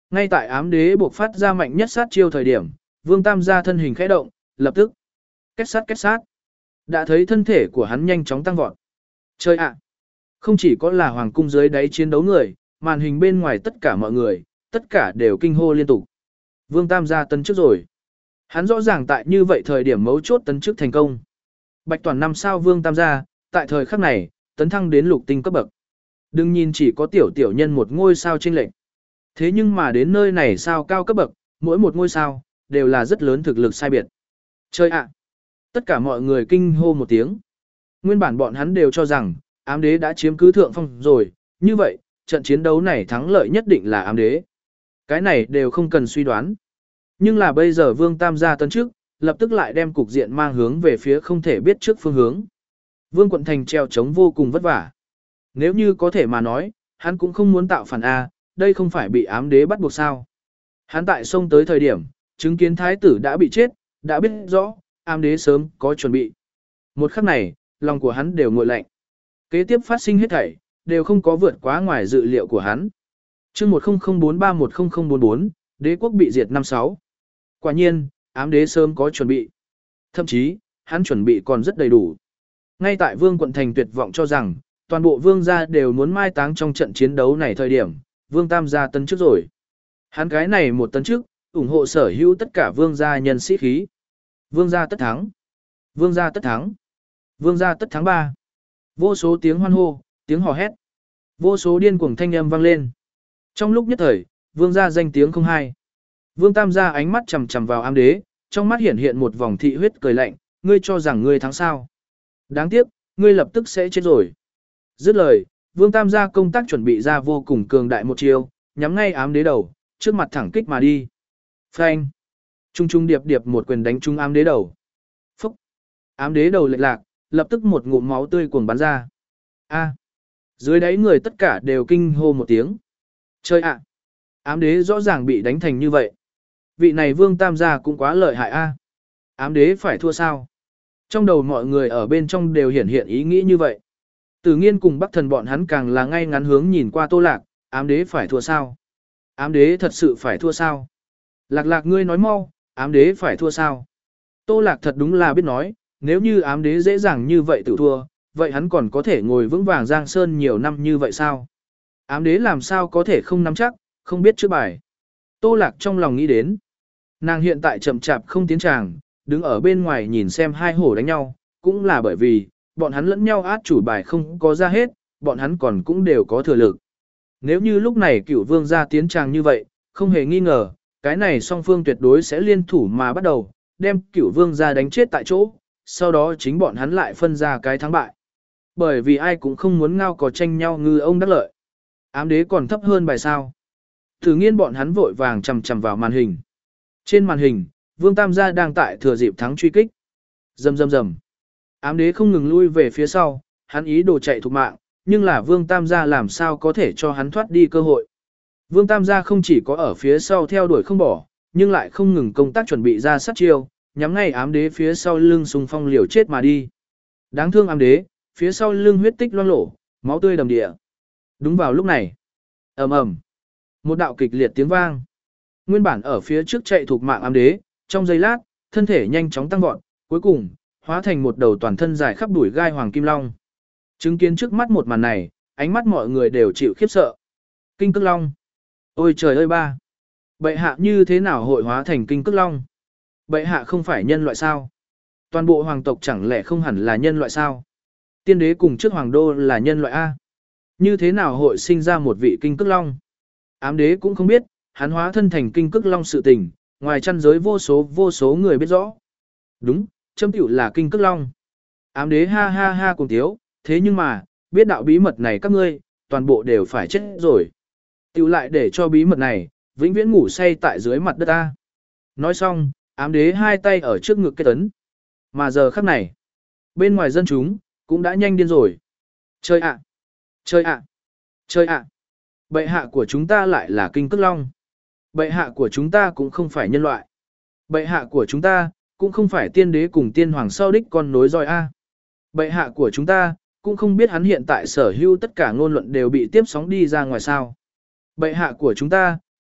[SPEAKER 1] Ngay tại ám đế buộc phát ra mạnh nhất sát chiêu thời điểm, Vương Tam gia thân hình khẽ động, lập tức kết sát kết sát. Đã thấy thân thể của hắn nhanh chóng tăng vọt. Chơi ạ! Không chỉ có là hoàng cung dưới đáy chiến đấu người, màn hình bên ngoài tất cả mọi người, tất cả đều kinh hô liên tục. Vương Tam gia tấn trước rồi. Hắn rõ ràng tại như vậy thời điểm mấu chốt tấn trước thành công. Bạch toàn năm sao Vương Tam gia, tại thời khắc này, tấn thăng đến lục tinh cấp bậc. Đừng nhìn chỉ có tiểu tiểu nhân một ngôi sao chênh lệch. Thế nhưng mà đến nơi này sao cao cấp bậc, mỗi một ngôi sao, đều là rất lớn thực lực sai biệt. Chơi ạ! Tất cả mọi người kinh hô một tiếng. Nguyên bản bọn hắn đều cho rằng, ám đế đã chiếm cứ thượng phong rồi, như vậy, trận chiến đấu này thắng lợi nhất định là ám đế. Cái này đều không cần suy đoán. Nhưng là bây giờ Vương Tam gia tấn trước, lập tức lại đem cục diện mang hướng về phía không thể biết trước phương hướng. Vương Quận Thành treo chống vô cùng vất vả. Nếu như có thể mà nói, hắn cũng không muốn tạo phản A, đây không phải bị ám đế bắt buộc sao. Hắn tại sông tới thời điểm, chứng kiến thái tử đã bị chết, đã biết rõ, ám đế sớm có chuẩn bị. Một khắc này, lòng của hắn đều nguội lạnh. Kế tiếp phát sinh hết thảy, đều không có vượt quá ngoài dự liệu của hắn. chương một không không bốn ba một không không bốn bốn, đế quốc bị diệt năm sáu. Quả nhiên, ám đế sớm có chuẩn bị. Thậm chí, hắn chuẩn bị còn rất đầy đủ. Ngay tại Vương Quận Thành tuyệt vọng cho rằng, toàn bộ vương gia đều muốn mai táng trong trận chiến đấu này thời điểm, Vương Tam gia tấn trước rồi. Hắn cái này một tấn trước, ủng hộ sở hữu tất cả vương gia nhân sĩ khí. Vương gia tất thắng. Vương gia tất thắng. Vương gia tất thắng ba. Vô số tiếng hoan hô, tiếng hò hét. Vô số điên cuồng thanh âm vang lên. Trong lúc nhất thời, vương gia danh tiếng không hay. Vương Tam gia ánh mắt chằm chằm vào ám đế, trong mắt hiện hiện một vòng thị huyết cười lạnh, ngươi cho rằng ngươi thắng sao? Đáng tiếc, ngươi lập tức sẽ chết rồi. Dứt lời, Vương Tam gia công tác chuẩn bị ra vô cùng cường đại một chiêu, nhắm ngay ám đế đầu, trước mặt thẳng kích mà đi. Phanh! Trung trung điệp điệp một quyền đánh trúng ám đế đầu. Phúc! Ám đế đầu lệch lạc, lập tức một ngụm máu tươi cuồng bắn ra. A! Dưới đáy người tất cả đều kinh hô một tiếng. Chơi ạ! Ám đế rõ ràng bị đánh thành như vậy. Vị này Vương Tam gia cũng quá lợi hại a. Ám đế phải thua sao? Trong đầu mọi người ở bên trong đều hiển hiện ý nghĩ như vậy. Tử Nghiên cùng Bắc Thần bọn hắn càng là ngay ngắn hướng nhìn qua Tô Lạc, ám đế phải thua sao? Ám đế thật sự phải thua sao? Lạc Lạc ngươi nói mau, ám đế phải thua sao? Tô Lạc thật đúng là biết nói, nếu như ám đế dễ dàng như vậy tự thua, vậy hắn còn có thể ngồi vững vàng Giang Sơn nhiều năm như vậy sao? Ám đế làm sao có thể không nắm chắc, không biết trước bài. Tô Lạc trong lòng nghĩ đến. Nàng hiện tại chậm chạp không tiến tràng, đứng ở bên ngoài nhìn xem hai hổ đánh nhau, cũng là bởi vì, bọn hắn lẫn nhau át chủ bài không có ra hết, bọn hắn còn cũng đều có thừa lực. Nếu như lúc này cửu vương ra tiến tràng như vậy, không hề nghi ngờ, cái này song phương tuyệt đối sẽ liên thủ mà bắt đầu, đem cửu vương ra đánh chết tại chỗ, sau đó chính bọn hắn lại phân ra cái thắng bại. Bởi vì ai cũng không muốn ngao cò tranh nhau ngư ông đắc lợi. Ám đế còn thấp hơn bài sao. Thử Nghiên bọn hắn vội vàng chầm chầm vào màn hình. Trên màn hình, Vương Tam gia đang tại thừa dịp thắng truy kích. Rầm rầm rầm. Ám đế không ngừng lui về phía sau, hắn ý đồ chạy thục mạng, nhưng là Vương Tam gia làm sao có thể cho hắn thoát đi cơ hội. Vương Tam gia không chỉ có ở phía sau theo đuổi không bỏ, nhưng lại không ngừng công tác chuẩn bị ra sát chiêu, nhắm ngay ám đế phía sau lưng xung phong liều chết mà đi. Đáng thương ám đế, phía sau lưng huyết tích loang lổ, máu tươi đầm địa. Đúng vào lúc này, ầm ầm, một đạo kịch liệt tiếng vang. Nguyên bản ở phía trước chạy thuộc mạng ám đế, trong giây lát, thân thể nhanh chóng tăng vọt, cuối cùng hóa thành một đầu toàn thân dài khắp đuổi gai hoàng kim long. Chứng kiến trước mắt một màn này, ánh mắt mọi người đều chịu khiếp sợ. Kinh Cức Long. Ôi trời ơi ba. Bệ hạ như thế nào hội hóa thành Kinh Cức Long? Bệ hạ không phải nhân loại sao? Toàn bộ hoàng tộc chẳng lẽ không hẳn là nhân loại sao? Tiên đế cùng trước hoàng đô là nhân loại A. Như thế nào hội sinh ra một vị Kinh Cức Long? Ám đế cũng không biết, hắn hóa thân thành Kinh Cức Long sự tình, ngoài chăn giới vô số vô số người biết rõ. Đúng, châm tiểu là Kinh Cức Long. Ám đế ha ha ha cùng tiếu, thế nhưng mà, biết đạo bí mật này các ngươi, toàn bộ đều phải chết rồi. Tiểu lại để cho bí mật này, vĩnh viễn ngủ say tại dưới mặt đất ta. Nói xong, ám đế hai tay ở trước ngực kết tấn. Mà giờ khắc này, bên ngoài dân chúng, cũng đã nhanh điên rồi. Chơi ạ! Chơi ạ! Chơi ạ! Bệ hạ của chúng ta lại là Kinh Cức Long. Bệ hạ của chúng ta cũng không phải nhân loại. Bệ hạ của chúng ta, cũng không phải tiên đế cùng tiên hoàng sau đích con nối roi A. Bệ hạ của chúng ta, cũng không biết hắn hiện tại sở hữu tất cả ngôn luận đều bị tiếp sóng đi ra ngoài sao. Bệ hạ của chúng ta,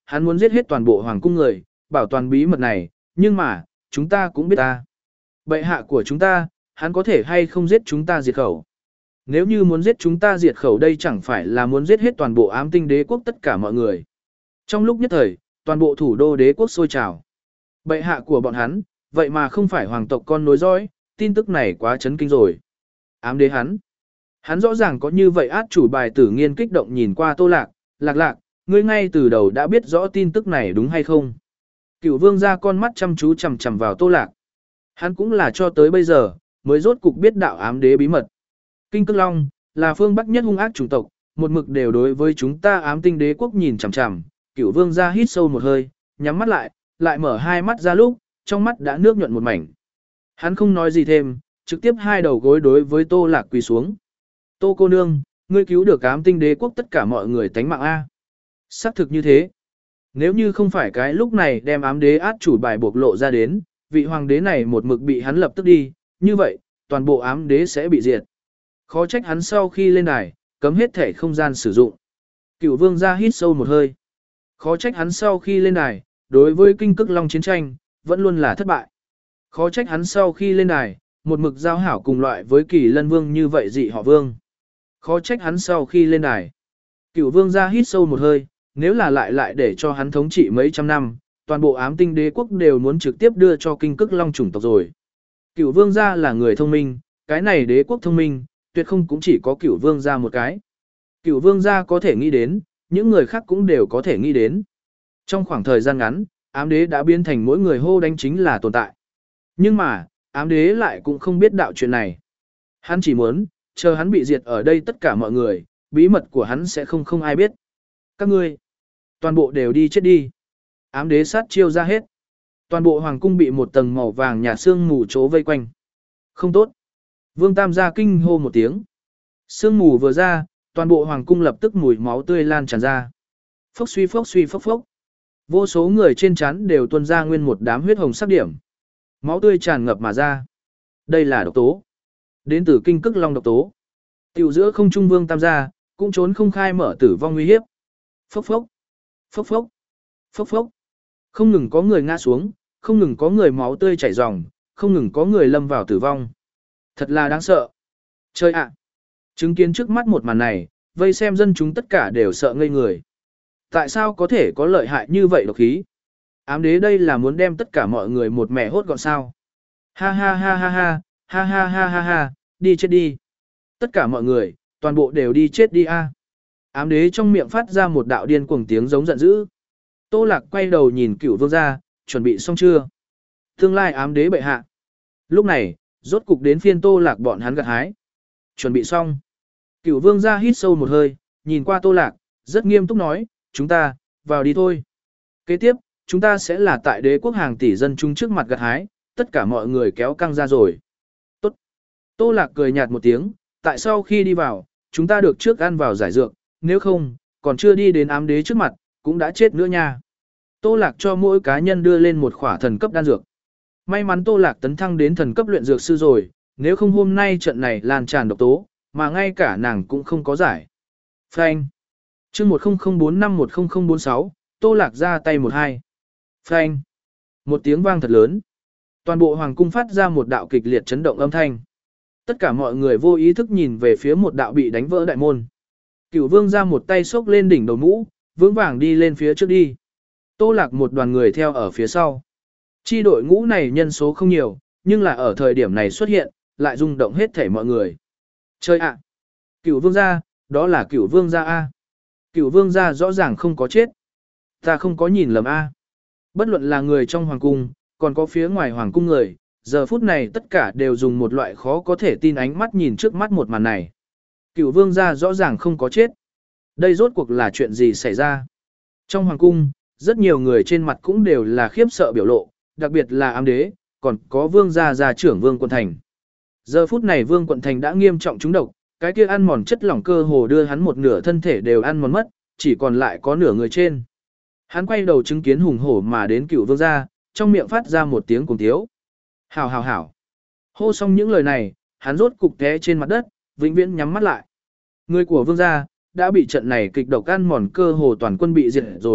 [SPEAKER 1] hắn muốn giết hết toàn bộ hoàng cung người, bảo toàn bí mật này, nhưng mà, chúng ta cũng biết ta. Bệ hạ của chúng ta, hắn có thể hay không giết chúng ta diệt khẩu. Nếu như muốn giết chúng ta diệt khẩu đây chẳng phải là muốn giết hết toàn bộ ám tinh đế quốc tất cả mọi người. Trong lúc nhất thời, toàn bộ thủ đô đế quốc sôi trào. Bệ hạ của bọn hắn, vậy mà không phải hoàng tộc con nối dõi, tin tức này quá chấn kinh rồi. Ám đế hắn. Hắn rõ ràng có như vậy át chủ bài Tử Nghiên kích động nhìn qua Tô Lạc, Lạc Lạc, ngươi ngay từ đầu đã biết rõ tin tức này đúng hay không? Cửu vương ra con mắt chăm chú chằm chằm vào Tô Lạc. Hắn cũng là cho tới bây giờ, mới rốt cục biết đạo ám đế bí mật. Kinh Cức Long, là phương Bắc nhất hung ác chủng tộc, một mực đều đối với chúng ta ám tinh đế quốc nhìn chằm chằm. Cửu vương ra hít sâu một hơi, nhắm mắt lại, lại mở hai mắt ra lúc, trong mắt đã nước nhuận một mảnh. Hắn không nói gì thêm, trực tiếp hai đầu gối đối với Tô Lạc quỳ xuống. Tô cô nương, ngươi cứu được ám tinh đế quốc tất cả mọi người tánh mạng A. Xác thực như thế. Nếu như không phải cái lúc này đem ám đế át chủ bài bộc lộ ra đến, vị hoàng đế này một mực bị hắn lập tức đi, như vậy, toàn bộ ám đế sẽ bị diệt. Khó trách hắn sau khi lên đài, cấm hết thể không gian sử dụng. Cửu vương ra hít sâu một hơi. Khó trách hắn sau khi lên đài, đối với Kinh Cức Long chiến tranh, vẫn luôn là thất bại. Khó trách hắn sau khi lên đài, một mực giao hảo cùng loại với Kỳ Lân Vương như vậy dị họ Vương. Khó trách hắn sau khi lên đài. Cửu vương ra hít sâu một hơi, nếu là lại lại để cho hắn thống trị mấy trăm năm, toàn bộ ám tinh đế quốc đều muốn trực tiếp đưa cho Kinh Cức Long chủng tộc rồi. Cửu vương gia là người thông minh, cái này đế quốc thông minh, tuyệt không cũng chỉ có cửu vương gia một cái. Cửu vương gia có thể nghĩ đến, những người khác cũng đều có thể nghĩ đến. Trong khoảng thời gian ngắn, ám đế đã biến thành mỗi người hô đánh chính là tồn tại. Nhưng mà, ám đế lại cũng không biết đạo chuyện này. Hắn chỉ muốn, chờ hắn bị diệt ở đây tất cả mọi người, bí mật của hắn sẽ không không ai biết. Các ngươi, toàn bộ đều đi chết đi. Ám đế sát chiêu ra hết. Toàn bộ hoàng cung bị một tầng màu vàng nhà sương mù chố vây quanh. Không tốt. Vương Tam gia kinh hô một tiếng. Sương mù vừa ra, toàn bộ hoàng cung lập tức mùi máu tươi lan tràn ra. Phốc suy phốc suy phốc phốc. Vô số người trên trán đều tuôn ra nguyên một đám huyết hồng sắc điểm. Máu tươi tràn ngập mà ra. Đây là độc tố. Đến từ Kinh Cức Long độc tố. Tiểu giữa không trung Vương Tam gia, cũng trốn không khai mở tử vong nguy hiếp. Phốc phốc. Phốc phốc. Phốc phốc. Không ngừng có người ngã xuống, không ngừng có người máu tươi chảy ròng, không ngừng có người lâm vào tử vong. Thật là đáng sợ. Chơi ạ. Chứng kiến trước mắt một màn này, vây xem dân chúng tất cả đều sợ ngây người. Tại sao có thể có lợi hại như vậy độc khí? Ám đế đây là muốn đem tất cả mọi người một mẻ hốt gọn sao? Ha ha ha ha ha, ha ha ha ha ha, đi chết đi. Tất cả mọi người, toàn bộ đều đi chết đi a. Ám đế trong miệng phát ra một đạo điên cuồng tiếng giống giận dữ. Tô Lạc quay đầu nhìn Cửu vương gia, chuẩn bị xong chưa? Tương lai ám đế bệ hạ. Lúc này, rốt cục đến phiên Tô Lạc bọn hắn gặt hái. Chuẩn bị xong. Cửu vương gia hít sâu một hơi, nhìn qua Tô Lạc, rất nghiêm túc nói, chúng ta, vào đi thôi. Kế tiếp, chúng ta sẽ là tại đế quốc hàng tỷ dân chúng trước mặt gặt hái, tất cả mọi người kéo căng ra rồi. Tốt. Tô Lạc cười nhạt một tiếng, tại sau khi đi vào, chúng ta được trước ăn vào giải dược, nếu không, còn chưa đi đến ám đế trước mặt, cũng đã chết nữa nha. Tô Lạc cho mỗi cá nhân đưa lên một khỏa thần cấp đan dược. May mắn Tô Lạc tấn thăng đến thần cấp luyện dược sư rồi, nếu không hôm nay trận này lan tràn độc tố, mà ngay cả nàng cũng không có giải. Phanh. Chương một không không bốn năm một không không bốn sáu, Tô Lạc ra tay một hai. Phanh. Một tiếng vang thật lớn. Toàn bộ hoàng cung phát ra một đạo kịch liệt chấn động âm thanh. Tất cả mọi người vô ý thức nhìn về phía một đạo bị đánh vỡ đại môn. Cửu vương ra một tay xốc lên đỉnh đầu mũ, vững vàng đi lên phía trước đi. Tô Lạc một đoàn người theo ở phía sau. Chi đội ngũ này nhân số không nhiều, nhưng là ở thời điểm này xuất hiện, lại rung động hết thảy mọi người. Chơi ạ! Cửu vương gia, đó là cửu vương gia A. Cửu vương gia rõ ràng không có chết. Ta không có nhìn lầm A. Bất luận là người trong hoàng cung, còn có phía ngoài hoàng cung người, giờ phút này tất cả đều dùng một loại khó có thể tin ánh mắt nhìn trước mắt một màn này. Cửu vương gia rõ ràng không có chết. Đây rốt cuộc là chuyện gì xảy ra? Trong hoàng cung, rất nhiều người trên mặt cũng đều là khiếp sợ biểu lộ, đặc biệt là ám đế, còn có vương gia gia trưởng Vương Quận Thành. Giờ phút này Vương Quận Thành đã nghiêm trọng trúng độc, cái kia ăn mòn chất lỏng cơ hồ đưa hắn một nửa thân thể đều ăn mòn mất, chỉ còn lại có nửa người trên. Hắn quay đầu chứng kiến hùng hổ mà đến Cửu vương gia, trong miệng phát ra một tiếng cuồng tiếu. Hảo hảo hảo. Hô xong những lời này, hắn rốt cục té trên mặt đất, vĩnh viễn nhắm mắt lại. Người của vương gia đã bị trận này kịch độc ăn mòn cơ hồ toàn quân bị diệt rồi,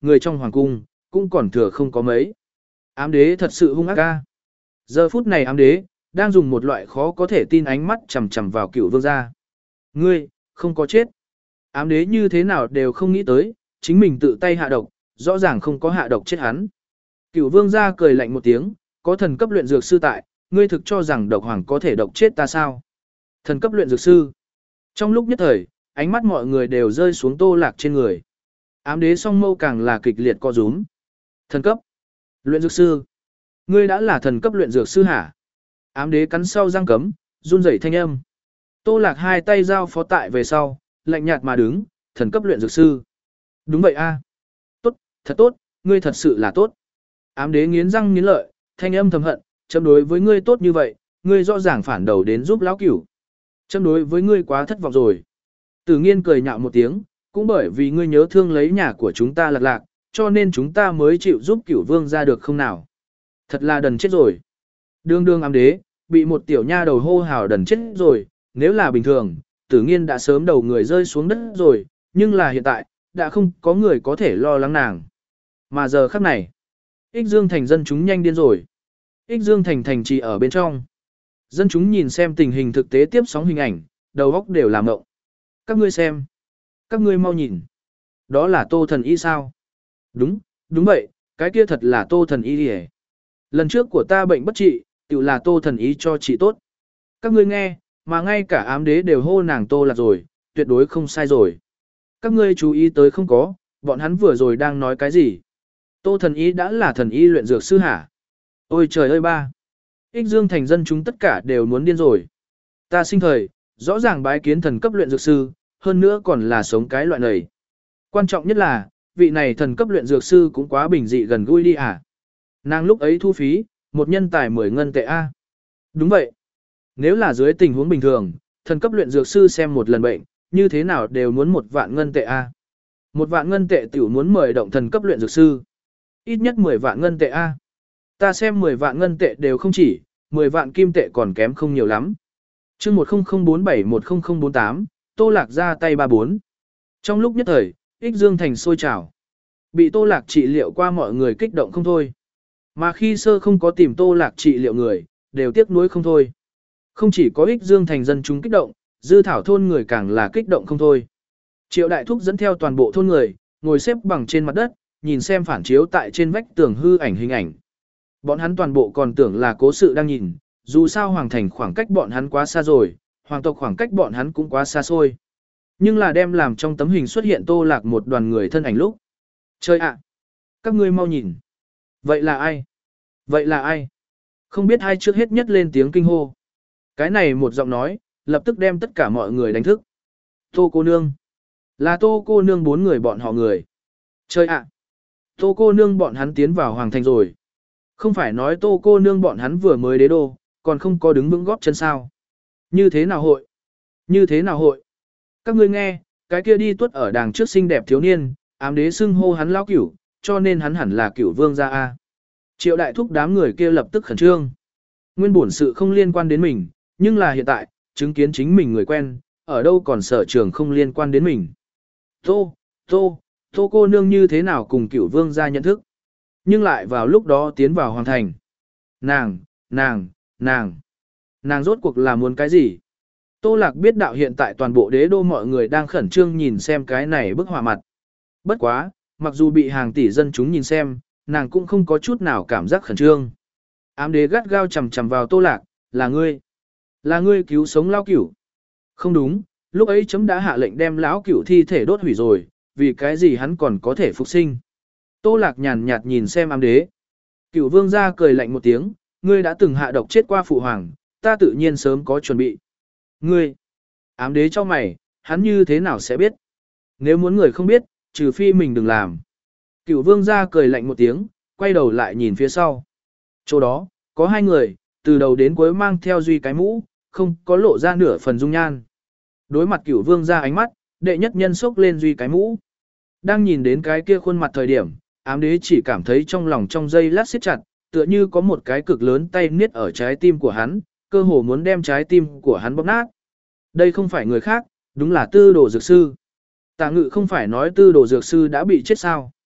[SPEAKER 1] người trong hoàng cung, cũng còn thừa không có mấy. Ám đế thật sự hung ác ca. Giờ phút này ám đế, đang dùng một loại khó có thể tin ánh mắt chằm chằm vào cửu vương gia. Ngươi, không có chết. Ám đế như thế nào đều không nghĩ tới, chính mình tự tay hạ độc, rõ ràng không có hạ độc chết hắn. Cửu vương gia cười lạnh một tiếng, có thần cấp luyện dược sư tại, ngươi thực cho rằng độc hoàng có thể độc chết ta sao? Thần cấp luyện dược sư. Trong lúc nhất thời, ánh mắt mọi người đều rơi xuống Tô Lạc trên người. Ám đế song mâu càng là kịch liệt co rúm. Thần cấp luyện dược sư. Ngươi đã là thần cấp luyện dược sư hả? Ám đế cắn sau răng cấm, run rẩy thanh âm. Tô Lạc hai tay giao phó tại về sau, lạnh nhạt mà đứng, thần cấp luyện dược sư. Đúng vậy a. Tốt, thật tốt, ngươi thật sự là tốt. Ám đế nghiến răng nghiến lợi, thanh âm thầm hận, chấm đối với ngươi tốt như vậy, ngươi rõ ràng phản đầu đến giúp lão cửu. Chấm đối với ngươi quá thất vọng rồi. Tử Nghiên cười nhạo một tiếng, cũng bởi vì ngươi nhớ thương lấy nhà của chúng ta lạc lạc, cho nên chúng ta mới chịu giúp cửu vương ra được không nào. Thật là đần chết rồi. Đương đương ám đế, bị một tiểu nha đầu hô hào đần chết rồi, nếu là bình thường, Tử Nghiên đã sớm đầu người rơi xuống đất rồi, nhưng là hiện tại, đã không có người có thể lo lắng nàng. Mà giờ khắc này, Ích Dương Thành dân chúng nhanh điên rồi. Ích Dương Thành thành trì ở bên trong. Dân chúng nhìn xem tình hình thực tế tiếp sóng hình ảnh, đầu óc đều làm ngộng. Các ngươi xem. Các ngươi mau nhìn. Đó là Tô Thần Y sao? Đúng, đúng vậy, cái kia thật là Tô Thần Y đi. Lần trước của ta bệnh bất trị, tự là Tô Thần Y cho trị tốt. Các ngươi nghe, mà ngay cả ám đế đều hô nàng Tô Lạc rồi, tuyệt đối không sai rồi. Các ngươi chú ý tới không có, bọn hắn vừa rồi đang nói cái gì? Tô Thần Y đã là thần y luyện dược sư hả? Ôi trời ơi ba! Ích Dương Thành dân chúng tất cả đều muốn điên rồi. Ta sinh thời, rõ ràng bái kiến thần cấp luyện dược sư, hơn nữa còn là sống cái loại này. Quan trọng nhất là, vị này thần cấp luyện dược sư cũng quá bình dị gần gũi đi à. Nàng lúc ấy thu phí, một nhân tài mười ngân tệ A. Đúng vậy. Nếu là dưới tình huống bình thường, thần cấp luyện dược sư xem một lần bệnh, như thế nào đều muốn một vạn ngân tệ A. Một vạn ngân tệ tiểu muốn mời động thần cấp luyện dược sư. Ít nhất mười vạn ngân tệ A. Ta xem mười vạn ngân tệ đều không chỉ, mười vạn kim tệ còn kém không nhiều lắm. chương một không không bốn bảy một không không bốn tám, Tô Lạc ra tay ba bốn. Trong lúc nhất thời, Ích Dương Thành sôi trào. Bị Tô Lạc trị liệu qua mọi người kích động không thôi. Mà khi sơ không có tìm Tô Lạc trị liệu người, đều tiếc nuối không thôi. Không chỉ có Ích Dương Thành dân chúng kích động, dư thảo thôn người càng là kích động không thôi. Triệu Đại Thúc dẫn theo toàn bộ thôn người, ngồi xếp bằng trên mặt đất, nhìn xem phản chiếu tại trên vách tường hư ảnh hình ảnh. Bọn hắn toàn bộ còn tưởng là cố sự đang nhìn, dù sao hoàng thành khoảng cách bọn hắn quá xa rồi, hoàng tộc khoảng cách bọn hắn cũng quá xa xôi. Nhưng là đem làm trong tấm hình xuất hiện Tô Lạc một đoàn người thân ảnh lúc. Trời ạ! Các ngươi mau nhìn! Vậy là ai? Vậy là ai? Không biết ai trước hết nhất lên tiếng kinh hô. Cái này một giọng nói, lập tức đem tất cả mọi người đánh thức. Tô cô nương! Là Tô cô nương bốn người bọn họ người. Trời ạ! Tô cô nương bọn hắn tiến vào hoàng thành rồi. Không phải nói Tô cô nương bọn hắn vừa mới đế đô, còn không có đứng vững góp chân sao. Như thế nào hội? Như thế nào hội? Các ngươi nghe, cái kia đi tuất ở đàng trước xinh đẹp thiếu niên, ám đế xưng hô hắn lão cửu, cho nên hắn hẳn là cửu vương gia A. Triệu Đại Thúc đám người kia lập tức khẩn trương. Nguyên bổn sự không liên quan đến mình, nhưng là hiện tại, chứng kiến chính mình người quen, ở đâu còn sở trường không liên quan đến mình. Tô, tô, tô cô nương như thế nào cùng cửu vương gia nhận thức? Nhưng lại vào lúc đó tiến vào hoàng thành. Nàng, nàng, nàng, nàng rốt cuộc là muốn cái gì? Tô Lạc biết đạo hiện tại toàn bộ đế đô mọi người đang khẩn trương nhìn xem cái này bức họa mặt. Bất quá, mặc dù bị hàng tỷ dân chúng nhìn xem, nàng cũng không có chút nào cảm giác khẩn trương. Ám đế gắt gao chầm chầm vào Tô Lạc, là ngươi. Là ngươi cứu sống lão cửu. Không đúng, lúc ấy chấm đã hạ lệnh đem lão cửu thi thể đốt hủy rồi, vì cái gì hắn còn có thể phục sinh. Tô Lạc nhàn nhạt nhìn xem ám đế. Cửu vương gia cười lạnh một tiếng, ngươi đã từng hạ độc chết qua phụ hoàng, ta tự nhiên sớm có chuẩn bị. Ngươi, ám đế cho mày, hắn như thế nào sẽ biết? Nếu muốn người không biết, trừ phi mình đừng làm. Cửu vương gia cười lạnh một tiếng, quay đầu lại nhìn phía sau. Chỗ đó, có hai người, từ đầu đến cuối mang theo duy cái mũ, không có lộ ra nửa phần dung nhan. Đối mặt cửu vương gia ánh mắt, đệ nhất nhân sốc lên duy cái mũ. Đang nhìn đến cái kia khuôn mặt thời điểm, ám đế chỉ cảm thấy trong lòng trong giây lát siết chặt, tựa như có một cái cực lớn tay niết ở trái tim của hắn, cơ hồ muốn đem trái tim của hắn bóp nát. Đây không phải người khác, đúng là tư đồ dược sư. Tả Ngự không phải nói tư đồ dược sư đã bị chết sao.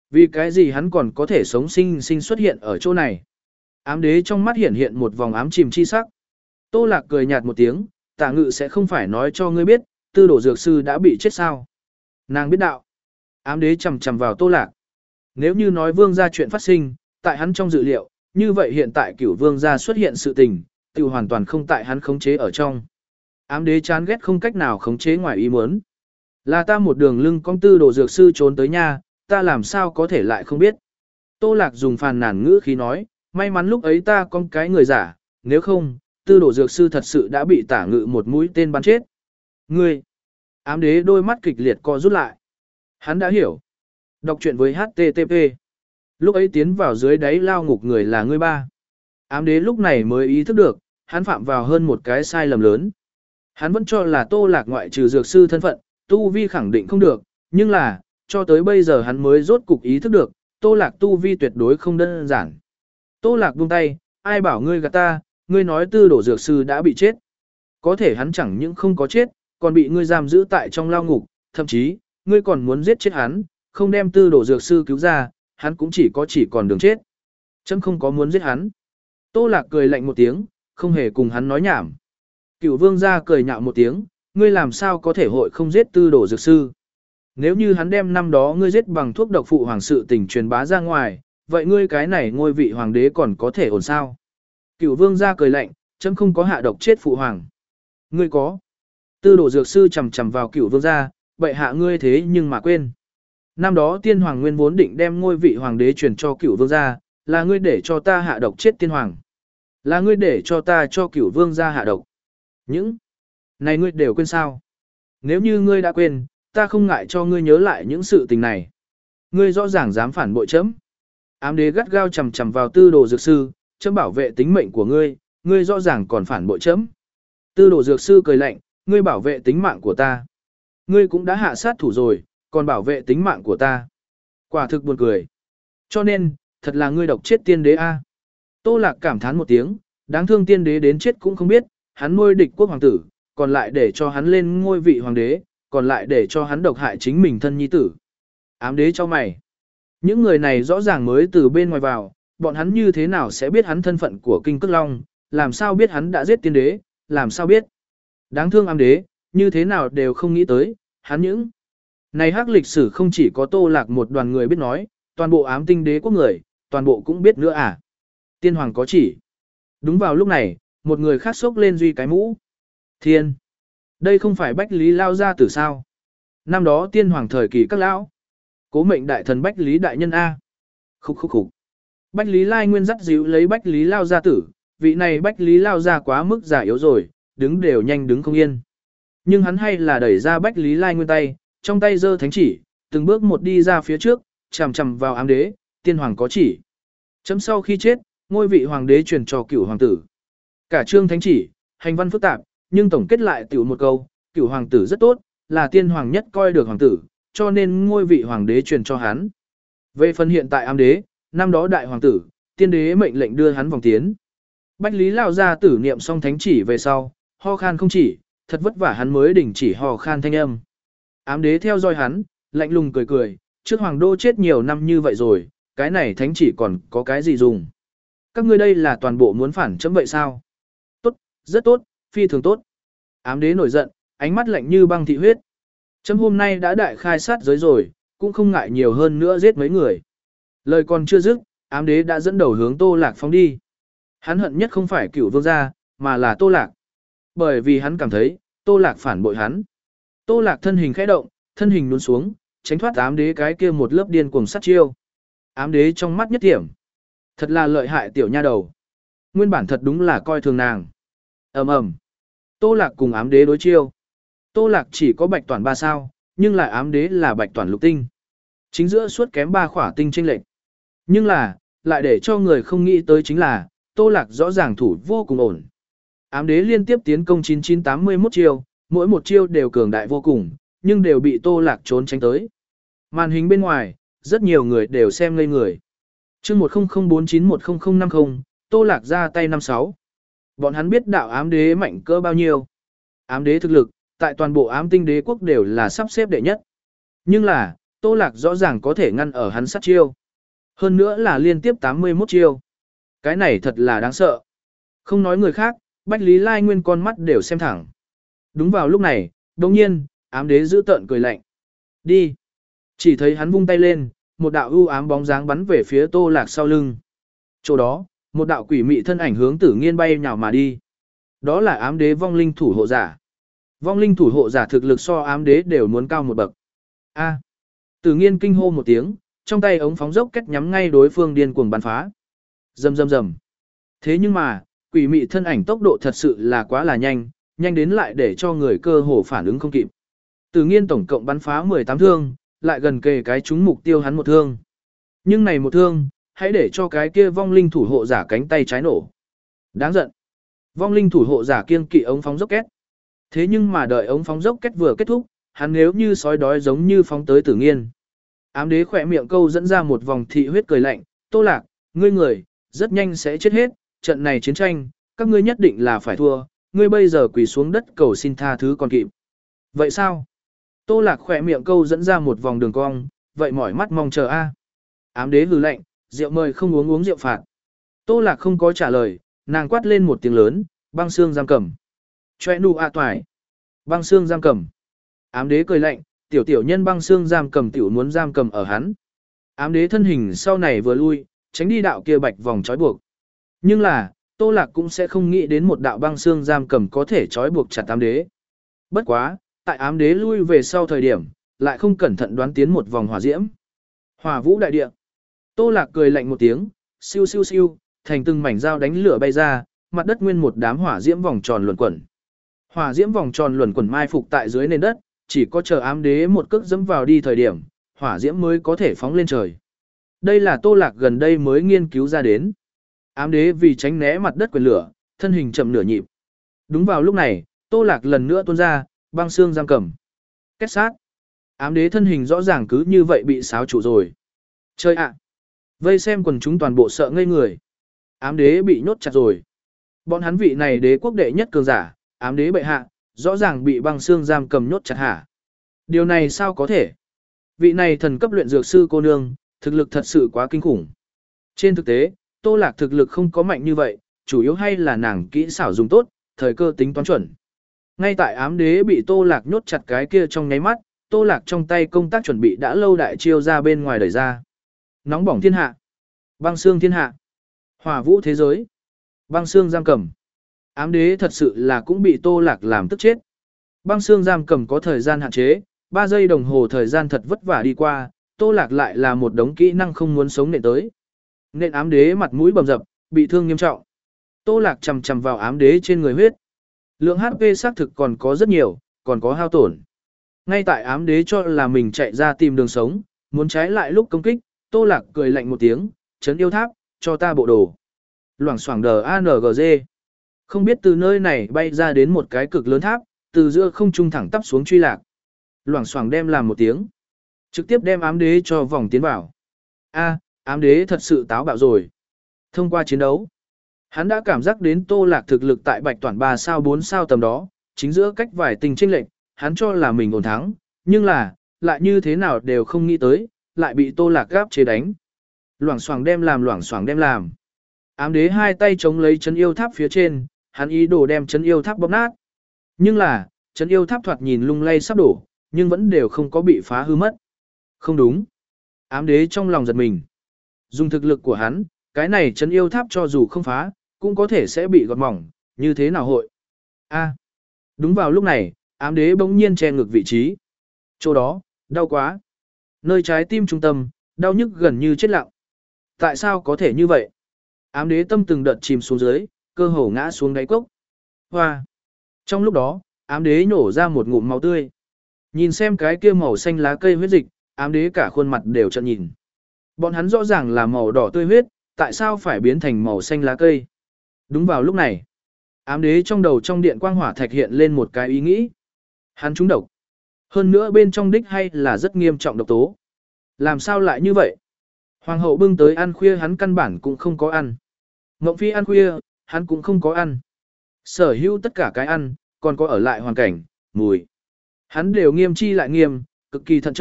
[SPEAKER 1] Vì cái gì hắn còn có thể sống sinh sinh xuất hiện ở chỗ này? Ám đế trong mắt hiện hiện một vòng ám chìm chi sắc. Tô Lạc cười nhạt một tiếng, Tả Ngự sẽ không phải nói cho ngươi biết, tư đổ dược sư đã bị chết sao? Nàng biết đạo. Ám đế chầm chầm vào Tô Lạc. Nếu như nói vương gia chuyện phát sinh, tại hắn trong dự liệu, như vậy hiện tại cửu vương gia xuất hiện sự tình, tự hoàn toàn không tại hắn khống chế ở trong. Ám đế chán ghét không cách nào khống chế ngoài ý muốn. Là ta một đường lưng con tư đổ dược sư trốn tới nha, ta làm sao có thể lại không biết. Tô Lạc dùng phàn nàn ngữ khí nói, may mắn lúc ấy ta con cái người giả, nếu không, tư đổ dược sư thật sự đã bị Tả Ngự một mũi tên bắn chết. Ngươi! Ám đế đôi mắt kịch liệt co rút lại. Hắn đã hiểu. Đọc truyện với hát tê tê pê. Lúc ấy tiến vào dưới đáy lao ngục người là ngươi ba. Ám đế lúc này mới ý thức được, hắn phạm vào hơn một cái sai lầm lớn. Hắn vẫn cho là Tô Lạc ngoại trừ dược sư thân phận, tu vi khẳng định không được, nhưng là, cho tới bây giờ hắn mới rốt cục ý thức được, Tô Lạc tu vi tuyệt đối không đơn giản. Tô Lạc buông tay, ai bảo ngươi gạt ta, ngươi nói tư đổ dược sư đã bị chết. Có thể hắn chẳng những không có chết, còn bị ngươi giam giữ tại trong lao ngục, thậm chí, ngươi còn muốn giết chết hắn, không đem tư đổ dược sư cứu ra, hắn cũng chỉ có chỉ còn đường chết. Chấm không có muốn giết hắn. Tô Lạc cười lạnh một tiếng, không hề cùng hắn nói nhảm. Cửu vương gia cười nhạo một tiếng, ngươi làm sao có thể hội không giết tư đổ dược sư. Nếu như hắn đem năm đó ngươi giết bằng thuốc độc phụ hoàng sự tình truyền bá ra ngoài, vậy ngươi cái này ngôi vị hoàng đế còn có thể ổn sao? Cửu vương gia cười lạnh, chấm không có hạ độc chết phụ hoàng. Ngươi có. Tư đổ dược sư chầm chầm vào cửu vương gia, bệ hạ ngươi thế nhưng mà quên. Năm đó tiên hoàng nguyên vốn định đem ngôi vị hoàng đế truyền cho cửu vương gia, là ngươi để cho ta hạ độc chết tiên hoàng. Là ngươi để cho ta cho cửu vương gia hạ độc. Những này ngươi đều quên sao? Nếu như ngươi đã quên, ta không ngại cho ngươi nhớ lại những sự tình này. Ngươi rõ ràng dám phản bội chấm. Ám đế gắt gao chầm chầm vào tư đồ dược sư, chấm bảo vệ tính mệnh của ngươi, ngươi rõ ràng còn phản bội chấm. Tư đồ dược sư cười lạnh, ngươi bảo vệ tính mạng của ta. Ngươi cũng đã hạ sát thủ rồi, còn bảo vệ tính mạng của ta. Quả thực buồn cười. Cho nên, thật là ngươi độc chết tiên đế a. Tô Lạc cảm thán một tiếng, đáng thương tiên đế đến chết cũng không biết, hắn nuôi địch quốc hoàng tử, còn lại để cho hắn lên ngôi vị hoàng đế, còn lại để cho hắn độc hại chính mình thân nhi tử. Ám đế cho mày. Những người này rõ ràng mới từ bên ngoài vào, bọn hắn như thế nào sẽ biết hắn thân phận của Kinh Cức Long, làm sao biết hắn đã giết tiên đế, làm sao biết. Đáng thương ám đế, như thế nào đều không nghĩ tới, hắn những. Này hắc lịch sử không chỉ có Tô Lạc một đoàn người biết nói, toàn bộ ám tinh đế quốc người, toàn bộ cũng biết nữa à. Tiên hoàng có chỉ. Đúng vào lúc này, một người khác xốc lên duy cái mũ. Thiên. Đây không phải Bách Lý Lao gia tử sao? Năm đó tiên hoàng thời kỳ các lão. Cố mệnh đại thần Bách Lý đại nhân A. Khúc khúc khúc. Bách Lý Lai Nguyên dắt dịu lấy Bách Lý Lao gia tử, vị này Bách Lý Lao gia quá mức già yếu rồi, đứng đều nhanh đứng không yên. Nhưng hắn hay là đẩy ra Bách Lý Lai Nguyên tay, trong tay giơ thánh chỉ, từng bước một đi ra phía trước, chằm chằm vào ám đế, tiên hoàng có chỉ. Chấm sau khi chết, ngôi vị hoàng đế truyền cho cửu hoàng tử. Cả chương thánh chỉ, hành văn phức tạp, nhưng tổng kết lại tiểu một câu, cửu hoàng tử rất tốt, là tiên hoàng nhất coi được hoàng tử, cho nên ngôi vị hoàng đế truyền cho hắn. Về phần hiện tại ám đế, năm đó đại hoàng tử, tiên đế mệnh lệnh đưa hắn vòng tiến. Bách Lý Lão gia tử niệm xong thánh chỉ về sau, ho khan không chỉ, thật vất vả hắn mới đình chỉ ho khan thanh âm. Ám đế theo dõi hắn, lạnh lùng cười cười, trước hoàng đô chết nhiều năm như vậy rồi, cái này thánh chỉ còn có cái gì dùng. Các ngươi đây là toàn bộ muốn phản chấm vậy sao? Tốt, rất tốt, phi thường tốt. Ám đế nổi giận, ánh mắt lạnh như băng thị huyết. Chấm hôm nay đã đại khai sát giới rồi, cũng không ngại nhiều hơn nữa giết mấy người. Lời còn chưa dứt, ám đế đã dẫn đầu hướng Tô Lạc phóng đi. Hắn hận nhất không phải cửu vương gia, mà là Tô Lạc. Bởi vì hắn cảm thấy, Tô Lạc phản bội hắn. Tô Lạc thân hình khẽ động, thân hình nhún xuống, tránh thoát ám đế cái kia một lớp điên cuồng sát chiêu. Ám đế trong mắt nhất điểm. Thật là lợi hại tiểu nha đầu. Nguyên bản thật đúng là coi thường nàng. Ầm ầm. Tô Lạc cùng ám đế đối chiêu. Tô Lạc chỉ có bạch toàn ba sao, nhưng lại ám đế là bạch toàn lục tinh. Chính giữa suốt kém ba khỏa tinh chênh lệch. Nhưng là, lại để cho người không nghĩ tới chính là, Tô Lạc rõ ràng thủ vô cùng ổn. Ám đế liên tiếp tiến công chín chín tám mươi mốt chiêu, mỗi một chiêu đều cường đại vô cùng, nhưng đều bị Tô Lạc trốn tránh tới. Màn hình bên ngoài, rất nhiều người đều xem ngây người. Chương một không không bốn chín một không không năm không, Tô Lạc ra tay năm sáu. Bọn hắn biết đạo ám đế mạnh cỡ bao nhiêu. Ám đế thực lực, tại toàn bộ ám tinh đế quốc đều là sắp xếp đệ nhất. Nhưng là, Tô Lạc rõ ràng có thể ngăn ở hắn sát chiêu. Hơn nữa là liên tiếp tám mươi mốt chiêu. Cái này thật là đáng sợ. Không nói người khác, Bách Lý Lai Nguyên con mắt đều xem thẳng. Đúng vào lúc này, đồng nhiên, ám đế giữ tợn cười lạnh. Đi. Chỉ thấy hắn vung tay lên, một đạo ưu ám bóng dáng bắn về phía Tô Lạc sau lưng. Chỗ đó, một đạo quỷ mị thân ảnh hướng Tử Nghiên bay nhào mà đi. Đó là ám đế vong linh thủ hộ giả. Vong linh thủ hộ giả thực lực so ám đế đều muốn cao một bậc. A. Tử Nghiên kinh hô một tiếng, trong tay ống phóng dốc cách nhắm ngay đối phương điên cuồng bắn phá. Rầm rầm rầm. Thế nhưng mà, quỷ mị thân ảnh tốc độ thật sự là quá là nhanh, nhanh đến lại để cho người cơ hồ phản ứng không kịp. Tử Nghiên tổng cộng bắn phá mười tám thương, lại gần kề cái trúng mục tiêu hắn một thương. Nhưng này một thương, hãy để cho cái kia vong linh thủ hộ giả cánh tay trái nổ. Đáng giận. Vong linh thủ hộ giả kiêng kỵ ống phóng dốc két. Thế nhưng mà đợi ống phóng dốc két vừa kết thúc, hắn nếu như sói đói giống như phóng tới Tử Nghiên. Ám đế khỏe miệng câu dẫn ra một vòng thị huyết cười lạnh, Tô Lạc, ngươi người, rất nhanh sẽ chết hết, trận này chiến tranh, các ngươi nhất định là phải thua, ngươi bây giờ quỳ xuống đất cầu xin tha thứ còn kịp. Vậy sao? Tô Lạc khỏe miệng câu dẫn ra một vòng đường cong, vậy mỏi mắt mong chờ a. Ám đế hừ lạnh, rượu mời không uống uống rượu phạt. Tô Lạc không có trả lời, nàng quát lên một tiếng lớn, băng xương giam cầm. Choe nu a toại. Băng xương giam cầm. Ám đế cười lạnh, tiểu tiểu nhân băng xương giam cầm tiểu muốn giam cầm ở hắn. Ám đế thân hình sau này vừa lui, tránh đi đạo kia bạch vòng trói buộc. Nhưng là, Tô Lạc cũng sẽ không nghĩ đến một đạo băng xương giam cầm có thể trói buộc chặt ám đế. Bất quá, tại ám đế lui về sau thời điểm, lại không cẩn thận đoán tiến một vòng hỏa diễm. Hỏa vũ đại địa. Tô Lạc cười lạnh một tiếng, siêu siêu siêu, thành từng mảnh dao đánh lửa bay ra, mặt đất nguyên một đám hỏa diễm vòng tròn luẩn quẩn. Hỏa diễm vòng tròn luẩn quẩn mai phục tại dưới nền đất, chỉ có chờ ám đế một cước dẫm vào đi thời điểm, hỏa diễm mới có thể phóng lên trời. Đây là Tô Lạc gần đây mới nghiên cứu ra đến. Ám đế vì tránh né mặt đất quyền lửa, thân hình chậm nửa nhịp. Đúng vào lúc này, Tô Lạc lần nữa tuôn ra, băng xương giam cầm. Kết sát. Ám đế thân hình rõ ràng cứ như vậy bị xáo trụ rồi. Chơi ạ. Vây xem quần chúng toàn bộ sợ ngây người. Ám đế bị nhốt chặt rồi. Bọn hắn vị này đế quốc đệ nhất cường giả, ám đế bệ hạ, rõ ràng bị băng xương giam cầm nhốt chặt hả. Điều này sao có thể? Vị này thần cấp luyện dược sư cô nương, thực lực thật sự quá kinh khủng. Trên thực tế, Tô Lạc thực lực không có mạnh như vậy, chủ yếu hay là nàng kỹ xảo dùng tốt, thời cơ tính toán chuẩn. Ngay tại ám đế bị Tô Lạc nhốt chặt cái kia trong nháy mắt, Tô Lạc trong tay công tác chuẩn bị đã lâu đại chiêu ra bên ngoài đẩy ra. Nóng bỏng thiên hạ, băng xương thiên hạ, hỏa vũ thế giới, băng xương giam cầm. Ám đế thật sự là cũng bị Tô Lạc làm tức chết. Băng xương giam cầm có thời gian hạn chế, ba giây đồng hồ thời gian thật vất vả đi qua, Tô Lạc lại là một đống kỹ năng không muốn sống nện tới. Nên ám đế mặt mũi bầm dập, bị thương nghiêm trọng. Tô Lạc chầm chầm vào ám đế trên người huyết. Lượng hát pê xác thực còn có rất nhiều, còn có hao tổn. Ngay tại ám đế cho là mình chạy ra tìm đường sống, muốn trái lại lúc công kích, Tô Lạc cười lạnh một tiếng, chấn yêu tháp, cho ta bộ đồ. Loảng xoảng đờ a en giê. Không biết từ nơi này bay ra đến một cái cực lớn tháp, từ giữa không trung thẳng tắp xuống truy lạc. Loảng xoảng đem làm một tiếng. Trực tiếp đem ám đế cho vòng tiến vào. A, ám đế thật sự táo bạo rồi. Thông qua chiến đấu, hắn đã cảm giác đến Tô Lạc thực lực tại bạch toàn ba sao bốn sao tầm đó, chính giữa cách vài tình chênh lệch, hắn cho là mình ổn thắng, nhưng là, lại như thế nào đều không nghĩ tới, lại bị Tô Lạc gáp chế đánh. Loảng xoảng đem làm loảng xoảng đem làm. Ám đế hai tay chống lấy chấn yêu tháp phía trên, hắn ý đồ đem chấn yêu tháp bóp nát. Nhưng là, chấn yêu tháp thoạt nhìn lung lay sắp đổ, nhưng vẫn đều không có bị phá hư mất. Không đúng. Ám đế trong lòng giật mình. Dùng thực lực của hắn, cái này chấn yêu tháp cho dù không phá, cũng có thể sẽ bị gọt mỏng, như thế nào hội. A. Đúng vào lúc này, ám đế bỗng nhiên che ngực vị trí. Chỗ đó, đau quá. Nơi trái tim trung tâm, đau nhức gần như chết lặng. Tại sao có thể như vậy? Ám đế tâm từng đợt chìm xuống dưới, cơ hồ ngã xuống đáy cốc. Hoa. Trong lúc đó, ám đế nổ ra một ngụm máu tươi. Nhìn xem cái kia màu xanh lá cây huyết dịch, ám đế cả khuôn mặt đều trợn nhìn. Bọn hắn rõ ràng là màu đỏ tươi huyết, tại sao phải biến thành màu xanh lá cây? Đúng vào lúc này, ám đế trong đầu trong điện quang hỏa thạch hiện lên một cái ý nghĩ. Hắn trúng độc. Hơn nữa bên trong đích hay là rất nghiêm trọng độc tố. Làm sao lại như vậy? Hoàng hậu bưng tới ăn khuya hắn căn bản cũng không có ăn. Ngộng phi ăn khuya, hắn cũng không có ăn. Sở hữu tất cả cái ăn, còn có ở lại hoàn cảnh, mùi. Hắn đều nghiêm chi lại nghiêm, cực kỳ thận trọng,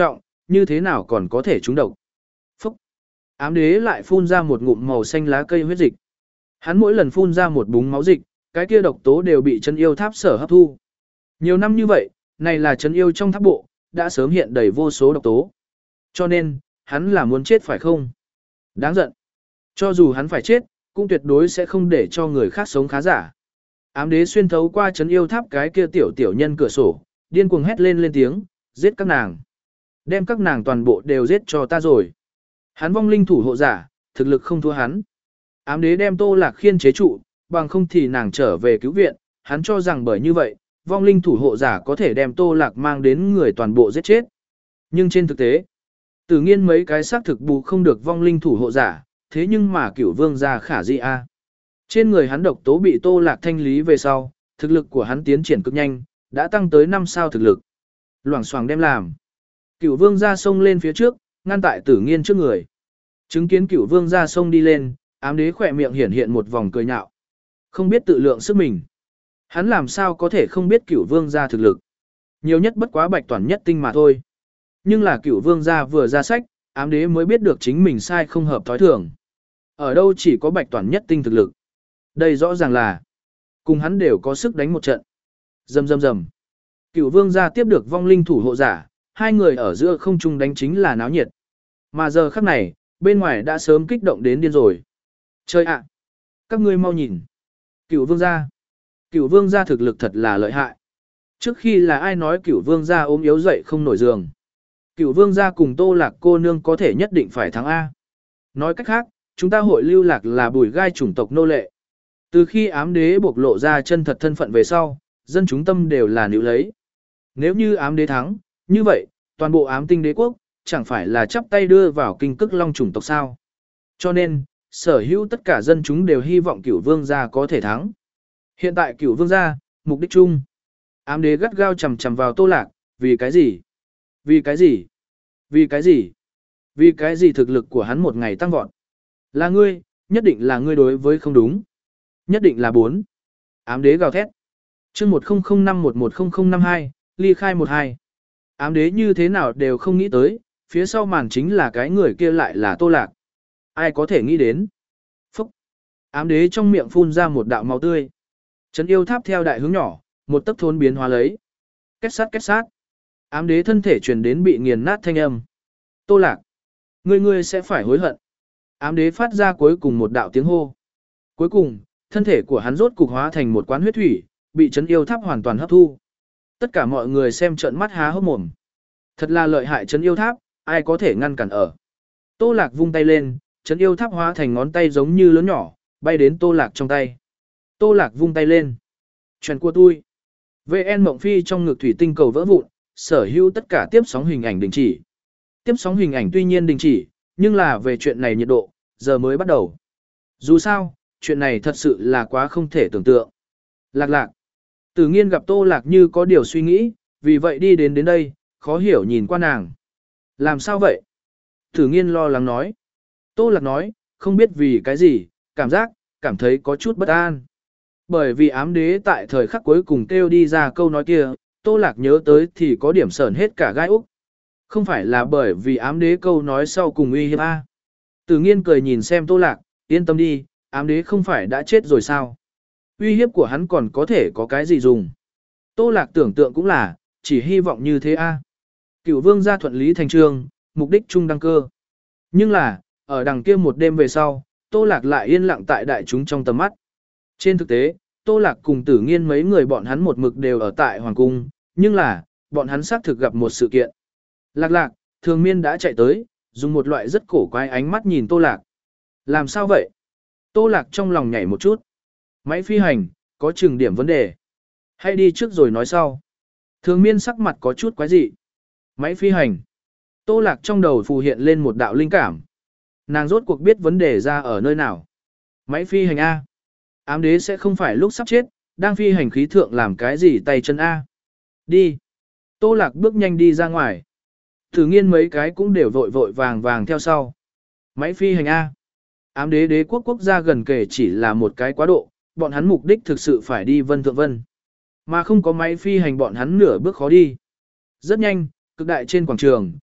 [SPEAKER 1] như thế nào còn có thể trúng độc. Phúc! Ám đế lại phun ra một ngụm màu xanh lá cây huyết dịch. Hắn mỗi lần phun ra một búng máu dịch, cái kia độc tố đều bị chân yêu tháp sở hấp thu. Nhiều năm như vậy, này là chân yêu trong tháp bộ, đã sớm hiện đầy vô số độc tố. Cho nên, hắn là muốn chết phải không? Đáng giận. Cho dù hắn phải chết, cũng tuyệt đối sẽ không để cho người khác sống khá giả. Ám đế xuyên thấu qua chân yêu tháp cái kia tiểu tiểu nhân cửa sổ, điên cuồng hét lên lên tiếng, giết các nàng. Đem các nàng toàn bộ đều giết cho ta rồi. Hắn vong linh thủ hộ giả, thực lực không thua hắn. Ám đế đem Tô Lạc khiên chế trụ, bằng không thì nàng trở về cứu viện, hắn cho rằng bởi như vậy, vong linh thủ hộ giả có thể đem Tô Lạc mang đến người toàn bộ giết chết. Nhưng trên thực tế, tự nhiên mấy cái xác thực bù không được vong linh thủ hộ giả, thế nhưng mà cửu vương gia khả di a. Trên người hắn độc tố bị Tô Lạc thanh lý về sau, thực lực của hắn tiến triển cực nhanh, đã tăng tới năm sao thực lực. Loảng xoảng đem làm. Cửu vương gia xông lên phía trước, ngăn tại tử nghiên trước người. Chứng kiến cửu vương gia xông đi lên, ám đế khỏe miệng hiển hiện một vòng cười nhạo. Không biết tự lượng sức mình. Hắn làm sao có thể không biết cửu vương gia thực lực. Nhiều nhất bất quá bạch toàn nhất tinh mà thôi. Nhưng là cửu vương gia vừa ra sách, ám đế mới biết được chính mình sai không hợp thói thường. Ở đâu chỉ có bạch toàn nhất tinh thực lực. Đây rõ ràng là cùng hắn đều có sức đánh một trận. Rầm rầm rầm. Cửu vương gia tiếp được vong linh thủ hộ giả, hai người ở giữa không trung đánh chính là náo nhiệt. Mà giờ khắc này, bên ngoài đã sớm kích động đến điên rồi. Chơi ạ! Các ngươi mau nhìn. Cửu vương gia. Cửu vương gia thực lực thật là lợi hại. Trước khi là ai nói cửu vương gia ốm yếu dậy không nổi giường. Cửu vương gia cùng Tô Lạc cô nương có thể nhất định phải thắng A. Nói cách khác, chúng ta hội lưu lạc là bùi gai chủng tộc nô lệ. Từ khi ám đế bộc lộ ra chân thật thân phận về sau, dân chúng tâm đều là níu lấy. Nếu như ám đế thắng, như vậy, toàn bộ ám tinh đế quốc, chẳng phải là chắp tay đưa vào kinh cức long chủng tộc sao. Cho nên, sở hữu tất cả dân chúng đều hy vọng cửu vương gia có thể thắng. Hiện tại cửu vương gia, mục đích chung. Ám đế gắt gao chầm chầm vào Tô Lạc, vì cái gì? Vì cái gì? Vì cái gì? Vì cái gì thực lực của hắn một ngày tăng vọt? Là ngươi, nhất định là ngươi đối với không đúng. Nhất định là bốn. Ám đế gào thét. chương một không không năm một một không không năm hai, ly khai một hai. Ám đế như thế nào đều không nghĩ tới, phía sau màn chính là cái người kia lại là Tô Lạc. Ai có thể nghĩ đến? Phúc! Ám đế trong miệng phun ra một đạo máu tươi. Trấn yêu tháp theo đại hướng nhỏ, một tấc thốn biến hóa lấy. Kết sát kết sát. Ám đế thân thể truyền đến bị nghiền nát thanh âm. Tô Lạc! Ngươi ngươi sẽ phải hối hận. Ám đế phát ra cuối cùng một đạo tiếng hô. Cuối cùng, thân thể của hắn rốt cục hóa thành một quán huyết thủy, bị trấn yêu tháp hoàn toàn hấp thu. Tất cả mọi người xem trợn mắt há hốc mồm. Thật là lợi hại trấn yêu tháp, ai có thể ngăn cản ở. Tô Lạc vung tay lên, trấn yêu tháp hóa thành ngón tay giống như lớn nhỏ, bay đến Tô Lạc trong tay. Tô Lạc vung tay lên. Chuyện của tôi. vê en Mộng Phi trong ngực thủy tinh cầu vỡ vụn, sở hữu tất cả tiếp sóng hình ảnh đình chỉ. Tiếp sóng hình ảnh tuy nhiên đình chỉ, nhưng là về chuyện này nhiệt độ, giờ mới bắt đầu. Dù sao, chuyện này thật sự là quá không thể tưởng tượng. Lạc lạc. Tử nghiên gặp Tô Lạc như có điều suy nghĩ, vì vậy đi đến đến đây, khó hiểu nhìn qua nàng. Làm sao vậy? Tử nghiên lo lắng nói. Tô Lạc nói, không biết vì cái gì, cảm giác, cảm thấy có chút bất an. Bởi vì ám đế tại thời khắc cuối cùng kêu đi ra câu nói kia, Tô Lạc nhớ tới thì có điểm sởn hết cả gai úc. Không phải là bởi vì ám đế câu nói sau cùng uy hiếp A. Tử nghiên cười nhìn xem Tô Lạc, yên tâm đi, ám đế không phải đã chết rồi sao? Uy hiếp của hắn còn có thể có cái gì dùng? Tô Lạc tưởng tượng cũng là, chỉ hy vọng như thế A. Cửu vương gia thuận lý thành trương, mục đích chung đăng cơ. Nhưng là, ở đằng kia một đêm về sau, Tô Lạc lại yên lặng tại đại chúng trong tầm mắt. Trên thực tế, Tô Lạc cùng Tử nghiên mấy người bọn hắn một mực đều ở tại Hoàng Cung, nhưng là, bọn hắn xác thực gặp một sự kiện. Lạc lạc, thường miên đã chạy tới, dùng một loại rất cổ quái ánh mắt nhìn Tô Lạc. Làm sao vậy? Tô Lạc trong lòng nhảy một chút. Máy phi hành, có chừng điểm vấn đề. Hãy đi trước rồi nói sau. Thường miên sắc mặt có chút quái dị. Máy phi hành. Tô Lạc trong đầu phù hiện lên một đạo linh cảm. Nàng rốt cuộc biết vấn đề ra ở nơi nào. Máy phi hành A. Ám đế sẽ không phải lúc sắp chết, đang phi hành khí thượng làm cái gì tay chân A. Đi. Tô Lạc bước nhanh đi ra ngoài. Thử nghiên mấy cái cũng đều vội vội vàng vàng theo sau. Máy phi hành A. Ám đế đế quốc quốc gia gần kể chỉ là một cái quá độ, bọn hắn mục đích thực sự phải đi vân thượng vân. Mà không có máy phi hành bọn hắn nửa bước khó đi. Rất nhanh, cực đại trên quảng trường,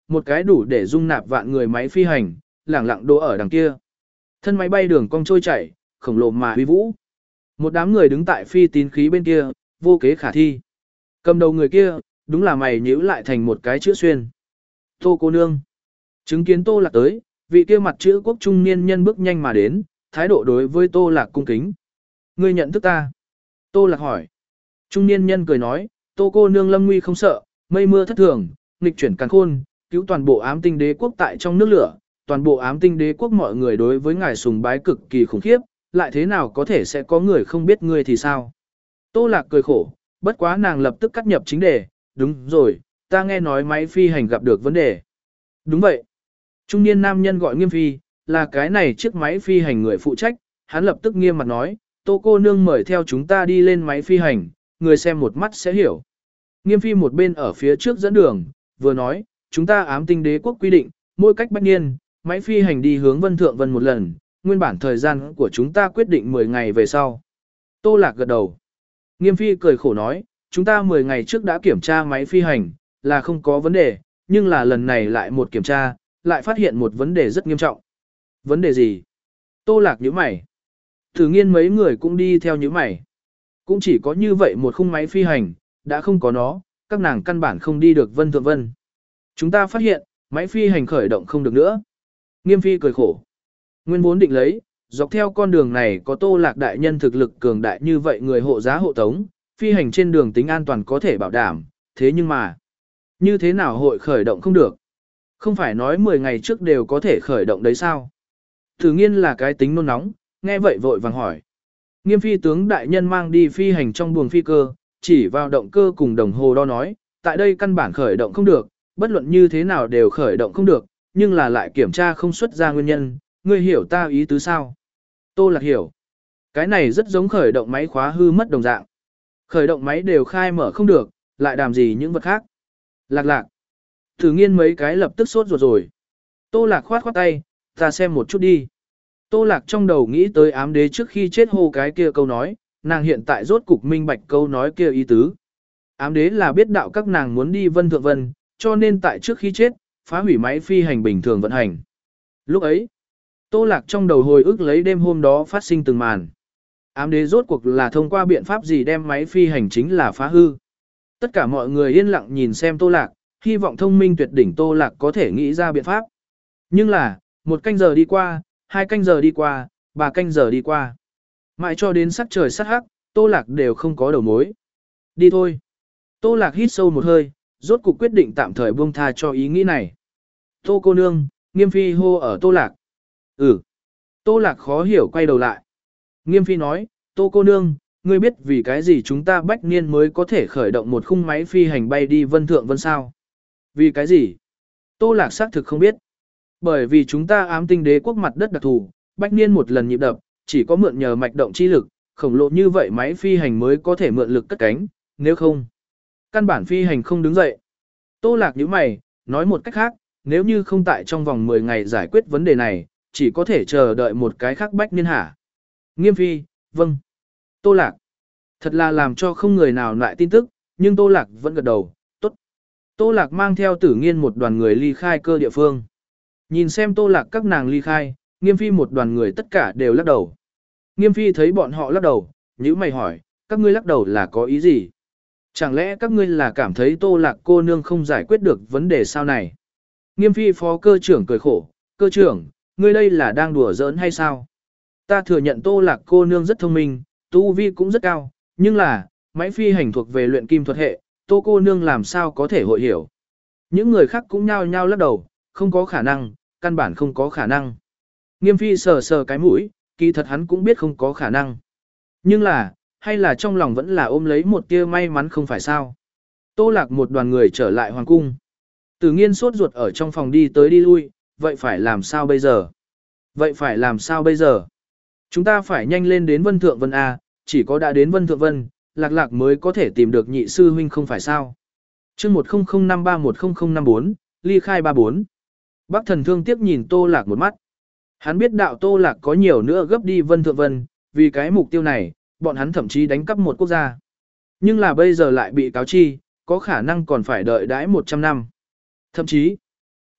[SPEAKER 1] một cái đủ để dung nạp vạn người máy phi hành, lẳng lặng đỗ ở đằng kia. Thân máy bay đường cong trôi chảy, khổng lồ mà huy vũ. Một đám người đứng tại phi tín khí bên kia, vô kế khả thi. Cầm đầu người kia, đúng là mày nhíu lại thành một cái chữ xuyên. Tô cô nương. Chứng kiến Tô Lạc tới, vị kia mặt chữ quốc trung niên nhân bước nhanh mà đến, thái độ đối với Tô Lạc cung kính. Ngươi nhận thức ta? Tô Lạc hỏi. Trung niên nhân cười nói, Tô cô nương lâm nguy không sợ, mây mưa thất thường, nghịch chuyển càn khôn, cứu toàn bộ ám tinh đế quốc tại trong nước lửa, toàn bộ ám tinh đế quốc mọi người đối với ngài sùng bái cực kỳ khủng khiếp, lại thế nào có thể sẽ có người không biết ngươi thì sao? Tô Lạc cười khổ, bất quá nàng lập tức cắt nhập chính đề, đúng rồi, ta nghe nói máy phi hành gặp được vấn đề. Đúng vậy. Trung niên nam nhân gọi Nghiêm Phi, là cái này chiếc máy phi hành người phụ trách, hắn lập tức nghiêm mặt nói, Tô cô nương mời theo chúng ta đi lên máy phi hành, người xem một mắt sẽ hiểu. Nghiêm Phi một bên ở phía trước dẫn đường, vừa nói, chúng ta ám tinh đế quốc quy định, mỗi cách bách niên, máy phi hành đi hướng Vân Thượng Vân một lần, nguyên bản thời gian của chúng ta quyết định mười ngày về sau. Tô Lạc gật đầu. Nghiêm Phi cười khổ nói, chúng ta mười ngày trước đã kiểm tra máy phi hành, là không có vấn đề, nhưng là lần này lại một kiểm tra, lại phát hiện một vấn đề rất nghiêm trọng. Vấn đề gì? Tô Lạc nhíu mày. Thử nghiên mấy người cũng đi theo nhíu mày. Cũng chỉ có như vậy một khung máy phi hành, đã không có nó, các nàng căn bản không đi được Vân Thượng Vân. Chúng ta phát hiện, máy phi hành khởi động không được nữa. Nghiêm Phi cười khổ. Nguyên vốn định lấy, dọc theo con đường này có Tô Lạc đại nhân thực lực cường đại như vậy người hộ giá hộ tống, phi hành trên đường tính an toàn có thể bảo đảm, thế nhưng mà, như thế nào hội khởi động không được? Không phải nói mười ngày trước đều có thể khởi động đấy sao? Thử nghiên là cái tính nôn nóng, nghe vậy vội vàng hỏi. Nghiêm Phi tướng đại nhân mang đi phi hành trong buồng phi cơ, chỉ vào động cơ cùng đồng hồ đo nói, tại đây căn bản khởi động không được, bất luận như thế nào đều khởi động không được, nhưng là lại kiểm tra không xuất ra nguyên nhân, ngươi hiểu ta ý tứ sao? Tô Lạc hiểu. Cái này rất giống khởi động máy khóa hư mất đồng dạng. Khởi động máy đều khai mở không được, lại làm gì những vật khác. Lạc lạc. Thử nghiên mấy cái lập tức sốt ruột rồi. Tô Lạc khoát khoát tay, ta xem một chút đi. Tô Lạc trong đầu nghĩ tới ám đế trước khi chết hô cái kia câu nói, nàng hiện tại rốt cục minh bạch câu nói kia ý tứ. Ám đế là biết đạo các nàng muốn đi Vân Thượng Vân, cho nên tại trước khi chết, phá hủy máy phi hành bình thường vận hành. Lúc ấy, Tô Lạc trong đầu hồi ức lấy đêm hôm đó phát sinh từng màn. Ám đế rốt cuộc là thông qua biện pháp gì đem máy phi hành chính là phá hư. Tất cả mọi người yên lặng nhìn xem Tô Lạc, hy vọng thông minh tuyệt đỉnh Tô Lạc có thể nghĩ ra biện pháp. Nhưng là, một canh giờ đi qua, hai canh giờ đi qua, ba canh giờ đi qua. Mãi cho đến sắc trời sắt hắc, Tô Lạc đều không có đầu mối. Đi thôi. Tô Lạc hít sâu một hơi, rốt cuộc quyết định tạm thời buông tha cho ý nghĩ này. Tô cô nương, Nghiêm Phi hô ở Tô Lạc. Ừ. Tô Lạc khó hiểu quay đầu lại. Nghiêm Phi nói, Tô cô nương, ngươi biết vì cái gì chúng ta bách niên mới có thể khởi động một khung máy phi hành bay đi Vân Thượng Vân sao? Vì cái gì? Tô Lạc xác thực không biết. Bởi vì chúng ta ám tinh đế quốc mặt đất đặc thù, bách niên một lần nhịp đập, chỉ có mượn nhờ mạch động chi lực, khổng lồ như vậy máy phi hành mới có thể mượn lực cất cánh, nếu không, căn bản phi hành không đứng dậy. Tô Lạc nhíu mày, nói một cách khác, nếu như không tại trong vòng mười ngày giải quyết vấn đề này, chỉ có thể chờ đợi một cái khác bách niên hả? Nghiêm Phi, vâng. Tô Lạc. Thật là làm cho không người nào lại tin tức, nhưng Tô Lạc vẫn gật đầu, tốt. Tô Lạc mang theo Tử Nghiên một đoàn người ly khai cơ địa phương. Nhìn xem Tô Lạc các nàng ly khai, Nghiêm Phi một đoàn người tất cả đều lắc đầu. Nghiêm Phi thấy bọn họ lắc đầu, nhíu mày hỏi, các ngươi lắc đầu là có ý gì? Chẳng lẽ các ngươi là cảm thấy Tô Lạc cô nương không giải quyết được vấn đề sao này? Nghiêm Phi phó cơ trưởng cười khổ, cơ trưởng, ngươi đây là đang đùa giỡn hay sao? Ta thừa nhận Tô Lạc cô nương rất thông minh, tu vi cũng rất cao, nhưng là, máy phi hành thuộc về luyện kim thuật hệ, Tô cô nương làm sao có thể hội hiểu? Những người khác cũng nhao nhao lắc đầu, không có khả năng, căn bản không có khả năng. Nghiêm Phi sờ sờ cái mũi, kỳ thật hắn cũng biết không có khả năng. Nhưng là, hay là trong lòng vẫn là ôm lấy một tia may mắn không phải sao. Tô Lạc một đoàn người trở lại hoàng cung. Tử Nghiên sốt ruột ở trong phòng đi tới đi lui, vậy phải làm sao bây giờ? Vậy phải làm sao bây giờ? Chúng ta phải nhanh lên đến Vân Thượng Vân A, chỉ có đã đến Vân Thượng Vân, Lạc Lạc mới có thể tìm được nhị sư huynh không phải sao. chương một không không năm ba một không không năm bốn, ly khai ba bốn. Bác thần thương tiếc nhìn Tô Lạc một mắt. Hắn biết đạo Tô Lạc có nhiều nữa gấp đi Vân Thượng Vân, vì cái mục tiêu này, bọn hắn thậm chí đánh cắp một quốc gia. Nhưng là bây giờ lại bị cáo chi, có khả năng còn phải đợi đãi một trăm năm. Thậm chí,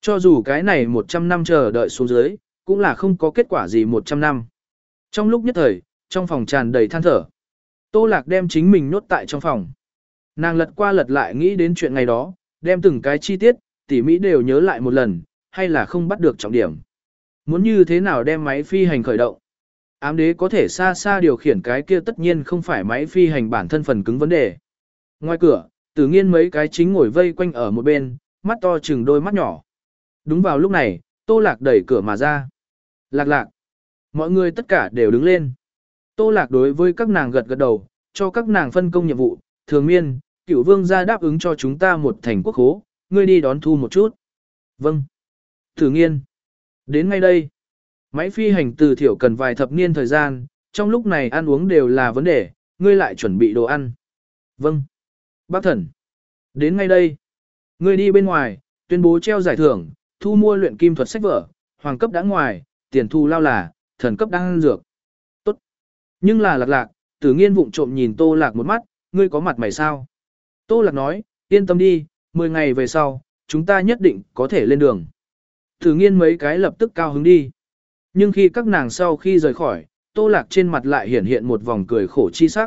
[SPEAKER 1] Cho dù cái này một trăm năm chờ đợi xuống dưới, cũng là không có kết quả gì một trăm năm. Trong lúc nhất thời, trong phòng tràn đầy than thở. Tô Lạc đem chính mình nhốt tại trong phòng. Nàng lật qua lật lại nghĩ đến chuyện ngày đó, đem từng cái chi tiết, tỉ mỹ đều nhớ lại một lần, hay là không bắt được trọng điểm. Muốn như thế nào đem máy phi hành khởi động. Ám đế có thể xa xa điều khiển cái kia tất nhiên không phải máy phi hành bản thân phần cứng vấn đề. Ngoài cửa, Tử Nghiên mấy cái chính ngồi vây quanh ở một bên, mắt to chừng đôi mắt nhỏ. Đúng vào lúc này, Tô Lạc đẩy cửa mà ra. Lạc lạc. Mọi người tất cả đều đứng lên. Tô Lạc đối với các nàng gật gật đầu, cho các nàng phân công nhiệm vụ. Thường Miên, Cửu Vương gia đáp ứng cho chúng ta một thành quốc khố, ngươi đi đón thu một chút. Vâng. Tử Nghiên. Đến ngay đây. Máy phi hành từ thiểu cần vài thập niên thời gian, trong lúc này ăn uống đều là vấn đề, ngươi lại chuẩn bị đồ ăn. Vâng. Bác thần. Đến ngay đây. Ngươi đi bên ngoài, tuyên bố treo giải thưởng, thu mua luyện kim thuật sách vở, hoàng cấp đã ngoài, tiền thu lao là, thần cấp đang ăn dược. Tốt. Nhưng là Lạc Lạc, Tử Nghiên vụng trộm nhìn Tô Lạc một mắt, ngươi có mặt mày sao? Tô Lạc nói, yên tâm đi, mười ngày về sau, chúng ta nhất định có thể lên đường. Tử Nghiên mấy cái lập tức cao hứng đi. Nhưng khi các nàng sau khi rời khỏi, Tô Lạc trên mặt lại hiển hiện một vòng cười khổ chi sắc.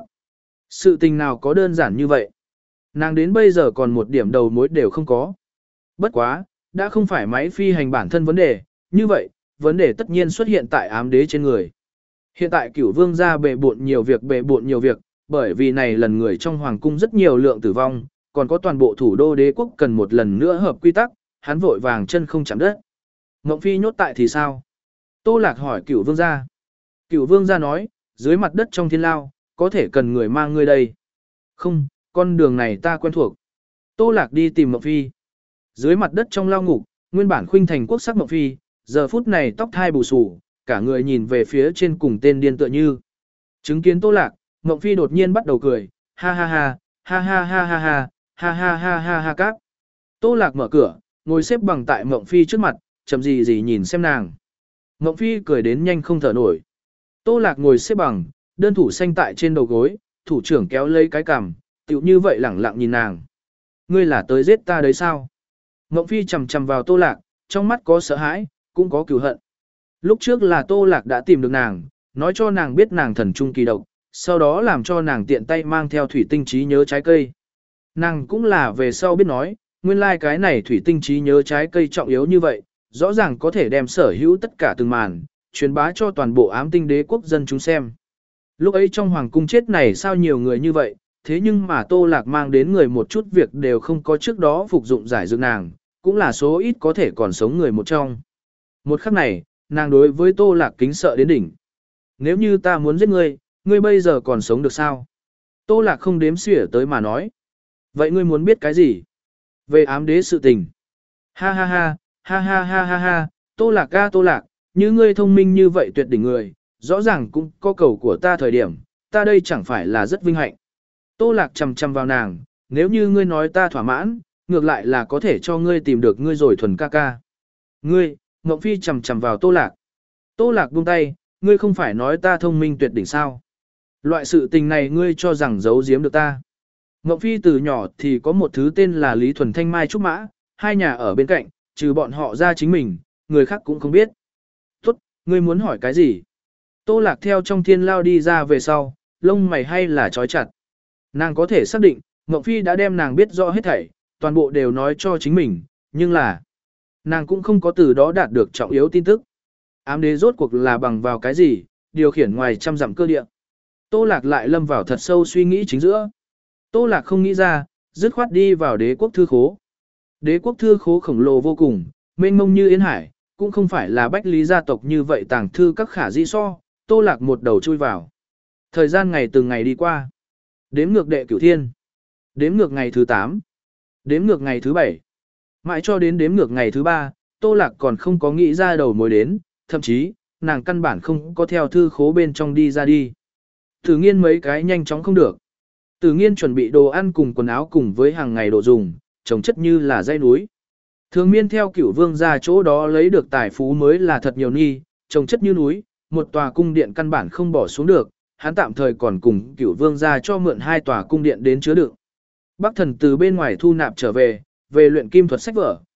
[SPEAKER 1] Sự tình nào có đơn giản như vậy? Nàng đến bây giờ còn một điểm đầu mối đều không có. Bất quá, đã không phải máy phi hành bản thân vấn đề, như vậy, vấn đề tất nhiên xuất hiện tại ám đế trên người. Hiện tại Cửu Vương gia bệ bộn nhiều việc bệ bộn nhiều việc, bởi vì này lần người trong hoàng cung rất nhiều lượng tử vong, còn có toàn bộ thủ đô đế quốc cần một lần nữa hợp quy tắc, hắn vội vàng chân không chạm đất. Ngộng Phi nhốt tại thì sao? Tô Lạc hỏi Cửu Vương gia. Cửu Vương gia nói, dưới mặt đất trong thiên lao, có thể cần người mang ngươi đây. Không, con đường này ta quen thuộc. Tô Lạc đi tìm Ngộng Phi. Dưới mặt đất trong lao ngục, nguyên bản khuynh thành quốc sắc Ngộng Phi, giờ phút này tóc thai bù xù, cả người nhìn về phía trên cùng tên điên tựa như. Chứng kiến Tô Lạc, Ngộng Phi đột nhiên bắt đầu cười, ha ha ha, ha ha ha ha ha, ha ha ha ha ha các. Tô Lạc mở cửa, ngồi xếp bằng tại Ngộng Phi trước mặt, chậm gì gì nhìn xem nàng. Ngộng Phi cười đến nhanh không thở nổi. Tô Lạc ngồi xếp bằng, đơn thủ xanh tại trên đầu gối, thủ trưởng kéo lấy cái cằm, tựu như vậy lẳng lặng nhìn nàng. Ngươi là tới giết ta đấy sao? Ngộng Phi chầm chầm vào Tô Lạc, trong mắt có sợ hãi, cũng có cừu hận. Lúc trước là Tô Lạc đã tìm được nàng, nói cho nàng biết nàng thần trung kỳ độc, sau đó làm cho nàng tiện tay mang theo thủy tinh trí nhớ trái cây. Nàng cũng là về sau biết nói, nguyên lai like cái này thủy tinh trí nhớ trái cây trọng yếu như vậy, rõ ràng có thể đem sở hữu tất cả từng màn, truyền bá cho toàn bộ ám tinh đế quốc dân chúng xem. Lúc ấy trong hoàng cung chết này sao nhiều người như vậy, thế nhưng mà Tô Lạc mang đến người một chút việc đều không có trước đó phục dụng giải dược nàng, cũng là số ít có thể còn sống người một trong. Một khắc này, nàng đối với Tô Lạc kính sợ đến đỉnh. Nếu như ta muốn giết ngươi, ngươi bây giờ còn sống được sao? Tô Lạc không đếm xỉa tới mà nói. Vậy ngươi muốn biết cái gì? Về ám đế sự tình. Ha ha ha, ha ha ha ha ha, Tô Lạc ca Tô Lạc, như ngươi thông minh như vậy tuyệt đỉnh người, rõ ràng cũng có cầu của ta thời điểm, ta đây chẳng phải là rất vinh hạnh. Tô Lạc chầm chầm vào nàng, nếu như ngươi nói ta thỏa mãn, ngược lại là có thể cho ngươi tìm được ngươi rồi thuần ca ca. Ngươi, Ngộng Phi chầm chầm vào Tô Lạc. Tô Lạc buông tay, ngươi không phải nói ta thông minh tuyệt đỉnh sao? Loại sự tình này ngươi cho rằng giấu giếm được ta. Ngộng Phi từ nhỏ thì có một thứ tên là Lý Thuần Thanh Mai Trúc Mã, hai nhà ở bên cạnh, trừ bọn họ ra chính mình, người khác cũng không biết. Tốt, ngươi muốn hỏi cái gì? Tô Lạc theo trong thiên lao đi ra về sau, lông mày hay là trói chặt. Nàng có thể xác định, Ngộng Phi đã đem nàng biết rõ hết thảy, toàn bộ đều nói cho chính mình, nhưng là nàng cũng không có từ đó đạt được trọng yếu tin tức. Ám đế rốt cuộc là bằng vào cái gì, điều khiển ngoài trăm dặm cơ địa. Tô Lạc lại lâm vào thật sâu suy nghĩ chính giữa. Tô Lạc không nghĩ ra, dứt khoát đi vào đế quốc thư khố. Đế quốc thư khố khổng lồ vô cùng, mênh mông như yên hải, cũng không phải là bách lý gia tộc như vậy tàng thư các khả dĩ so, Tô Lạc một đầu chui vào. Thời gian ngày từng ngày đi qua. Đếm ngược đệ cửu thiên. Đếm ngược ngày thứ tám. Đếm ngược ngày thứ bảy. Mãi cho đến đếm ngược ngày thứ ba, Tô Lạc còn không có nghĩ ra đầu mối đến, thậm chí, nàng căn bản không có theo thư khố bên trong đi ra đi. Tử Nghiên mấy cái nhanh chóng không được. Tử Nghiên chuẩn bị đồ ăn cùng quần áo cùng với hàng ngày đồ dùng, trồng chất như là dãy núi. Thường Miên theo Cửu Vương ra chỗ đó lấy được tài phú mới là thật nhiều nghi, trồng chất như núi, một tòa cung điện căn bản không bỏ xuống được, hắn tạm thời còn cùng Cửu Vương ra cho mượn hai tòa cung điện đến chứa đựng. Bắc Thần từ bên ngoài thu nạp trở về, về luyện kim thuật sách vở,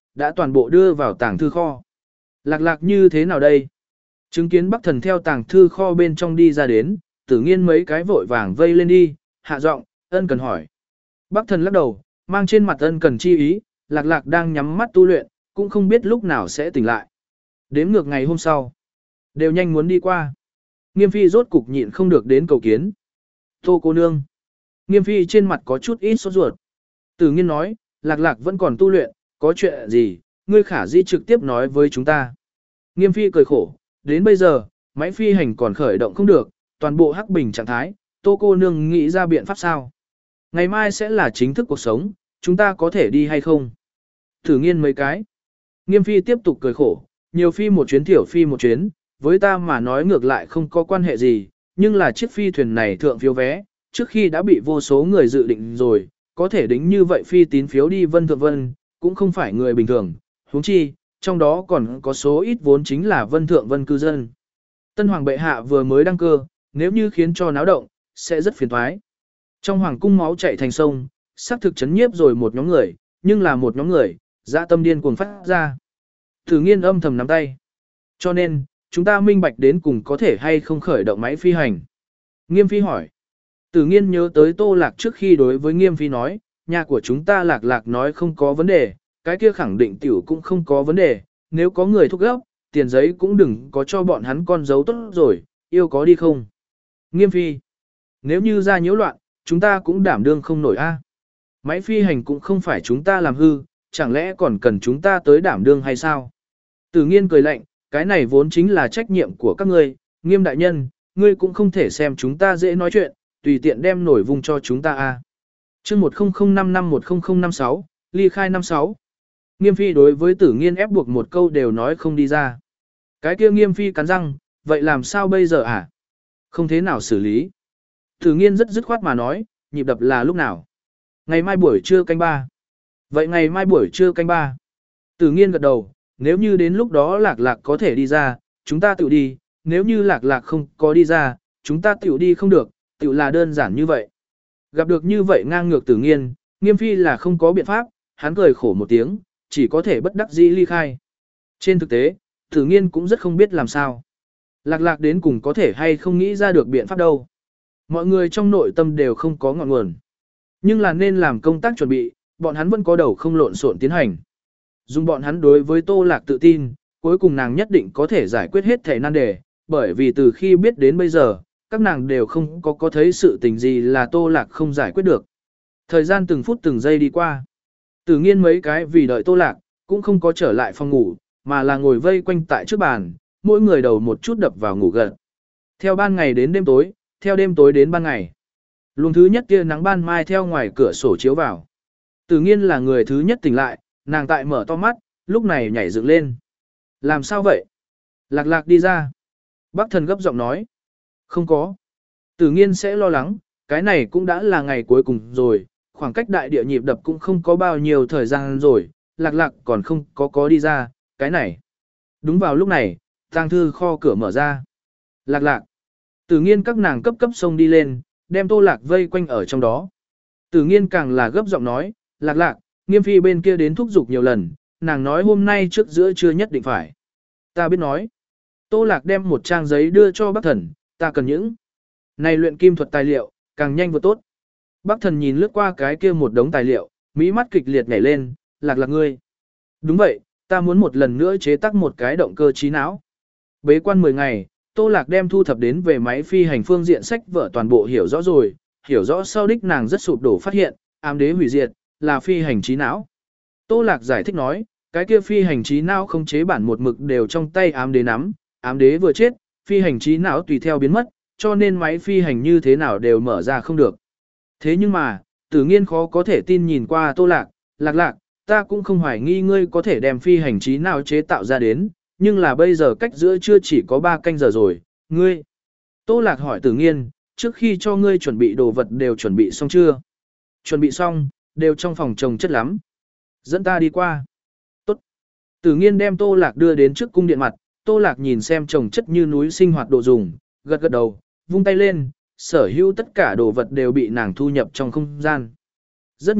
[SPEAKER 1] đã toàn bộ đưa vào tàng thư kho. Lạc lạc như thế nào đây? Chứng kiến Bắc Thần theo tàng thư kho bên trong đi ra đến, Tử Nghiên mấy cái vội vàng vây lên đi, hạ giọng, ân cần hỏi. Bắc Thần lắc đầu, mang trên mặt ân cần chi ý, lạc lạc đang nhắm mắt tu luyện, cũng không biết lúc nào sẽ tỉnh lại. Đếm ngược ngày hôm sau, đều nhanh muốn đi qua. Nghiêm Phi rốt cục nhịn không được đến cầu kiến. Tô cô nương. Nghiêm Phi trên mặt có chút ít sốt ruột. Tử Nghiên nói, lạc lạc vẫn còn tu luyện, có chuyện gì, ngươi khả di trực tiếp nói với chúng ta. Nghiêm Phi cười khổ, đến bây giờ, máy phi hành còn khởi động không được, toàn bộ hắc bình trạng thái, Tô cô nương nghĩ ra biện pháp sao? Ngày mai sẽ là chính thức cuộc sống, chúng ta có thể đi hay không? Tử Nghiên mấy cái. Nghiêm Phi tiếp tục cười khổ, nhiều phi một chuyến thiểu phi một chuyến, với ta mà nói ngược lại không có quan hệ gì, nhưng là chiếc phi thuyền này thượng phiếu vé, trước khi đã bị vô số người dự định rồi, có thể đính như vậy phi tín phiếu đi Vân Thượng Vân, cũng không phải người bình thường, huống chi, trong đó còn có số ít vốn chính là Vân Thượng Vân cư dân. Tân Hoàng bệ hạ vừa mới đăng cơ, nếu như khiến cho náo động, sẽ rất phiền toái. Trong hoàng cung máu chảy thành sông, xác thực chấn nhiếp rồi một nhóm người, nhưng là một nhóm người, dã tâm điên cuồng phát ra. Tử Nghiên âm thầm nắm tay. Cho nên, chúng ta minh bạch đến cùng có thể hay không khởi động máy phi hành. Nghiêm Phi hỏi. Tử Nghiên nhớ tới Tô Lạc trước khi đối với Nghiêm Phi nói, nhà của chúng ta Lạc Lạc nói không có vấn đề, cái kia khẳng định tiểu cũng không có vấn đề, nếu có người thúc gấp, tiền giấy cũng đừng có cho bọn hắn con dấu tốt rồi, yêu có đi không. Nghiêm Phi. Nếu như ra nhiễu loạn, chúng ta cũng đảm đương không nổi a. Máy phi hành cũng không phải chúng ta làm hư, chẳng lẽ còn cần chúng ta tới đảm đương hay sao? Tử Nghiên cười lạnh, cái này vốn chính là trách nhiệm của các ngươi, Nghiêm đại nhân, ngươi cũng không thể xem chúng ta dễ nói chuyện, tùy tiện đem nổi vùng cho chúng ta a. Chương một không không năm năm một không không năm sáu, ly khai năm sáu. Nghiêm Phi đối với Tử Nghiên ép buộc một câu đều nói không đi ra. Cái kia Nghiêm Phi cắn răng, vậy làm sao bây giờ à? Không thế nào xử lý. Tử Nghiên rất dứt khoát mà nói, nhịp đập là lúc nào? Ngày mai buổi trưa canh ba. Vậy ngày mai buổi trưa canh ba. Tử Nghiên gật đầu, nếu như đến lúc đó Lạc Lạc có thể đi ra, chúng ta tự đi, nếu như Lạc Lạc không có đi ra, chúng ta tự đi không được, tự là đơn giản như vậy. Gặp được như vậy ngang ngược Tử Nghiên, Nghiêm Phi là không có biện pháp, hắn cười khổ một tiếng, chỉ có thể bất đắc dĩ ly khai. Trên thực tế, Tử Nghiên cũng rất không biết làm sao. Lạc Lạc đến cùng có thể hay không nghĩ ra được biện pháp đâu. Mọi người trong nội tâm đều không có ngọn nguồn. Nhưng là nên làm công tác chuẩn bị, bọn hắn vẫn có đầu không lộn xộn tiến hành. Dùng bọn hắn đối với Tô Lạc tự tin, cuối cùng nàng nhất định có thể giải quyết hết thể nan đề, bởi vì từ khi biết đến bây giờ, các nàng đều không có có thấy sự tình gì là Tô Lạc không giải quyết được. Thời gian từng phút từng giây đi qua. Tử Nghiên mấy cái vì đợi Tô Lạc, cũng không có trở lại phòng ngủ, mà là ngồi vây quanh tại trước bàn, mỗi người đầu một chút đập vào ngủ gật. Theo ban ngày đến đêm tối, theo đêm tối đến ban ngày. Luồng thứ nhất tia nắng ban mai theo ngoài cửa sổ chiếu vào. Tử Nghiên là người thứ nhất tỉnh lại, nàng tại mở to mắt, lúc này nhảy dựng lên. Làm sao vậy? Lạc Lạc đi ra. Bắc Thần gấp giọng nói. Không có. Tử Nghiên sẽ lo lắng, cái này cũng đã là ngày cuối cùng rồi, khoảng cách đại địa nhịp đập cũng không có bao nhiêu thời gian rồi, Lạc Lạc còn không có có đi ra, cái này. Đúng vào lúc này, tang thư kho cửa mở ra. Lạc Lạc. Tử Nghiên các nàng cấp cấp xông đi lên, đem Tô Lạc vây quanh ở trong đó. Tử Nghiên càng là gấp giọng nói, Lạc Lạc, Nghiêm Phi bên kia đến thúc giục nhiều lần, nàng nói hôm nay trước giữa trưa nhất định phải. Ta biết nói. Tô Lạc đem một trang giấy đưa cho Bắc Thần, ta cần những này luyện kim thuật tài liệu, càng nhanh vừa tốt. Bắc Thần nhìn lướt qua cái kia một đống tài liệu, mỹ mắt kịch liệt nhảy lên, Lạc Lạc ngươi. Đúng vậy, ta muốn một lần nữa chế tác một cái động cơ trí não. Bế quan mười ngày, Tô Lạc đem thu thập đến về máy phi hành phương diện sách vở toàn bộ hiểu rõ rồi, hiểu rõ sau đích nàng rất sụp đổ phát hiện, ám đế hủy diệt, là phi hành trí não. Tô Lạc giải thích nói, cái kia phi hành trí não không chế bản một mực đều trong tay ám đế nắm, ám đế vừa chết, phi hành trí não tùy theo biến mất, cho nên máy phi hành như thế nào đều mở ra không được. Thế nhưng mà, Tử Nghiên khó có thể tin nhìn qua Tô Lạc, Lạc Lạc, ta cũng không hoài nghi ngươi có thể đem phi hành trí não chế tạo ra đến, nhưng là bây giờ cách giữa chưa chỉ có ba canh giờ rồi, ngươi. Tô Lạc hỏi Tử Nghiên, trước khi cho ngươi chuẩn bị đồ vật đều chuẩn bị xong chưa? Chuẩn bị xong, đều trong phòng trồng chất lắm. Dẫn ta đi qua. Tốt. Tử Nghiên đem Tô Lạc đưa đến trước cung điện mặt, Tô Lạc nhìn xem trồng chất như núi sinh hoạt đồ dùng, gật gật đầu, vung tay lên, sở hữu tất cả đồ vật đều bị nàng thu nhập trong không gian. Rất nhanh,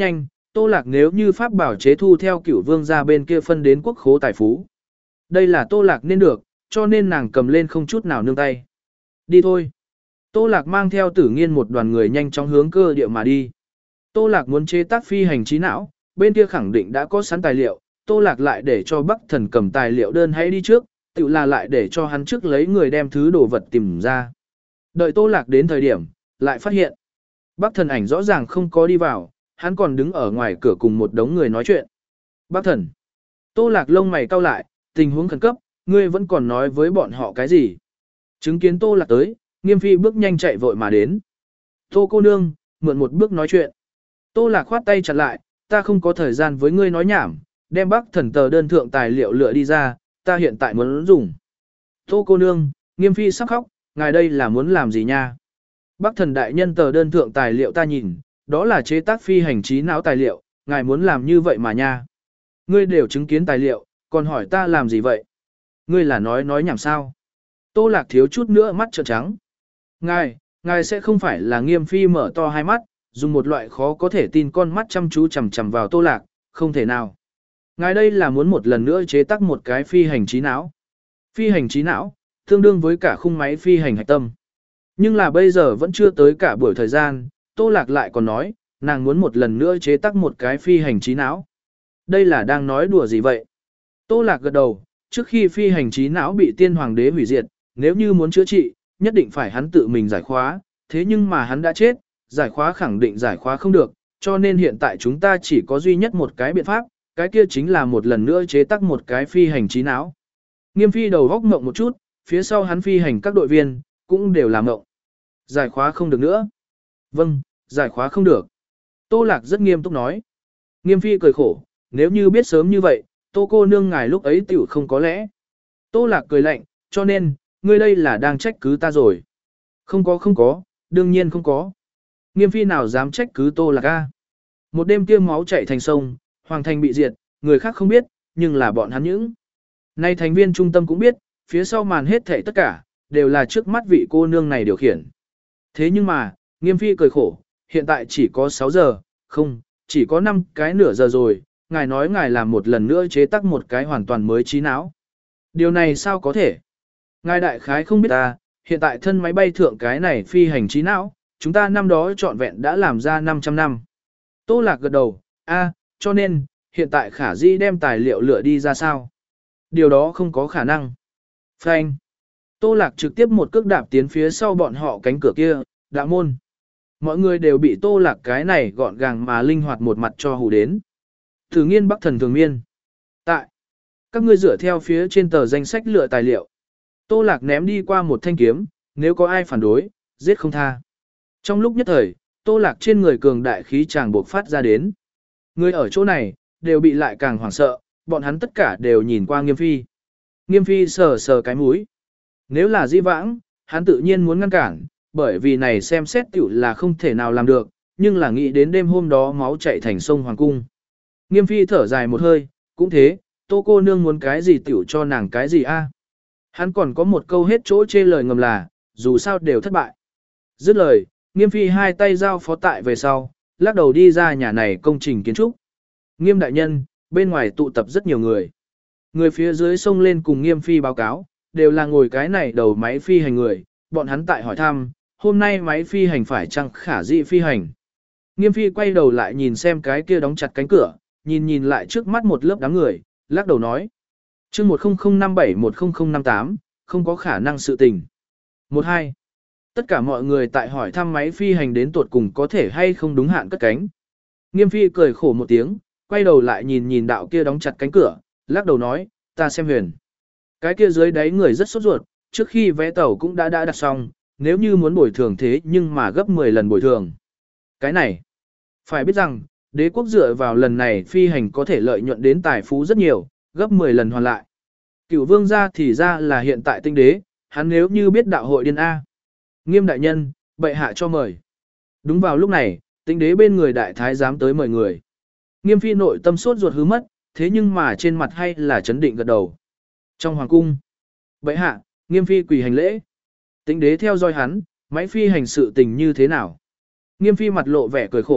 [SPEAKER 1] Tô Lạc nếu như pháp bảo chế thu theo Cửu Vương gia bên kia phân đến quốc khố tài phú. Đây là Tô Lạc nên được, cho nên nàng cầm lên không chút nào nương tay. Đi thôi. Tô Lạc mang theo Tử Nghiên một đoàn người nhanh chóng hướng cơ địa mà đi. Tô Lạc muốn chế tác phi hành trí não, bên kia khẳng định đã có sẵn tài liệu, Tô Lạc lại để cho Bắc Thần cầm tài liệu đơn hãy đi trước, tự là lại để cho hắn trước lấy người đem thứ đồ vật tìm ra. Đợi Tô Lạc đến thời điểm, lại phát hiện. Bắc Thần ảnh rõ ràng không có đi vào, hắn còn đứng ở ngoài cửa cùng một đống người nói chuyện. Bắc Thần. Tô Lạc lông mày cau lại, tình huống khẩn cấp, ngươi vẫn còn nói với bọn họ cái gì? Chứng kiến Tô Lạc tới, Nghiêm Phi bước nhanh chạy vội mà đến. Tô cô nương, mượn một bước nói chuyện. Tô Lạc khoát tay chặt lại, ta không có thời gian với ngươi nói nhảm, đem Bắc Thần tờ đơn thượng tài liệu lựa đi ra, ta hiện tại muốn dùng. Tô cô nương, Nghiêm Phi sắp khóc, ngài đây là muốn làm gì nha? Bắc Thần đại nhân tờ đơn thượng tài liệu ta nhìn, đó là chế tác phi hành trí não tài liệu, ngài muốn làm như vậy mà nha. Ngươi đều chứng kiến tài liệu, còn hỏi ta làm gì vậy? Ngươi là nói nói nhảm sao? Tô Lạc thiếu chút nữa mắt trợn trắng. Ngài, ngài sẽ không phải là Nghiêm Phi mở to hai mắt, dùng một loại khó có thể tin con mắt chăm chú chằm chằm vào Tô Lạc, không thể nào. Ngài đây là muốn một lần nữa chế tác một cái phi hành trí não. Phi hành trí não, tương đương với cả khung máy phi hành hạch tâm. Nhưng là bây giờ vẫn chưa tới cả buổi thời gian, Tô Lạc lại còn nói, nàng muốn một lần nữa chế tác một cái phi hành trí não. Đây là đang nói đùa gì vậy? Tô Lạc gật đầu, trước khi phi hành trí não bị tiên hoàng đế hủy diệt, nếu như muốn chữa trị, nhất định phải hắn tự mình giải khóa, thế nhưng mà hắn đã chết, giải khóa khẳng định giải khóa không được, cho nên hiện tại chúng ta chỉ có duy nhất một cái biện pháp, cái kia chính là một lần nữa chế tác một cái phi hành trí não. Nghiêm Phi đầu góc ngộng một chút, phía sau hắn phi hành các đội viên, cũng đều làm ngộng. Giải khóa không được nữa. Vâng, giải khóa không được. Tô Lạc rất nghiêm túc nói. Nghiêm Phi cười khổ, nếu như biết sớm như vậy, Tô cô nương ngài lúc ấy tiểu không có lẽ. Tô Lạc cười lạnh, cho nên, ngươi đây là đang trách cứ ta rồi. Không có không có, đương nhiên không có. Nghiêm Phi nào dám trách cứ Tô Lạc a? Một đêm kia máu chảy thành sông, hoàng thành bị diệt, người khác không biết, nhưng là bọn hắn những. Nay thành viên trung tâm cũng biết, phía sau màn hết thảy tất cả, đều là trước mắt vị cô nương này điều khiển. Thế nhưng mà, Nghiêm Phi cười khổ, hiện tại chỉ có sáu giờ, không, chỉ có năm cái nửa giờ rồi, ngài nói ngài làm một lần nữa chế tác một cái hoàn toàn mới trí não. Điều này sao có thể? Ngài đại khái không biết ta, hiện tại thân máy bay thượng cái này phi hành trí não, chúng ta năm đó trọn vẹn đã làm ra năm trăm năm. Tô Lạc gật đầu, a, cho nên, hiện tại khả di đem tài liệu lựa đi ra sao? Điều đó không có khả năng. Phanh. Tô Lạc trực tiếp một cước đạp tiến phía sau bọn họ cánh cửa kia, đạo môn. Mọi người đều bị Tô Lạc cái này gọn gàng mà linh hoạt một mặt cho hù đến. Thử Nghiên Bắc Thần Thường Miên. Tại. Các ngươi dựa theo phía trên tờ danh sách lựa tài liệu. Tô Lạc ném đi qua một thanh kiếm, nếu có ai phản đối, giết không tha. Trong lúc nhất thời, Tô Lạc trên người cường đại khí tràng buộc phát ra đến. Người ở chỗ này, đều bị lại càng hoảng sợ, bọn hắn tất cả đều nhìn qua Nghiêm Phi. Nghiêm Phi sờ sờ cái mũi. Nếu là Di Vãng, hắn tự nhiên muốn ngăn cản, bởi vì này xem xét tiểu là không thể nào làm được, nhưng là nghĩ đến đêm hôm đó máu chảy thành sông Hoàng Cung. Nghiêm Phi thở dài một hơi, cũng thế, Tô cô nương muốn cái gì tiểu cho nàng cái gì a? Hắn còn có một câu hết chỗ chê lời ngầm là, dù sao đều thất bại. Dứt lời, Nghiêm Phi hai tay giao phó tại về sau, lắc đầu đi ra nhà này công trình kiến trúc. Nghiêm đại nhân, bên ngoài tụ tập rất nhiều người. Người phía dưới xông lên cùng Nghiêm Phi báo cáo, đều là ngồi cái này đầu máy phi hành người, bọn hắn tại hỏi thăm, hôm nay máy phi hành phải chăng khả dĩ phi hành. Nghiêm Phi quay đầu lại nhìn xem cái kia đóng chặt cánh cửa, nhìn nhìn lại trước mắt một lớp đám người, lắc đầu nói. chương một không không năm bảy một không không năm tám, không có khả năng sự tình. một hai. Tất cả mọi người tại hỏi thăm máy phi hành đến tuột cùng có thể hay không đúng hạn cất cánh. Nghiêm Phi cười khổ một tiếng, quay đầu lại nhìn nhìn đạo kia đóng chặt cánh cửa, lắc đầu nói, ta xem huyền. Cái kia dưới đáy người rất sốt ruột, trước khi vé tàu cũng đã đã đặt xong, nếu như muốn bồi thường thế nhưng mà gấp mười lần bồi thường. Cái này, phải biết rằng, đế quốc dựa vào lần này phi hành có thể lợi nhuận đến tài phú rất nhiều, gấp mười lần hoàn lại. Cửu vương gia thì ra là hiện tại tinh đế, hắn nếu như biết đạo hội điên A. Nghiêm đại nhân, bệ hạ cho mời. Đúng vào lúc này, tinh đế bên người đại thái giám tới mời người. Nghiêm Phi nội tâm sốt ruột hứ mất, thế nhưng mà trên mặt hay là chấn định gật đầu. Trong hoàng cung, bệ hạ, Nghiêm Phi quỳ hành lễ. Tinh đế theo dõi hắn, máy phi hành sự tình như thế nào? Nghiêm Phi mặt lộ vẻ cười khổ,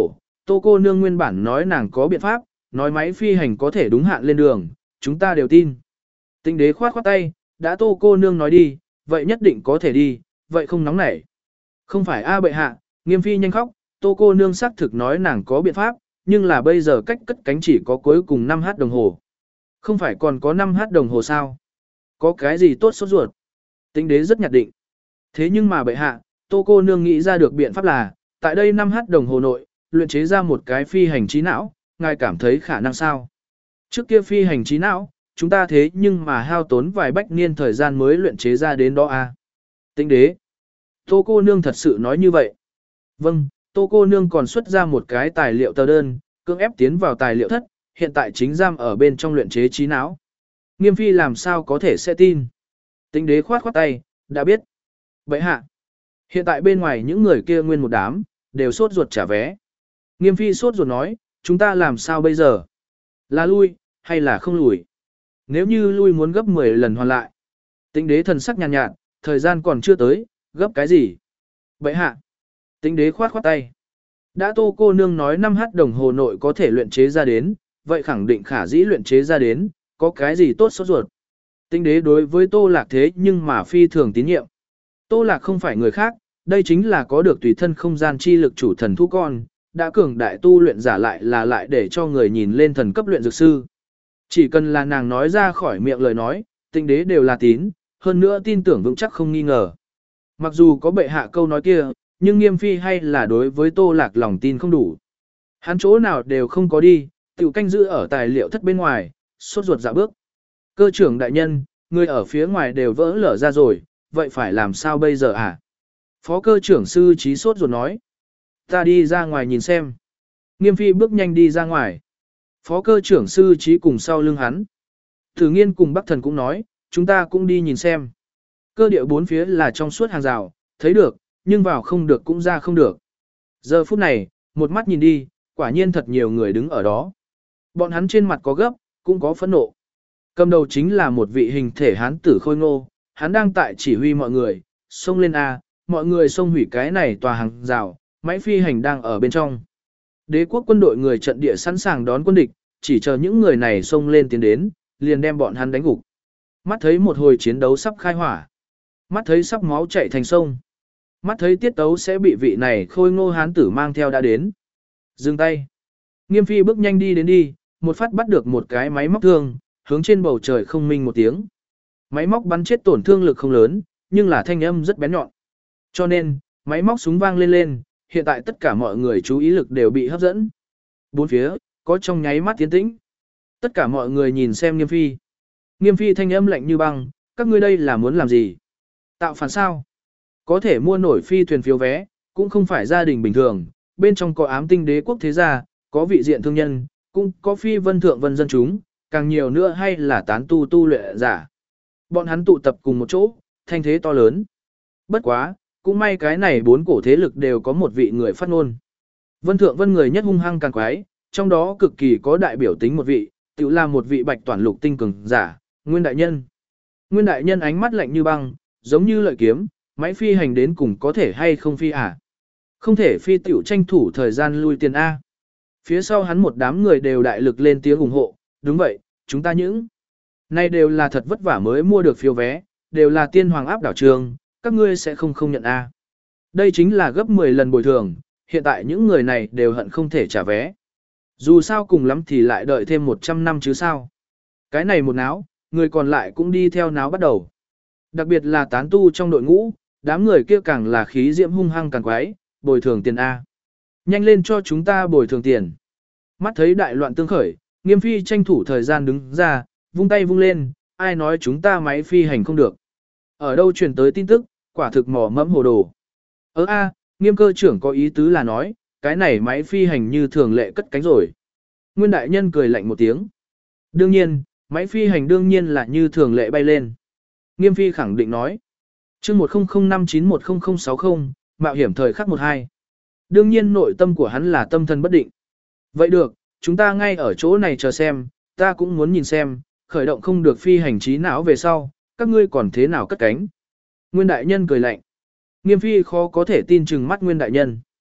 [SPEAKER 1] Tô cô nương nguyên bản nói nàng có biện pháp, nói máy phi hành có thể đúng hạn lên đường, chúng ta đều tin. Tĩnh đế khoát khoát tay, đã Tô cô nương nói đi, vậy nhất định có thể đi, vậy không nóng nảy. Không phải a bệ hạ, Nghiêm phi nhanh khóc, Tô cô nương xác thực nói nàng có biện pháp, nhưng là bây giờ cách cất cánh chỉ có cuối cùng năm h đồng hồ. Không phải còn có năm h đồng hồ sao? Có cái gì tốt sốt ruột? Tĩnh đế rất nhạt định. Thế nhưng mà bệ hạ, Tô cô nương nghĩ ra được biện pháp là, tại đây năm h đồng hồ nội, luyện chế ra một cái phi hành trí não, ngài cảm thấy khả năng sao? Trước kia phi hành trí não, chúng ta thế nhưng mà hao tốn vài bách niên thời gian mới luyện chế ra đến đó a. Tĩnh đế. Tô cô nương thật sự nói như vậy. Vâng, Tô cô nương còn xuất ra một cái tài liệu tờ đơn, cưỡng ép tiến vào tài liệu thất, hiện tại chính giam ở bên trong luyện chế trí não. Nghiêm phi làm sao có thể sẽ tin. Tĩnh đế khoát khoát tay, đã biết. Bệ hạ. Hiện tại bên ngoài những người kia nguyên một đám, đều sốt ruột trả vé. Nghiêm phi sốt ruột nói, chúng ta làm sao bây giờ? Là lui, hay là không lùi? Nếu như lui muốn gấp mười lần hoàn lại. Tĩnh đế thần sắc nhàn nhạt, nhạt, thời gian còn chưa tới, gấp cái gì? Bệ hạ. Tĩnh đế khoát khoát tay. Đã Tô cô nương nói năm h đồng hồ nội có thể luyện chế ra đến, vậy khẳng định khả dĩ luyện chế ra đến, có cái gì tốt sốt ruột. Tĩnh đế đối với Tô Lạc thế nhưng mà phi thường tín nhiệm. Tô Lạc không phải người khác, đây chính là có được tùy thân không gian chi lực chủ thần thú con, đã cường đại tu luyện giả lại là lại để cho người nhìn lên thần cấp luyện dược sư. Chỉ cần là nàng nói ra khỏi miệng lời nói, Tĩnh đế đều là tín, hơn nữa tin tưởng vững chắc không nghi ngờ. Mặc dù có bệ hạ câu nói kia, nhưng Nghiêm phi hay là đối với Tô Lạc lòng tin không đủ. Hắn chỗ nào đều không có đi, tiểu canh giữ ở tài liệu thất bên ngoài, sốt ruột dạ bước. Cơ trưởng đại nhân, người ở phía ngoài đều vỡ lở ra rồi, vậy phải làm sao bây giờ à? Phó cơ trưởng sư trí sốt ruột nói. Ta đi ra ngoài nhìn xem. Nghiêm phi bước nhanh đi ra ngoài. Phó cơ trưởng sư trí cùng sau lưng hắn. Thử nghiên cùng Bắc thần cũng nói, chúng ta cũng đi nhìn xem. Cơ địa bốn phía là trong suốt hàng rào, thấy được, nhưng vào không được cũng ra không được. Giờ phút này, một mắt nhìn đi, quả nhiên thật nhiều người đứng ở đó. Bọn hắn trên mặt có gấp, cũng có phẫn nộ. Cầm đầu chính là một vị hình thể hán tử khôi ngô, hắn đang tại chỉ huy mọi người, xông lên A, mọi người xông hủy cái này tòa hàng rào, máy phi hành đang ở bên trong. Đế quốc quân đội người trận địa sẵn sàng đón quân địch, chỉ chờ những người này xông lên tiến đến, liền đem bọn hắn đánh gục. Mắt thấy một hồi chiến đấu sắp khai hỏa. Mắt thấy sắp máu chảy thành sông. Mắt thấy tiết tấu sẽ bị vị này khôi ngô hán tử mang theo đã đến. Dừng tay. Nghiêm phi bước nhanh đi đến đi, một phát bắt được một cái máy móc thương, hướng trên bầu trời không minh một tiếng. Máy móc bắn chết tổn thương lực không lớn, nhưng là thanh âm rất bén nhọn. Cho nên, máy móc súng vang lên lên, hiện tại tất cả mọi người chú ý lực đều bị hấp dẫn. Bốn phía, có trong nháy mắt tiến tĩnh. Tất cả mọi người nhìn xem Nghiêm phi. Nghiêm phi thanh âm lạnh như băng, các ngươi đây là muốn làm gì? Tạo phản sao? Có thể mua nổi phi thuyền phiếu vé, cũng không phải gia đình bình thường, bên trong có ám tinh đế quốc thế gia, có vị diện thương nhân, cũng có phi vân thượng vân dân chúng, càng nhiều nữa hay là tán tu tu luyện giả. Bọn hắn tụ tập cùng một chỗ, thanh thế to lớn. Bất quá, cũng may cái này bốn cổ thế lực đều có một vị người phát ngôn. Vân thượng vân người nhất hung hăng càng quái, trong đó cực kỳ có đại biểu tính một vị, tự là một vị bạch toàn lục tinh cường giả, Nguyên đại nhân. Nguyên đại nhân ánh mắt lạnh như băng, giống như lợi kiếm, máy phi hành đến cùng có thể hay không phi à? Không thể phi tiểu tranh thủ thời gian lui tiền A. Phía sau hắn một đám người đều đại lực lên tiếng ủng hộ, đúng vậy, chúng ta những này đều là thật vất vả mới mua được phiếu vé, đều là tiên hoàng áp đảo trường, các ngươi sẽ không không nhận A. Đây chính là gấp mười lần bồi thường, hiện tại những người này đều hận không thể trả vé. Dù sao cùng lắm thì lại đợi thêm một trăm năm chứ sao. Cái này một náo, người còn lại cũng đi theo náo bắt đầu. Đặc biệt là tán tu trong đội ngũ, đám người kia càng là khí diễm hung hăng càng quái, bồi thường tiền A. Nhanh lên cho chúng ta bồi thường tiền. Mắt thấy đại loạn tương khởi, Nghiêm phi tranh thủ thời gian đứng ra, vung tay vung lên, ai nói chúng ta máy phi hành không được. Ở đâu truyền tới tin tức, quả thực mỏ mẫm hồ đồ. Ơ a, Nghiêm cơ trưởng có ý tứ là nói, cái này máy phi hành như thường lệ cất cánh rồi. Nguyên đại nhân cười lạnh một tiếng. Đương nhiên, máy phi hành đương nhiên là như thường lệ bay lên. Nghiêm phi khẳng định nói. chương một không không năm chín một không không sáu không, mạo hiểm thời khắc một hai. Đương nhiên nội tâm của hắn là tâm thần bất định. Vậy được, chúng ta ngay ở chỗ này chờ xem, ta cũng muốn nhìn xem, khởi động không được phi hành trí não về sau, các ngươi còn thế nào cất cánh. Nguyên đại nhân cười lạnh. Nghiêm phi khó có thể tin chừng mắt Nguyên đại nhân.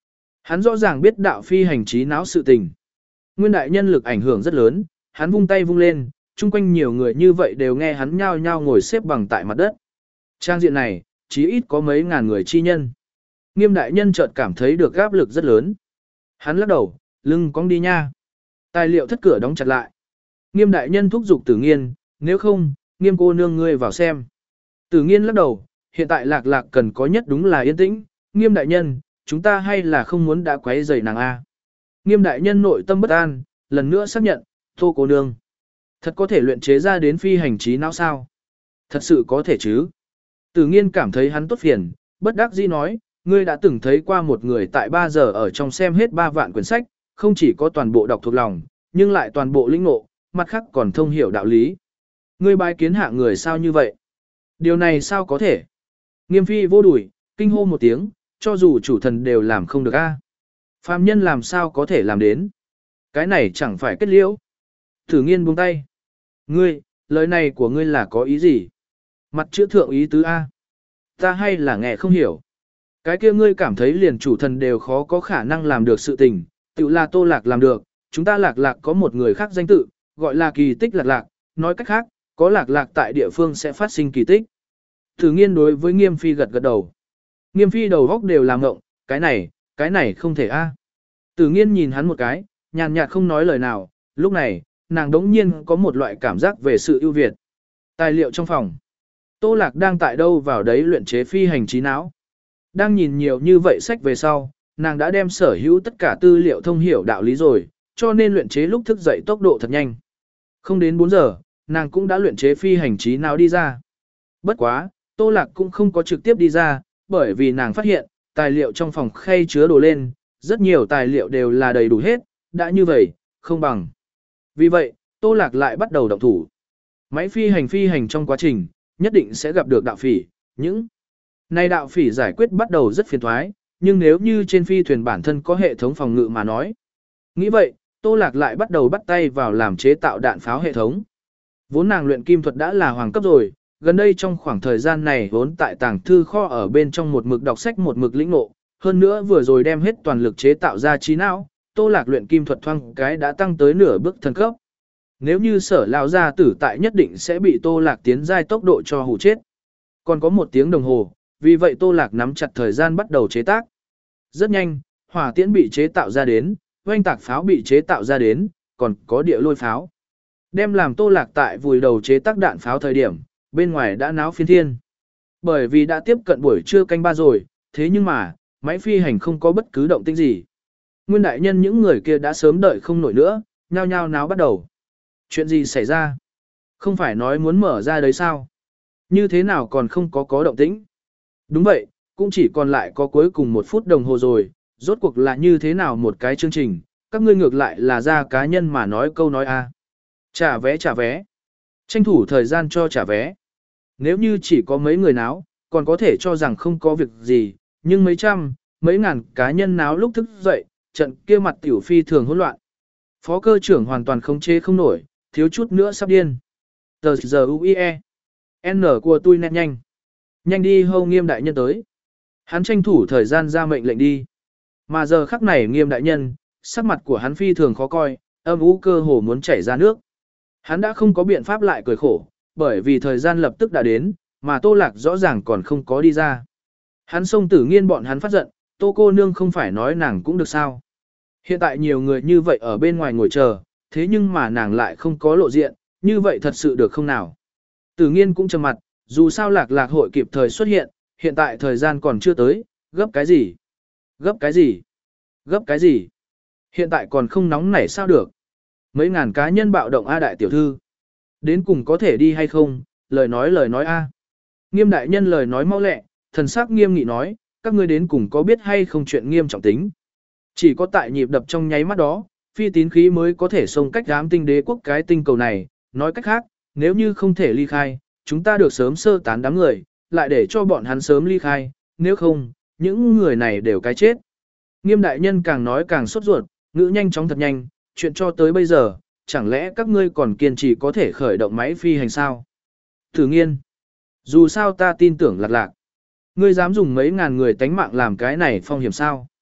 [SPEAKER 1] Hắn rõ ràng biết đạo phi hành trí não sự tình. Nguyên đại nhân lực ảnh hưởng rất lớn, hắn vung tay vung lên, chung quanh nhiều người như vậy đều nghe hắn nhao nhao ngồi xếp bằng tại mặt đất. Trang diện này, chí ít có mấy ngàn người chi nhân. Nghiêm đại nhân chợt cảm thấy được áp lực rất lớn. Hắn lắc đầu, lưng cong đi nha. Tài liệu thất cửa đóng chặt lại. Nghiêm đại nhân thúc giục Tử Nghiên, nếu không, Nghiêm cô nương ngươi vào xem. Tử Nghiên lắc đầu, hiện tại lạc lạc cần có nhất đúng là yên tĩnh. Nghiêm đại nhân, chúng ta hay là không muốn đã quấy rầy nàng a? Nghiêm đại nhân nội tâm bất an, lần nữa xác nhận, Tô cô nương, thật có thể luyện chế ra đến phi hành trí não sao? Thật sự có thể chứ? Tử Nghiên cảm thấy hắn tốt phiền, bất đắc dĩ nói, ngươi đã từng thấy qua một người tại ba giờ ở trong xem hết ba vạn quyển sách, không chỉ có toàn bộ đọc thuộc lòng, nhưng lại toàn bộ lĩnh ngộ, mặt khác còn thông hiểu đạo lý. Ngươi bái kiến hạ người sao như vậy? Điều này sao có thể? Nghiêm phi vô đuổi, kinh hô một tiếng, cho dù chủ thần đều làm không được a. Phàm nhân làm sao có thể làm đến? Cái này chẳng phải kết liễu. Tử Nghiên buông tay. Ngươi, lời này của ngươi là có ý gì? Mặt chữ thượng ý tứ A. Ta hay là nghe không hiểu. Cái kia ngươi cảm thấy liền chủ thần đều khó có khả năng làm được sự tình, tự là Tô Lạc làm được, chúng ta Lạc Lạc có một người khác danh tự, gọi là kỳ tích Lạc Lạc, nói cách khác, có Lạc Lạc tại địa phương sẽ phát sinh kỳ tích. Tử Nghiên đối với Nghiêm phi gật gật đầu. Nghiêm phi đầu góc đều làm ngộng, cái này, cái này không thể a. Tử Nghiên nhìn hắn một cái, nhàn nhạt không nói lời nào, lúc này, nàng đống nhiên có một loại cảm giác về sự ưu việt. Tài liệu trong phòng. Tô Lạc đang tại đâu vào đấy luyện chế phi hành trí não. Đang nhìn nhiều như vậy sách về sau, nàng đã đem sở hữu tất cả tư liệu thông hiểu đạo lý rồi, cho nên luyện chế lúc thức dậy tốc độ thật nhanh. Không đến bốn giờ, nàng cũng đã luyện chế phi hành trí não đi ra. Bất quá, Tô Lạc cũng không có trực tiếp đi ra, bởi vì nàng phát hiện, tài liệu trong phòng khay chứa đồ lên, rất nhiều tài liệu đều là đầy đủ hết, đã như vậy, không bằng. Vì vậy, Tô Lạc lại bắt đầu động thủ. Máy phi hành phi hành trong quá trình, nhất định sẽ gặp được đạo phỉ, những này đạo phỉ giải quyết bắt đầu rất phiền thoái, nhưng nếu như trên phi thuyền bản thân có hệ thống phòng ngự mà nói. Nghĩ vậy, Tô Lạc lại bắt đầu bắt tay vào làm chế tạo đạn pháo hệ thống. Vốn nàng luyện kim thuật đã là hoàng cấp rồi, gần đây trong khoảng thời gian này vốn tại tàng thư kho ở bên trong một mực đọc sách một mực lĩnh ngộ, hơn nữa vừa rồi đem hết toàn lực chế tạo ra trí não, Tô Lạc luyện kim thuật thoang cái đã tăng tới nửa bước thần cấp. Nếu như Sở lão gia tử tại nhất định sẽ bị Tô Lạc tiến giai tốc độ cho hù chết. Còn có một tiếng đồng hồ, vì vậy Tô Lạc nắm chặt thời gian bắt đầu chế tác. Rất nhanh, hỏa tiễn bị chế tạo ra đến, oanh tạc pháo bị chế tạo ra đến, còn có địa lôi pháo. Đem làm Tô Lạc tại vùi đầu chế tác đạn pháo thời điểm, bên ngoài đã náo phiên thiên. Bởi vì đã tiếp cận buổi trưa canh ba rồi, thế nhưng mà, máy phi hành không có bất cứ động tĩnh gì. Nguyên đại nhân những người kia đã sớm đợi không nổi nữa, nhao nhao náo bắt đầu. Chuyện gì xảy ra? Không phải nói muốn mở ra đấy sao? Như thế nào còn không có có động tĩnh? Đúng vậy, cũng chỉ còn lại có cuối cùng một phút đồng hồ rồi, rốt cuộc là như thế nào một cái chương trình, các ngươi ngược lại là ra cá nhân mà nói câu nói a. Trả vé trả vé. Tranh thủ thời gian cho trả vé. Nếu như chỉ có mấy người náo, còn có thể cho rằng không có việc gì, nhưng mấy trăm, mấy ngàn cá nhân náo lúc thức dậy, trận kia mặt tiểu phi thường hỗn loạn. Phó cơ trưởng hoàn toàn không chế không nổi, thiếu chút nữa sắp điên. Tờ giờ u i e. N của tôi nét nhanh. Nhanh đi hâu Nghiêm đại nhân tới. Hắn tranh thủ thời gian ra mệnh lệnh đi. Mà giờ khắc này Nghiêm đại nhân, sắc mặt của hắn phi thường khó coi, âm u cơ hồ muốn chảy ra nước. Hắn đã không có biện pháp lại cười khổ, bởi vì thời gian lập tức đã đến, mà Tô Lạc rõ ràng còn không có đi ra. Hắn xông Tử Nghiên bọn hắn phát giận, Tô cô nương không phải nói nàng cũng được sao. Hiện tại nhiều người như vậy ở bên ngoài ngồi chờ, thế nhưng mà nàng lại không có lộ diện, như vậy thật sự được không nào. Tử Nghiên cũng trầm mặt, dù sao Lạc Lạc hội kịp thời xuất hiện, hiện tại thời gian còn chưa tới, gấp cái gì? Gấp cái gì? Gấp cái gì? Hiện tại còn không nóng nảy sao được? Mấy ngàn cá nhân bạo động A đại tiểu thư. Đến cùng có thể đi hay không? Lời nói lời nói A. Nghiêm đại nhân lời nói mau lẹ, thần sắc nghiêm nghị nói, các ngươi đến cùng có biết hay không chuyện nghiêm trọng tính. Chỉ có tại nhịp đập trong nháy mắt đó, phi tín khí mới có thể xông cách ám tinh đế quốc cái tinh cầu này. Nói cách khác, nếu như không thể ly khai, chúng ta được sớm sơ tán đám người, lại để cho bọn hắn sớm ly khai, nếu không, những người này đều cái chết. Nghiêm đại nhân càng nói càng sốt ruột, ngữ nhanh chóng thật nhanh, chuyện cho tới bây giờ, chẳng lẽ các ngươi còn kiên trì có thể khởi động máy phi hành sao? Thử Nghiên, dù sao ta tin tưởng Lạc Lạc. Ngươi dám dùng mấy ngàn người tánh mạng làm cái này phong hiểm sao?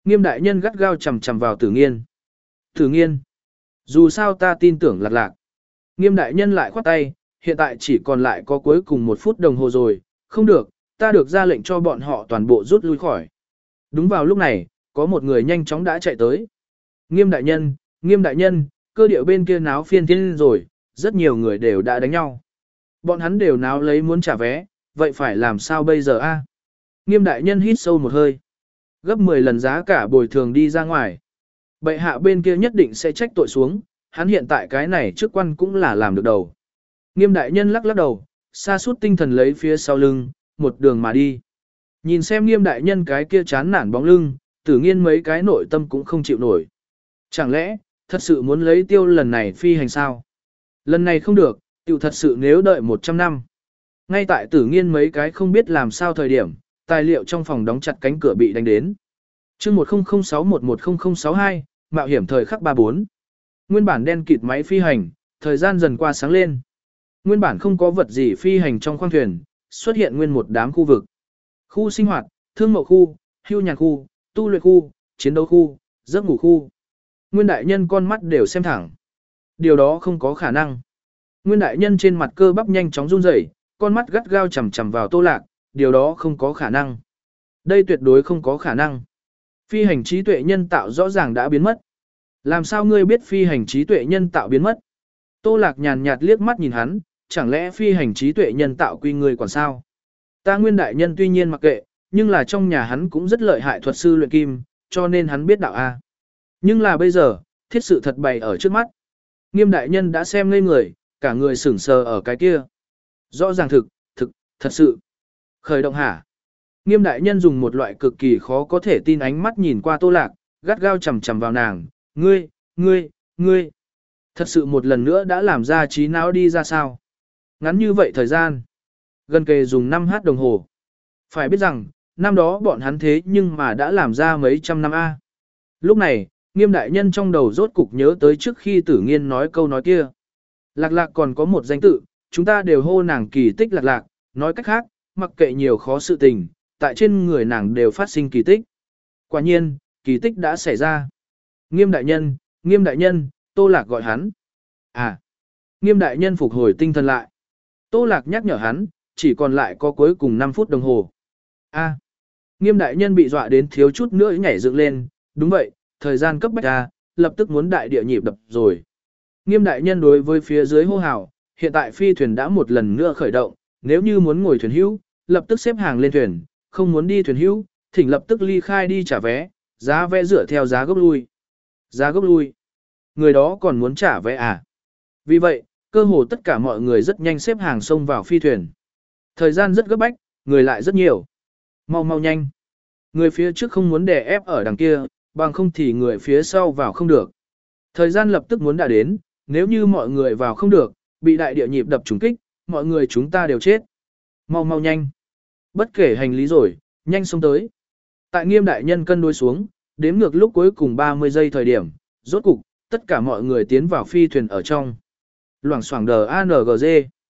[SPEAKER 1] Nghiêm đại nhân gắt gao chầm chầm vào Tử Nghiên. Tử Nghiên, dù sao ta tin tưởng Lạc Lạc. Nghiêm đại nhân lại khoát tay, hiện tại chỉ còn lại có cuối cùng một phút đồng hồ rồi, không được, ta được ra lệnh cho bọn họ toàn bộ rút lui khỏi. Đúng vào lúc này, có một người nhanh chóng đã chạy tới. Nghiêm đại nhân, nghiêm đại nhân, cơ điệu bên kia náo phiên thiên rồi, rất nhiều người đều đã đánh nhau. Bọn hắn đều náo lấy muốn trả vé, vậy phải làm sao bây giờ a? Nghiêm đại nhân hít sâu một hơi. Gấp mười lần giá cả bồi thường đi ra ngoài. Bệ hạ bên kia nhất định sẽ trách tội xuống, hắn hiện tại cái này chức quan cũng là làm được đầu. Nghiêm đại nhân lắc lắc đầu, sa sút tinh thần lấy phía sau lưng, một đường mà đi. Nhìn xem nghiêm đại nhân cái kia chán nản bóng lưng, Tử Nghiên mấy cái nội tâm cũng không chịu nổi. Chẳng lẽ, thật sự muốn lấy tiêu lần này phi hành sao? Lần này không được, tiểu thật sự nếu đợi một trăm năm. Ngay tại Tử Nghiên mấy cái không biết làm sao thời điểm, tài liệu trong phòng đóng chặt cánh cửa bị đánh đến. chương một không không sáu một một không không sáu hai, mạo hiểm thời khắc ba bốn. Nguyên bản đen kịt máy phi hành, thời gian dần qua sáng lên. Nguyên bản không có vật gì phi hành trong khoang thuyền, xuất hiện nguyên một đám khu vực. Khu sinh hoạt, thương mậu khu, hưu nhàn khu, tu luyện khu, chiến đấu khu, giấc ngủ khu. Nguyên đại nhân con mắt đều xem thẳng. Điều đó không có khả năng. Nguyên đại nhân trên mặt cơ bắp nhanh chóng run rẩy, con mắt gắt gao chằm chằm vào Tô Lạc, điều đó không có khả năng. Đây tuyệt đối không có khả năng. Phi hành trí tuệ nhân tạo rõ ràng đã biến mất. Làm sao ngươi biết phi hành trí tuệ nhân tạo biến mất? Tô Lạc nhàn nhạt liếc mắt nhìn hắn, chẳng lẽ phi hành trí tuệ nhân tạo quy ngươi còn sao? Ta Nguyên đại nhân tuy nhiên mặc kệ, nhưng là trong nhà hắn cũng rất lợi hại thuật sư luyện kim, cho nên hắn biết đạo A. Nhưng là bây giờ, thiết sự thật bày ở trước mắt. Nghiêm đại nhân đã xem ngây người, cả người sửng sờ ở cái kia. Rõ ràng thực, thực, thật sự. Khởi động hả? Nghiêm đại nhân dùng một loại cực kỳ khó có thể tin ánh mắt nhìn qua Tô Lạc, gắt gao chầm chầm vào nàng. Ngươi, ngươi, ngươi. Thật sự một lần nữa đã làm ra trí não đi ra sao? Ngắn như vậy thời gian. Gần kề dùng năm h đồng hồ. Phải biết rằng, năm đó bọn hắn thế nhưng mà đã làm ra mấy trăm năm A. Lúc này, Nghiêm đại nhân trong đầu rốt cục nhớ tới trước khi Tử Nghiên nói câu nói kia. Lạc Lạc còn có một danh tự, chúng ta đều hô nàng kỳ tích Lạc Lạc, nói cách khác, mặc kệ nhiều khó sự tình, tại trên người nàng đều phát sinh kỳ tích. Quả nhiên, kỳ tích đã xảy ra. Nghiêm đại nhân, Nghiêm đại nhân, Tô Lạc gọi hắn. À, Nghiêm đại nhân phục hồi tinh thần lại. Tô Lạc nhắc nhở hắn, chỉ còn lại có cuối cùng năm phút đồng hồ. A, Nghiêm đại nhân bị dọa đến thiếu chút nữa nhảy dựng lên, đúng vậy, thời gian cấp bách A, lập tức muốn đại địa nhịp đập rồi. Nghiêm đại nhân đối với phía dưới hô hào, hiện tại phi thuyền đã một lần nữa khởi động, nếu như muốn ngồi thuyền hữu, lập tức xếp hàng lên thuyền, không muốn đi thuyền hữu, thỉnh lập tức ly khai đi trả vé, giá vé dựa theo giá gốc lui. Giá gốc lui. Người đó còn muốn trả vé à? Vì vậy, cơ hồ tất cả mọi người rất nhanh xếp hàng xông vào phi thuyền. Thời gian rất gấp bách, người lại rất nhiều. Mau mau nhanh. Người phía trước không muốn đè ép ở đằng kia, bằng không thì người phía sau vào không được. Thời gian lập tức muốn đã đến, nếu như mọi người vào không được, bị đại địa nhịp đập trúng kích, mọi người chúng ta đều chết. Mau mau nhanh. Bất kể hành lý rồi, nhanh xông tới. Tại Nghiêm đại nhân cân đối xuống, đếm ngược lúc cuối cùng ba mươi giây thời điểm, rốt cục, tất cả mọi người tiến vào phi thuyền ở trong. Loảng xoảng đờ a en giê.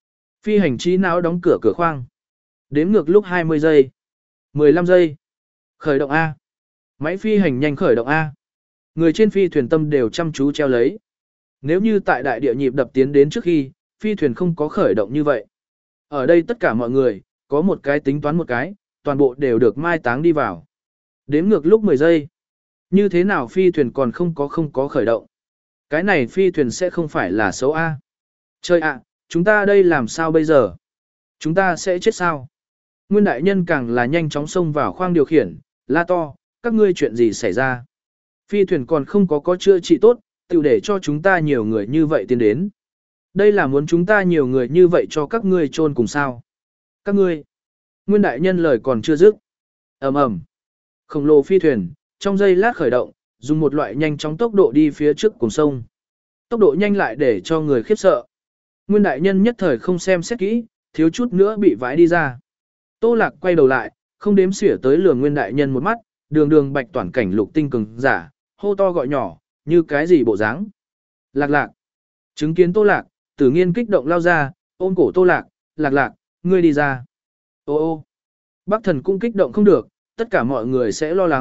[SPEAKER 1] Phi hành trí não đóng cửa cửa khoang. Đếm ngược lúc hai mươi giây. mười lăm giây. Khởi động A. Máy phi hành nhanh khởi động A. Người trên phi thuyền tâm đều chăm chú treo lấy. Nếu như tại đại địa nhịp đập tiến đến trước khi, phi thuyền không có khởi động như vậy. Ở đây tất cả mọi người, có một cái tính toán một cái, toàn bộ đều được mai táng đi vào. Đếm ngược lúc mười giây. Như thế nào phi thuyền còn không có không có khởi động? Cái này phi thuyền sẽ không phải là xấu A. Trời ạ, chúng ta đây làm sao bây giờ? Chúng ta sẽ chết sao? Nguyên đại nhân càng là nhanh chóng xông vào khoang điều khiển, la to, các ngươi chuyện gì xảy ra? Phi thuyền còn không có có chữa trị tốt, tiểu để cho chúng ta nhiều người như vậy tiến đến. Đây là muốn chúng ta nhiều người như vậy cho các ngươi chôn cùng sao? Các ngươi. Nguyên đại nhân lời còn chưa dứt. Ầm ầm. Khổng lồ phi thuyền, trong giây lát khởi động, dùng một loại nhanh chóng tốc độ đi phía trước cùng sông. Tốc độ nhanh lại để cho người khiếp sợ. Nguyên đại nhân nhất thời không xem xét kỹ, thiếu chút nữa bị vãi đi ra. Tô Lạc quay đầu lại, không đếm xỉa tới lường Nguyên đại nhân một mắt, đường đường bạch toàn cảnh lục tinh cường giả, hô to gọi nhỏ, như cái gì bộ dáng. Lạc Lạc. Chứng kiến Tô Lạc, Tử Nghiên kích động lao ra, ôm cổ Tô Lạc, Lạc Lạc, ngươi đi ra. Ô ô. Bắc Thần cũng kích động không được, tất cả mọi người sẽ lo lắng,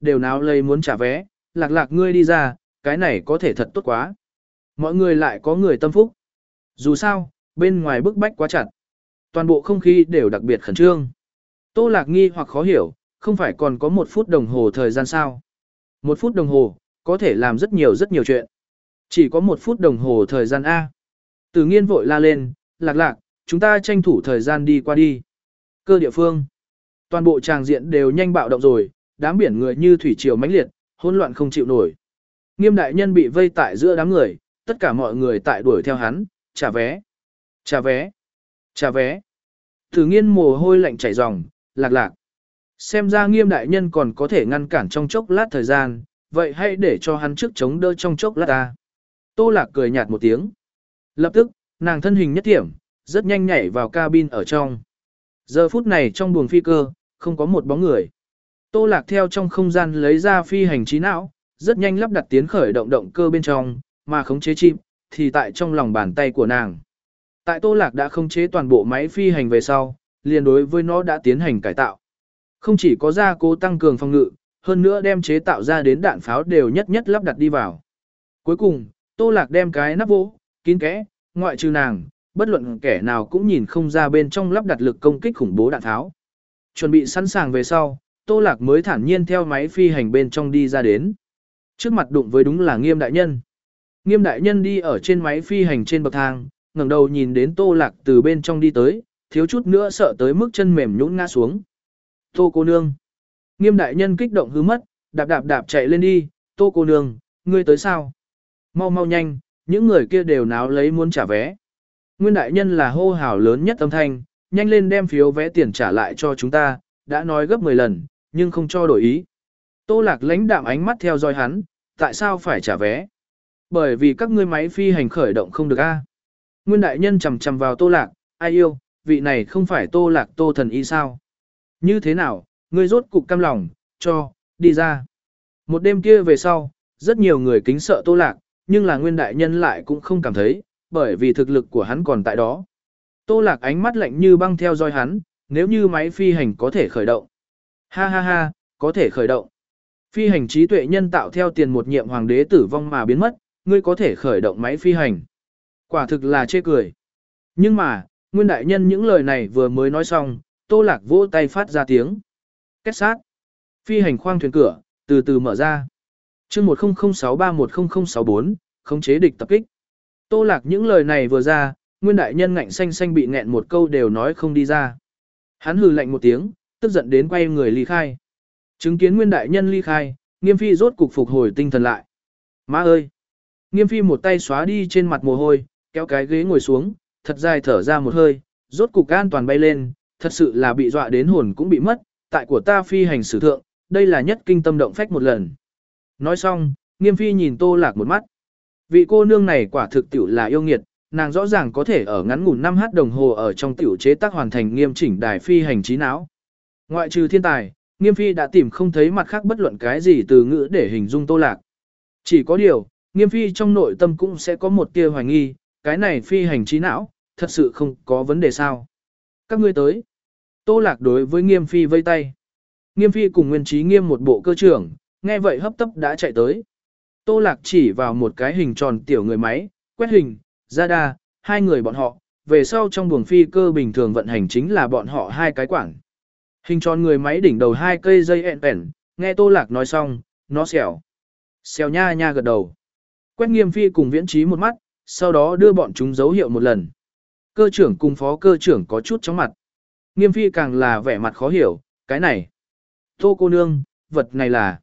[SPEAKER 1] đều náo lấy muốn trả vé, lạc lạc ngươi đi ra, cái này có thể thật tốt quá. Mọi người lại có người tâm phúc. Dù sao, bên ngoài bức bách quá chặt. Toàn bộ không khí đều đặc biệt khẩn trương. Tô Lạc nghi hoặc khó hiểu, không phải còn có một phút đồng hồ thời gian sao? Một phút đồng hồ, có thể làm rất nhiều rất nhiều chuyện. Chỉ có một phút đồng hồ thời gian A. Tử Nghiên vội la lên, lạc lạc, chúng ta tranh thủ thời gian đi qua đi. Cơ địa phương. Toàn bộ tràng diện đều nhanh bạo động rồi, đám biển người như thủy triều mãnh liệt, hỗn loạn không chịu nổi. Nghiêm đại nhân bị vây tại giữa đám người, tất cả mọi người tại đuổi theo hắn, trả vé, trả vé, trả vé. Tử Nghiên mồ hôi lạnh chảy ròng, lạc lạc. Xem ra Nghiêm đại nhân còn có thể ngăn cản trong chốc lát thời gian, vậy hãy để cho hắn trước chống đỡ trong chốc lát ta. Tô Lạc cười nhạt một tiếng. Lập tức, nàng thân hình nhất điểm, rất nhanh nhảy vào cabin ở trong. Giờ phút này trong buồng phi cơ, không có một bóng người. Tô Lạc theo trong không gian lấy ra phi hành trí não, rất nhanh lắp đặt tiến khởi động động cơ bên trong, mà khống chế chim, thì tại trong lòng bàn tay của nàng. Tại Tô Lạc đã khống chế toàn bộ máy phi hành về sau, liền đối với nó đã tiến hành cải tạo. Không chỉ có gia cố tăng cường phòng ngự, hơn nữa đem chế tạo ra đến đạn pháo đều nhất nhất lắp đặt đi vào. Cuối cùng, Tô Lạc đem cái nắp vỗ, kín kẽ, ngoại trừ nàng, bất luận kẻ nào cũng nhìn không ra bên trong lắp đặt lực công kích khủng bố đạn tháo. Chuẩn bị sẵn sàng về sau, Tô Lạc mới thản nhiên theo máy phi hành bên trong đi ra đến. Trước mặt đụng với đúng là Nghiêm đại nhân. Nghiêm đại nhân đi ở trên máy phi hành trên bậc thang, ngẩng đầu nhìn đến Tô Lạc từ bên trong đi tới, thiếu chút nữa sợ tới mức chân mềm nhũn ngã xuống. Tô cô nương. Nghiêm đại nhân kích động hứ mất, đạp đạp đạp chạy lên đi, Tô cô nương, ngươi tới sao? Mau mau nhanh, những người kia đều náo lấy muốn trả vé. Nguyên đại nhân là hô hào lớn nhất âm thanh, nhanh lên đem phiếu vé tiền trả lại cho chúng ta, đã nói gấp mười lần, nhưng không cho đổi ý. Tô Lạc lãnh đạm ánh mắt theo dõi hắn, tại sao phải trả vé? Bởi vì các ngươi máy phi hành khởi động không được a. Nguyên đại nhân chầm chầm vào Tô Lạc, ai yêu, vị này không phải Tô Lạc Tô thần y sao? Như thế nào, ngươi rốt cục cam lòng, cho, đi ra. Một đêm kia về sau, rất nhiều người kính sợ Tô Lạc, nhưng là Nguyên đại nhân lại cũng không cảm thấy, bởi vì thực lực của hắn còn tại đó. Tô Lạc ánh mắt lạnh như băng theo dõi hắn, nếu như máy phi hành có thể khởi động. Ha ha ha, có thể khởi động. Phi hành trí tuệ nhân tạo theo tiền một nhiệm hoàng đế tử vong mà biến mất, ngươi có thể khởi động máy phi hành. Quả thực là chê cười. Nhưng mà, Nguyên đại nhân những lời này vừa mới nói xong, Tô Lạc vỗ tay phát ra tiếng. Kết sát. Phi hành khoang thuyền cửa, từ từ mở ra. chương một không không sáu ba một không không sáu bốn, khống chế địch tập kích. Tô Lạc những lời này vừa ra, Nguyên đại nhân ngạnh xanh xanh bị nghẹn một câu đều nói không đi ra. Hắn hừ lạnh một tiếng, tức giận đến quay người ly khai. Chứng kiến Nguyên đại nhân ly khai, Nghiêm Phi rốt cục phục hồi tinh thần lại. Má ơi! Nghiêm Phi một tay xóa đi trên mặt mồ hôi, kéo cái ghế ngồi xuống, thật dài thở ra một hơi, rốt cục an toàn bay lên, thật sự là bị dọa đến hồn cũng bị mất, tại của ta phi hành sử thượng, đây là nhất kinh tâm động phách một lần. Nói xong, Nghiêm Phi nhìn Tô Lạc một mắt. Vị cô nương này quả thực tiểu là yêu nghiệt, nàng rõ ràng có thể ở ngắn ngủn năm h đồng hồ ở trong tiểu chế tác hoàn thành nghiêm chỉnh đài phi hành trí não. Ngoại trừ thiên tài, Nghiêm Phi đã tìm không thấy mặt khác bất luận cái gì từ ngữ để hình dung Tô Lạc. Chỉ có điều, Nghiêm Phi trong nội tâm cũng sẽ có một tia hoài nghi, cái này phi hành trí não, thật sự không có vấn đề sao. Các ngươi tới. Tô Lạc đối với Nghiêm Phi vây tay. Nghiêm Phi cùng Nguyên Trí Nghiêm một bộ cơ trưởng, nghe vậy hấp tấp đã chạy tới. Tô Lạc chỉ vào một cái hình tròn tiểu người máy, quét hình, ra đa, hai người bọn họ, về sau trong buồng phi cơ bình thường vận hành chính là bọn họ hai cái quảng. Hình tròn người máy đỉnh đầu hai cây dây ẹn ẹn, nghe Tô Lạc nói xong, nó xèo. Xèo nha nha gật đầu. Quét Nghiêm Phi cùng Viễn Trí một mắt, sau đó đưa bọn chúng dấu hiệu một lần. Cơ trưởng cùng phó cơ trưởng có chút chóng mặt. Nghiêm Phi càng là vẻ mặt khó hiểu, cái này. Tô cô nương, vật này là...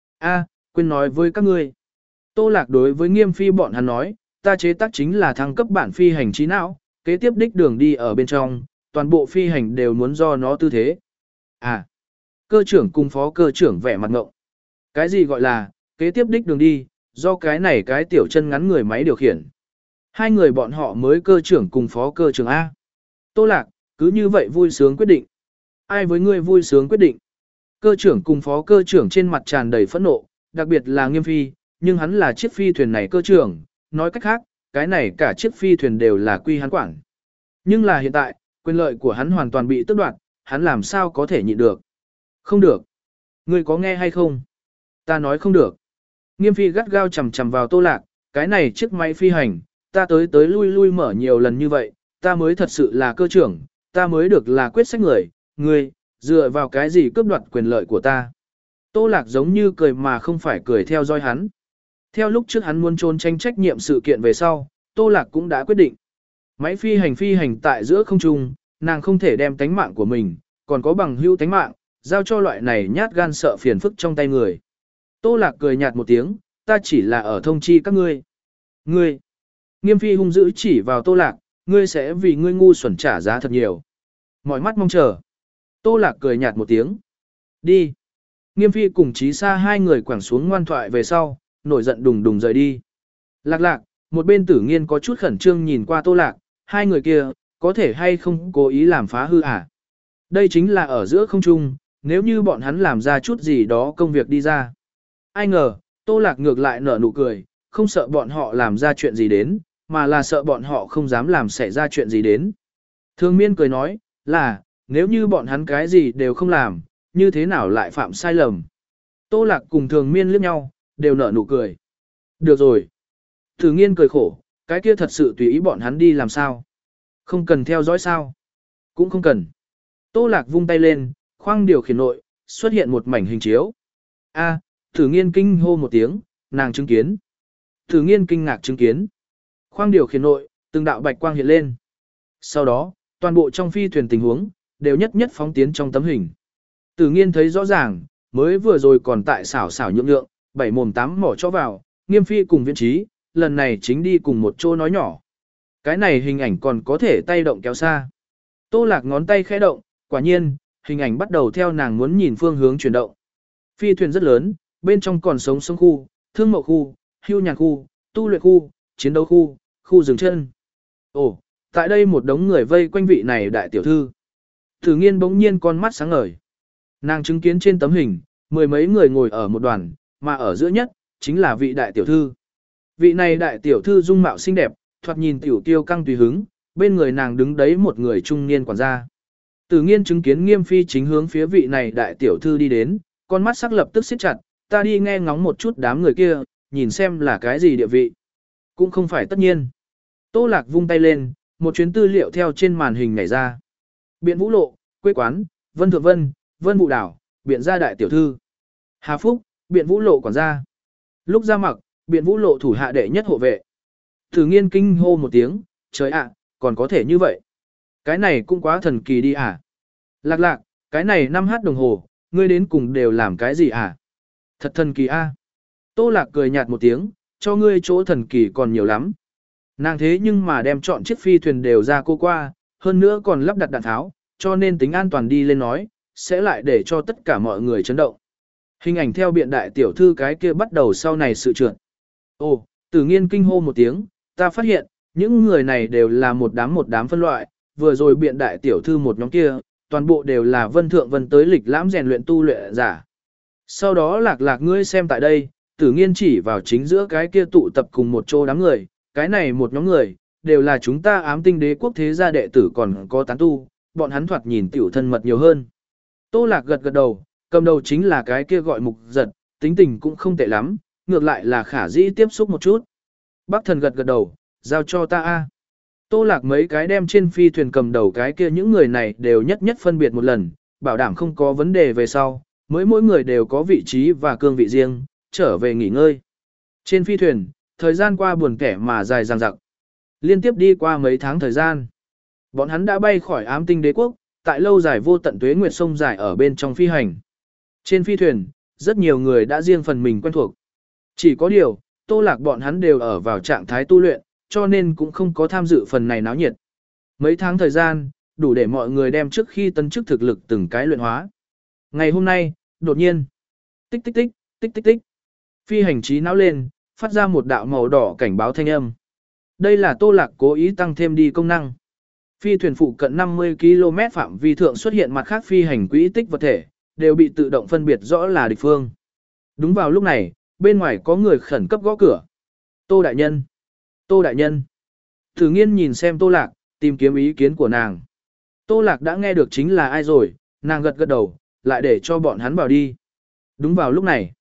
[SPEAKER 1] a quên nói với các ngươi. Tô Lạc đối với Nghiêm Phi bọn hắn nói, ta chế tác chính là thăng cấp bản phi hành trí não, kế tiếp đích đường đi ở bên trong, toàn bộ phi hành đều muốn do nó tư thế. À, cơ trưởng cùng phó cơ trưởng vẻ mặt ngộng. Cái gì gọi là, kế tiếp đích đường đi, do cái này cái tiểu chân ngắn người máy điều khiển. Hai người bọn họ mới cơ trưởng cùng phó cơ trưởng A. Tô Lạc, cứ như vậy vui sướng quyết định. Ai với ngươi vui sướng quyết định? Cơ trưởng cùng phó cơ trưởng trên mặt tràn đầy phẫn nộ, đặc biệt là Nghiêm Phi, nhưng hắn là chiếc phi thuyền này cơ trưởng, nói cách khác, cái này cả chiếc phi thuyền đều là quy hắn quản. Nhưng là hiện tại, quyền lợi của hắn hoàn toàn bị tước đoạt, hắn làm sao có thể nhịn được? Không được. Ngươi có nghe hay không? Ta nói không được. Nghiêm phi gắt gao chầm chầm vào Tô Lạc, cái này chiếc máy phi hành, ta tới tới lui lui mở nhiều lần như vậy, ta mới thật sự là cơ trưởng, ta mới được là quyết sách người, ngươi, dựa vào cái gì cướp đoạt quyền lợi của ta. Tô Lạc giống như cười mà không phải cười theo dõi hắn. Theo lúc trước hắn muốn trốn tranh trách nhiệm sự kiện về sau, Tô Lạc cũng đã quyết định. Máy phi hành phi hành tại giữa không trung, nàng không thể đem tánh mạng của mình, còn có bằng hữu tánh mạng, giao cho loại này nhát gan sợ phiền phức trong tay người. Tô Lạc cười nhạt một tiếng, ta chỉ là ở thông chi các ngươi. Ngươi, Nghiêm phi hung dữ chỉ vào Tô Lạc, ngươi sẽ vì ngươi ngu xuẩn trả giá thật nhiều. Mọi mắt mong chờ. Tô Lạc cười nhạt một tiếng. Đi. Nghiêm phi cùng Chí Sa hai người quẳng xuống ngoan thoại về sau, nổi giận đùng đùng rời đi. Lạc lạc, một bên Tử Nghiên có chút khẩn trương nhìn qua Tô Lạc, hai người kia, có thể hay không cố ý làm phá hư à? Đây chính là ở giữa không trung, nếu như bọn hắn làm ra chút gì đó công việc đi ra. Ai ngờ, Tô Lạc ngược lại nở nụ cười, không sợ bọn họ làm ra chuyện gì đến, mà là sợ bọn họ không dám làm xảy ra chuyện gì đến. Thường Miên cười nói, là, nếu như bọn hắn cái gì đều không làm, như thế nào lại phạm sai lầm. Tô Lạc cùng Thường Miên liếc nhau, đều nở nụ cười. Được rồi. Thử Nghiên cười khổ, cái kia thật sự tùy ý bọn hắn đi làm sao. Không cần theo dõi sao. Cũng không cần. Tô Lạc vung tay lên, khoang điều khiển nội, xuất hiện một mảnh hình chiếu. A, Thử Nghiên kinh hô một tiếng, nàng chứng kiến. Thử Nghiên kinh ngạc chứng kiến. Khoang điều khiển nội, từng đạo bạch quang hiện lên. Sau đó, toàn bộ trong phi thuyền tình huống, đều nhất nhất phóng tiến trong tấm hình. Tử Nghiên thấy rõ ràng, mới vừa rồi còn tại xảo xảo nhượng nhượng, bảy mồm tám mỏ cho vào, Nghiêm phi cùng Viễn Trí, lần này chính đi cùng một chỗ nói nhỏ. Cái này hình ảnh còn có thể tay động kéo xa. Tô Lạc ngón tay khẽ động, quả nhiên, hình ảnh bắt đầu theo nàng muốn nhìn phương hướng chuyển động. Phi thuyền rất lớn, bên trong còn sống sống khu, thương mậu khu, hưu nhàn khu, tu luyện khu, chiến đấu khu, khu dừng chân. Ồ, tại đây một đống người vây quanh vị này đại tiểu thư. Tử Nghiên bỗng nhiên con mắt sáng ngời. Nàng chứng kiến trên tấm hình, mười mấy người ngồi ở một đoàn, mà ở giữa nhất, chính là vị đại tiểu thư. Vị này đại tiểu thư dung mạo xinh đẹp, thoạt nhìn tiểu tiêu căng tùy hứng, bên người nàng đứng đấy một người trung niên quản gia. Tử Nghiên chứng kiến Nghiêm phi chính hướng phía vị này đại tiểu thư đi đến, con mắt sắc lập tức siết chặt, ta đi nghe ngóng một chút đám người kia, nhìn xem là cái gì địa vị. Cũng không phải tất nhiên. Tô Lạc vung tay lên, một chuyến tư liệu theo trên màn hình nhảy ra. Biện Vũ Lộ, quê quán, Vân Thượng Vân, Vân Vũ Đảo, Biện gia đại tiểu thư. Hà Phúc, Biện Vũ Lộ quản gia. Lúc ra mặc, Biện Vũ Lộ thủ hạ đệ nhất hộ vệ. Tử Nghiên kinh hô một tiếng, trời ạ, còn có thể như vậy. Cái này cũng quá thần kỳ đi à. Lạc lạc, cái này năm h đồng hồ, ngươi đến cùng đều làm cái gì à? Thật thần kỳ a. Tô Lạc cười nhạt một tiếng, cho ngươi chỗ thần kỳ còn nhiều lắm. Nàng thế nhưng mà đem chọn chiếc phi thuyền đều ra cô qua, hơn nữa còn lắp đặt đạn tháo, cho nên tính an toàn đi lên nói, sẽ lại để cho tất cả mọi người chấn động. Hình ảnh theo biện đại tiểu thư cái kia bắt đầu sau này sự trượt. Ồ, Tử Nghiên kinh hô một tiếng, ta phát hiện, những người này đều là một đám một đám phân loại, vừa rồi biện đại tiểu thư một nhóm kia, toàn bộ đều là Vân Thượng Vân tới lịch lãm rèn luyện tu luyện giả. Sau đó Lạc lạc ngươi xem tại đây, Tử Nghiên chỉ vào chính giữa cái kia tụ tập cùng một chỗ đám người, cái này một nhóm người, đều là chúng ta Ám Tinh Đế quốc thế gia đệ tử còn có tán tu, bọn hắn thoạt nhìn tiểu thân mật nhiều hơn. Tô Lạc gật gật đầu, cầm đầu chính là cái kia gọi Mục Giật, tính tình cũng không tệ lắm, ngược lại là khả dĩ tiếp xúc một chút. Bác Thần gật gật đầu, giao cho ta a. Tô Lạc mấy cái đem trên phi thuyền cầm đầu cái kia những người này đều nhất nhất phân biệt một lần, bảo đảm không có vấn đề về sau, mới mỗi người đều có vị trí và cương vị riêng, trở về nghỉ ngơi. Trên phi thuyền, thời gian qua buồn kẻ mà dài dằng dặc. Liên tiếp đi qua mấy tháng thời gian. Bọn hắn đã bay khỏi Ám Tinh Đế quốc, tại lâu dài vô tận tuế nguyệt sông dài ở bên trong phi hành. Trên phi thuyền, rất nhiều người đã riêng phần mình quen thuộc. Chỉ có điều, Tô Lạc bọn hắn đều ở vào trạng thái tu luyện, cho nên cũng không có tham dự phần này náo nhiệt. Mấy tháng thời gian, đủ để mọi người đem trước khi tấn chức thực lực từng cái luyện hóa. Ngày hôm nay, đột nhiên, tích tích tích, tích tích tích. Phi hành trí não lên, phát ra một đạo màu đỏ cảnh báo thanh âm. Đây là Tô Lạc cố ý tăng thêm đi công năng. Phi thuyền phụ cận năm mươi ki lô mét phạm vi thượng xuất hiện mặt khác phi hành quỹ tích vật thể, đều bị tự động phân biệt rõ là địch phương. Đúng vào lúc này, bên ngoài có người khẩn cấp gõ cửa. Tô đại nhân! Tô đại nhân! Tử Nghiên nhìn xem Tô Lạc, tìm kiếm ý kiến của nàng. Tô Lạc đã nghe được chính là ai rồi, nàng gật gật đầu, lại để cho bọn hắn vào đi. Đúng vào lúc này,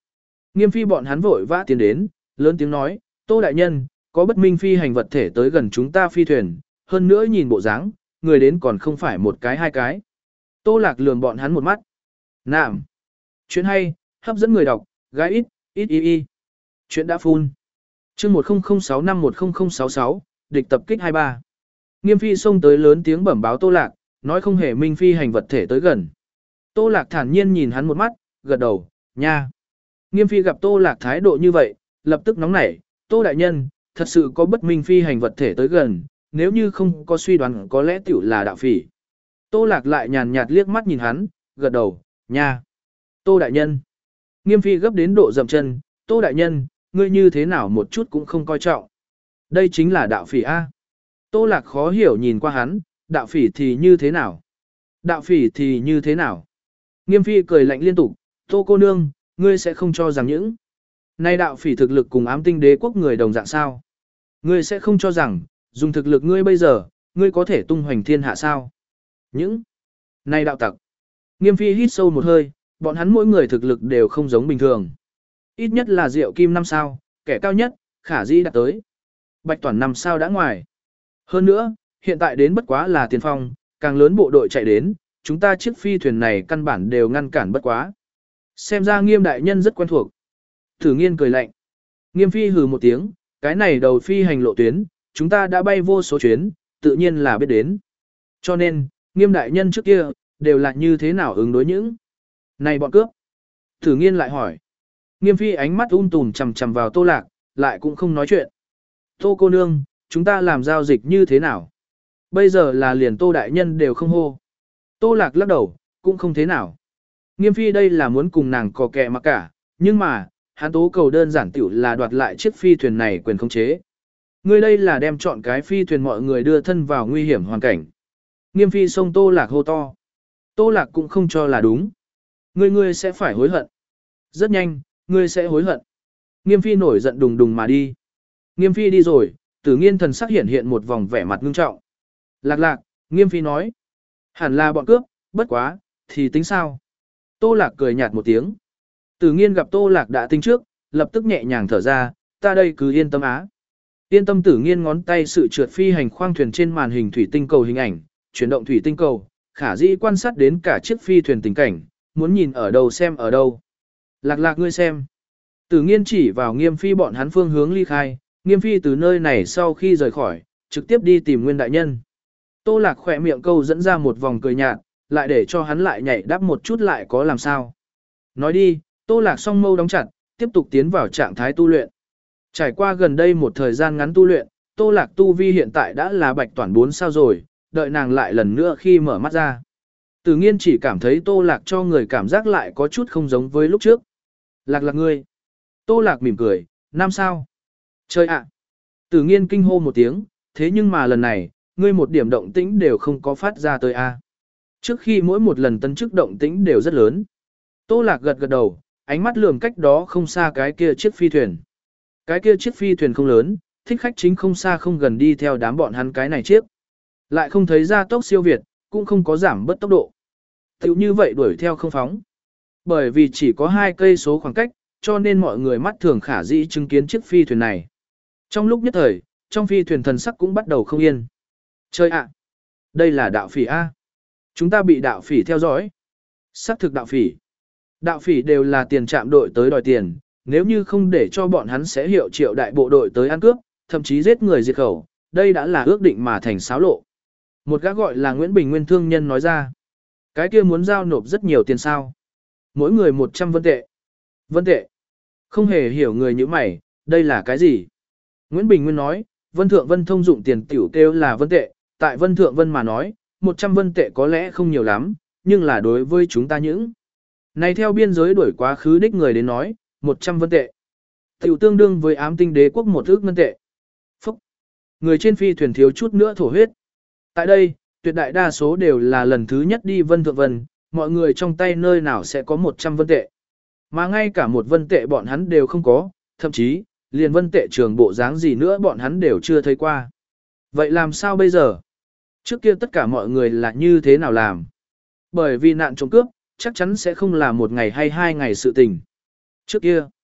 [SPEAKER 1] Nghiêm phi bọn hắn vội vã tiến đến, lớn tiếng nói, Tô đại nhân, có bất minh phi hành vật thể tới gần chúng ta phi thuyền, hơn nữa nhìn bộ dáng, người đến còn không phải một cái hai cái. Tô Lạc lườm bọn hắn một mắt. Nạm. Chuyện hay, hấp dẫn người đọc, gái ít, ít y y. Chuyện đã phun. Chương một không không sáu năm một không không sáu sáu, địch tập kích hai ba. Nghiêm phi xông tới lớn tiếng bẩm báo Tô Lạc, nói không hề minh phi hành vật thể tới gần. Tô Lạc thản nhiên nhìn hắn một mắt, gật đầu, nha. Nghiêm phi gặp Tô Lạc thái độ như vậy, lập tức nóng nảy, Tô đại nhân, thật sự có bất minh phi hành vật thể tới gần, nếu như không có suy đoán có lẽ tiểu là đạo phỉ. Tô Lạc lại nhàn nhạt liếc mắt nhìn hắn, gật đầu, nha. Tô đại nhân. Nghiêm phi gấp đến độ dậm chân, Tô đại nhân, ngươi như thế nào một chút cũng không coi trọng. Đây chính là đạo phỉ A. Tô Lạc khó hiểu nhìn qua hắn, đạo phỉ thì như thế nào? Đạo phỉ thì như thế nào? Nghiêm phi cười lạnh liên tục, Tô cô nương, ngươi sẽ không cho rằng những nay đạo phỉ thực lực cùng ám tinh đế quốc người đồng dạng sao? Ngươi sẽ không cho rằng, dùng thực lực ngươi bây giờ, ngươi có thể tung hoành thiên hạ sao? Những nay đạo tặc. Nghiêm phi hít sâu một hơi, bọn hắn mỗi người thực lực đều không giống bình thường. Ít nhất là Diệu Kim năm sao, kẻ cao nhất, Khả Dĩ đạt tới. Bạch Toản năm sao đã ngoài. Hơn nữa, hiện tại đến bất quá là tiền phong, càng lớn bộ đội chạy đến, chúng ta chiếc phi thuyền này căn bản đều ngăn cản bất quá. Xem ra Nghiêm đại nhân rất quen thuộc. Thử Nghiên cười lạnh. Nghiêm phi hừ một tiếng, cái này đầu phi hành lộ tuyến, chúng ta đã bay vô số chuyến, tự nhiên là biết đến. Cho nên, Nghiêm đại nhân trước kia, đều là như thế nào ứng đối những này bọn cướp. Thử Nghiên lại hỏi. Nghiêm phi ánh mắt um tùm chằm chằm vào Tô Lạc, lại cũng không nói chuyện. Tô cô nương, chúng ta làm giao dịch như thế nào? Bây giờ là liền Tô đại nhân đều không hô. Tô Lạc lắc đầu, cũng không thế nào. Nghiêm phi đây là muốn cùng nàng cò kẹ mà cả, nhưng mà, hắn tố cầu đơn giản tiểu là đoạt lại chiếc phi thuyền này quyền khống chế. Ngươi đây là đem chọn cái phi thuyền mọi người đưa thân vào nguy hiểm hoàn cảnh. Nghiêm phi xông Tô Lạc hô to. Tô Lạc cũng không cho là đúng. Ngươi ngươi sẽ phải hối hận. Rất nhanh, ngươi sẽ hối hận. Nghiêm phi nổi giận đùng đùng mà đi. Nghiêm phi đi rồi, Tử Nghiên thần sắc hiện hiện một vòng vẻ mặt ngưng trọng. Lạc lạc, Nghiêm phi nói. Hẳn là bọn cướp, bất quá, thì tính sao? Tô Lạc cười nhạt một tiếng. Tử Nghiên gặp Tô Lạc đã tính trước, lập tức nhẹ nhàng thở ra, ta đây cứ yên tâm á. Yên tâm. Tử Nghiên ngón tay sự trượt phi hành khoang thuyền trên màn hình thủy tinh cầu hình ảnh, chuyển động thủy tinh cầu, Khả Dĩ quan sát đến cả chiếc phi thuyền tình cảnh, muốn nhìn ở đâu xem ở đâu. Lạc lạc ngươi xem. Tử Nghiên chỉ vào Nghiêm phi bọn hắn phương hướng ly khai, Nghiêm phi từ nơi này sau khi rời khỏi, trực tiếp đi tìm Nguyên đại nhân. Tô Lạc khỏe miệng câu dẫn ra một vòng cười nhạt, lại để cho hắn lại nhảy đáp một chút lại có làm sao. Nói đi, Tô Lạc song mâu đóng chặt, tiếp tục tiến vào trạng thái tu luyện. Trải qua gần đây một thời gian ngắn tu luyện, Tô Lạc tu vi hiện tại đã là Bạch Toản bốn sao rồi, đợi nàng lại lần nữa khi mở mắt ra. Tử Nghiên chỉ cảm thấy Tô Lạc cho người cảm giác lại có chút không giống với lúc trước. Lạc lạc ngươi. Tô Lạc mỉm cười, năm sao. Chơi ạ. Tử Nghiên kinh hô một tiếng, thế nhưng mà lần này, ngươi một điểm động tĩnh đều không có phát ra tới a. Trước khi mỗi một lần tấn chức động tĩnh đều rất lớn. Tô Lạc gật gật đầu, ánh mắt lườm cách đó không xa cái kia chiếc phi thuyền. Cái kia chiếc phi thuyền không lớn, thích khách chính không xa không gần đi theo đám bọn hắn cái này chiếc. Lại không thấy ra tốc siêu việt, cũng không có giảm bớt tốc độ. Tiểu như vậy đuổi theo không phóng. Bởi vì chỉ có hai cây số khoảng cách, cho nên mọi người mắt thường Khả Dĩ chứng kiến chiếc phi thuyền này. Trong lúc nhất thời, trong phi thuyền thần sắc cũng bắt đầu không yên. Chơi ạ! Đây là đạo phỉ A. Chúng ta bị đạo phỉ theo dõi. Xác thực đạo phỉ. Đạo phỉ đều là tiền trạm đội tới đòi tiền, nếu như không để cho bọn hắn sẽ hiệu triệu đại bộ đội tới ăn cướp, thậm chí giết người diệt khẩu, đây đã là ước định mà thành xáo lộ. Một gã gọi là Nguyễn Bình Nguyên thương nhân nói ra. Cái kia muốn giao nộp rất nhiều tiền sao. Mỗi người một trăm vân tệ. Vân tệ. Không hề hiểu người như mày, đây là cái gì? Nguyễn Bình Nguyên nói, Vân Thượng Vân thông dụng tiền tiểu kêu là vân tệ, tại Vân Thượng Vân mà nói, một trăm vân tệ có lẽ không nhiều lắm, nhưng là đối với chúng ta những. Này theo biên giới đuổi quá khứ đích người đến nói, một trăm vân tệ. Tiểu tương đương với ám tinh đế quốc một ước ngân tệ. Phúc. Người trên phi thuyền thiếu chút nữa thổ huyết. Tại đây, tuyệt đại đa số đều là lần thứ nhất đi Vân Thượng Vân, mọi người trong tay nơi nào sẽ có một trăm vân tệ. Mà ngay cả một vân tệ bọn hắn đều không có, thậm chí, liền vân tệ trường bộ dáng gì nữa bọn hắn đều chưa thấy qua. Vậy làm sao bây giờ? Trước kia tất cả mọi người là như thế nào làm? Bởi vì nạn trộm cướp, chắc chắn sẽ không là một ngày hay hai ngày sự tình. Trước kia,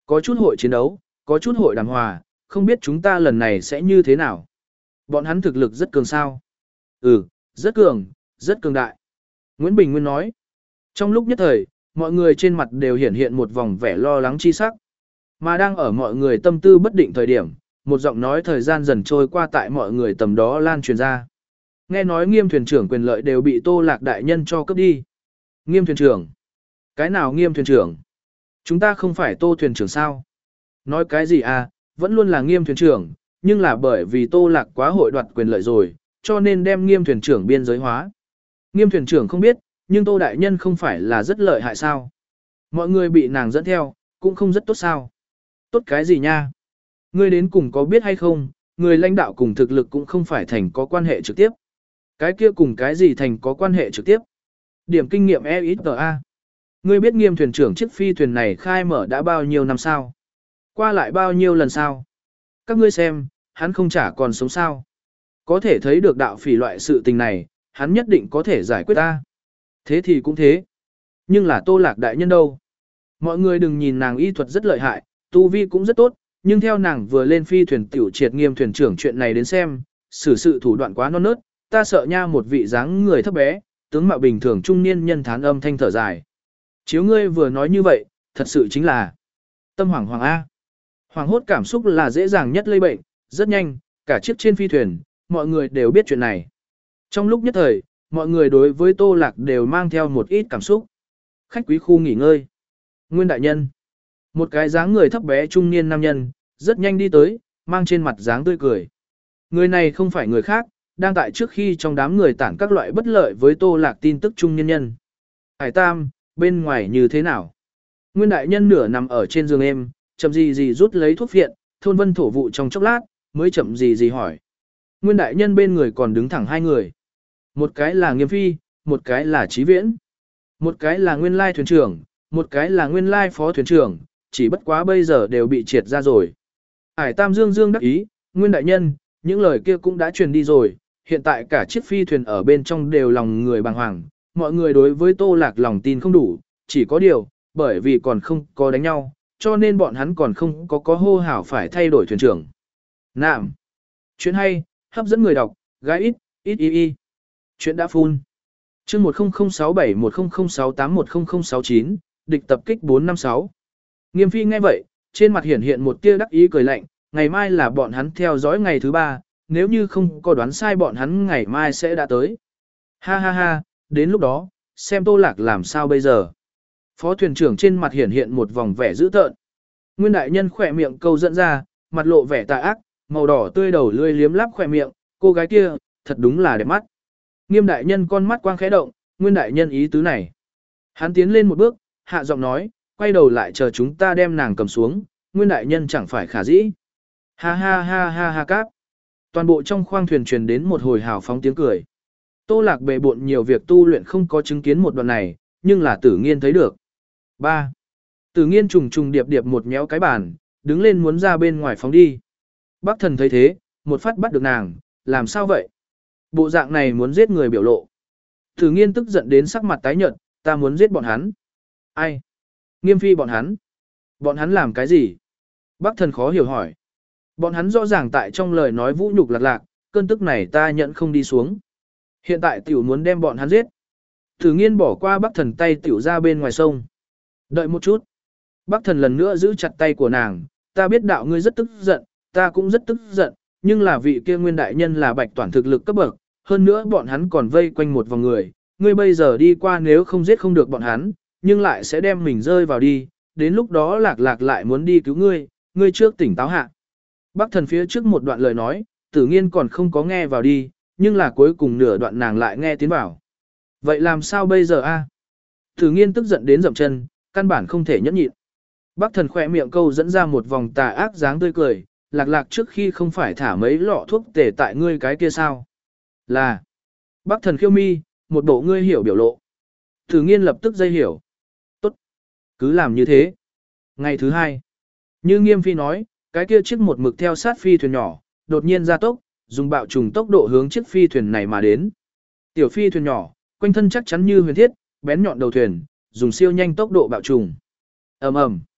[SPEAKER 1] Có chút hội chiến đấu, có chút hội đàm hòa, không biết chúng ta lần này sẽ như thế nào. Bọn hắn thực lực rất cường sao. Ừ, rất cường, rất cường đại. Nguyễn Bình Nguyên nói. Trong lúc nhất thời, mọi người trên mặt đều hiển hiện một vòng vẻ lo lắng chi sắc. Mà đang ở mọi người tâm tư bất định thời điểm, một giọng nói thời gian dần trôi qua tại mọi người tầm đó lan truyền ra. Nghe nói Nghiêm thuyền trưởng quyền lợi đều bị Tô Lạc đại nhân cho cướp đi. Nghiêm thuyền trưởng? Cái nào Nghiêm thuyền trưởng? Chúng ta không phải Tô thuyền trưởng sao? Nói cái gì à, vẫn luôn là Nghiêm thuyền trưởng, nhưng là bởi vì Tô Lạc quá hội đoạt quyền lợi rồi, cho nên đem Nghiêm thuyền trưởng biên giới hóa. Nghiêm thuyền trưởng không biết, nhưng Tô đại nhân không phải là rất lợi hại sao? Mọi người bị nàng dẫn theo, cũng không rất tốt sao? Tốt cái gì nha? Ngươi đến cùng có biết hay không, người lãnh đạo cùng thực lực cũng không phải thành có quan hệ trực tiếp. Cái kia cùng cái gì thành có quan hệ trực tiếp? Điểm kinh nghiệm e ít tờ a. Ngươi biết Nghiêm thuyền trưởng chiếc phi thuyền này khai mở đã bao nhiêu năm sao? Qua lại bao nhiêu lần sao? Các ngươi xem, hắn không chả còn sống sao? Có thể thấy được đạo phỉ loại sự tình này, hắn nhất định có thể giải quyết ta. Thế thì cũng thế. Nhưng là Tô Lạc đại nhân đâu? Mọi người đừng nhìn nàng y thuật rất lợi hại, tu vi cũng rất tốt, nhưng theo nàng vừa lên phi thuyền tiểu triệt Nghiêm thuyền trưởng chuyện này đến xem, xử sự thủ đoạn quá non nớt, ta sợ nha một vị dáng người thấp bé, tướng mạo bình thường trung niên nhân thán âm thanh thở dài. Chiếu ngươi vừa nói như vậy, thật sự chính là tâm hoảng hoàng A. Hoàng hốt cảm xúc là dễ dàng nhất lây bệnh, rất nhanh, cả chiếc trên phi thuyền, mọi người đều biết chuyện này. Trong lúc nhất thời, mọi người đối với Tô Lạc đều mang theo một ít cảm xúc. Khách quý khu nghỉ ngơi. Nguyên đại nhân. Một cái dáng người thấp bé trung niên nam nhân, rất nhanh đi tới, mang trên mặt dáng tươi cười. Người này không phải người khác, đang tại trước khi trong đám người tản các loại bất lợi với Tô Lạc tin tức trung nhân nhân. Hải Tam, bên ngoài như thế nào? Nguyên đại nhân nửa nằm ở trên giường êm, chậm gì gì rút lấy thuốc phiện, thôn vân thổ vụ trong chốc lát, mới chậm gì gì hỏi. Nguyên đại nhân bên người còn đứng thẳng hai người. Một cái là Nghiêm Phi, một cái là Chí Viễn. Một cái là nguyên lai thuyền trưởng, một cái là nguyên lai phó thuyền trưởng, chỉ bất quá bây giờ đều bị triệt ra rồi. Hải Tam dương dương đắc ý, Nguyên đại nhân, những lời kia cũng đã truyền đi rồi, hiện tại cả chiếc phi thuyền ở bên trong đều lòng người bàng hoàng, mọi người đối với Tô Lạc lòng tin không đủ, chỉ có điều, bởi vì còn không có đánh nhau, cho nên bọn hắn còn không có có hô hào phải thay đổi thuyền trưởng. Nạm. Chuyện hay, hấp dẫn người đọc, gái ít, ít y y. Chuyện đã phun. Chương một không không sáu bảy một không không sáu tám một không không sáu chín, địch tập kích bốn năm sáu. Nghiêm Phi nghe vậy, trên mặt hiển hiện một tia đắc ý cười lạnh, ngày mai là bọn hắn theo dõi ngày thứ ba, nếu như không có đoán sai bọn hắn ngày mai sẽ đã tới. Ha ha ha, đến lúc đó, xem Tô Lạc làm sao bây giờ. Phó thuyền trưởng trên mặt hiển hiện một vòng vẻ dữ tợn. Nguyên đại nhân khỏe miệng câu dẫn ra, mặt lộ vẻ tà ác, màu đỏ tươi đầu lươi liếm lắp khỏe miệng, cô gái kia, thật đúng là đẹp mắt. Nghiêm đại nhân con mắt quang khẽ động, Nguyên đại nhân ý tứ này. Hắn tiến lên một bước, hạ giọng nói, quay đầu lại chờ chúng ta đem nàng cầm xuống, Nguyên đại nhân chẳng phải khả dĩ. Ha ha ha ha ha cáp. Toàn bộ trong khoang thuyền truyền đến một hồi hào phóng tiếng cười. Tô Lạc bề bộn nhiều việc tu luyện không có chứng kiến một đoạn này, nhưng là Tử Nghiên thấy được. ba. Tử Nghiên trùng trùng điệp điệp một nhéo cái bàn, đứng lên muốn ra bên ngoài phóng đi. Bác Thần thấy thế, một phát bắt được nàng, làm sao vậy? Bộ dạng này muốn giết người biểu lộ. Tử Nghiên tức giận đến sắc mặt tái nhợt, ta muốn giết bọn hắn. Ai? Nghiêm Phi bọn hắn. Bọn hắn làm cái gì? Bác Thần khó hiểu hỏi. Bọn hắn rõ ràng tại trong lời nói vũ nhục lạc lạc, cơn tức này ta nhận không đi xuống. Hiện tại tiểu muốn đem bọn hắn giết. Tử Nghiên bỏ qua Bác Thần tay tiểu ra bên ngoài sông. Đợi một chút. Bác Thần lần nữa giữ chặt tay của nàng, ta biết đạo ngươi rất tức giận, ta cũng rất tức giận, nhưng là vị kia Nguyên đại nhân là bạch toàn thực lực cấp bậc, hơn nữa bọn hắn còn vây quanh một vòng người, ngươi bây giờ đi qua nếu không giết không được bọn hắn, nhưng lại sẽ đem mình rơi vào đi, đến lúc đó lạc lạc lại muốn đi cứu ngươi, ngươi trước tỉnh táo hạ. Bác Thần phía trước một đoạn lời nói, Tử Nghiên còn không có nghe vào đi, nhưng là cuối cùng nửa đoạn nàng lại nghe tiến vào. Vậy làm sao bây giờ a? Tử Nghiên tức giận đến dậm chân, căn bản không thể nhẫn nhịn. Bác Thần khỏe miệng câu dẫn ra một vòng tà ác dáng tươi cười, lạc lạc trước khi không phải thả mấy lọ thuốc tể tại ngươi cái kia sao? Là. Bác Thần khiêu mi, một bộ ngươi hiểu biểu lộ. Tử Nghiên lập tức dây hiểu. Tốt. Cứ làm như thế. Ngày thứ hai. Như Nghiêm Phi nói, cái kia chiếc một mực theo sát phi thuyền nhỏ, đột nhiên ra tốc, dùng bạo trùng tốc độ hướng chiếc phi thuyền này mà đến. Tiểu phi thuyền nhỏ, quanh thân chắc chắn như huyền thiết, bén nhọn đầu thuyền, dùng siêu nhanh tốc độ bạo trùng. Ầm ầm.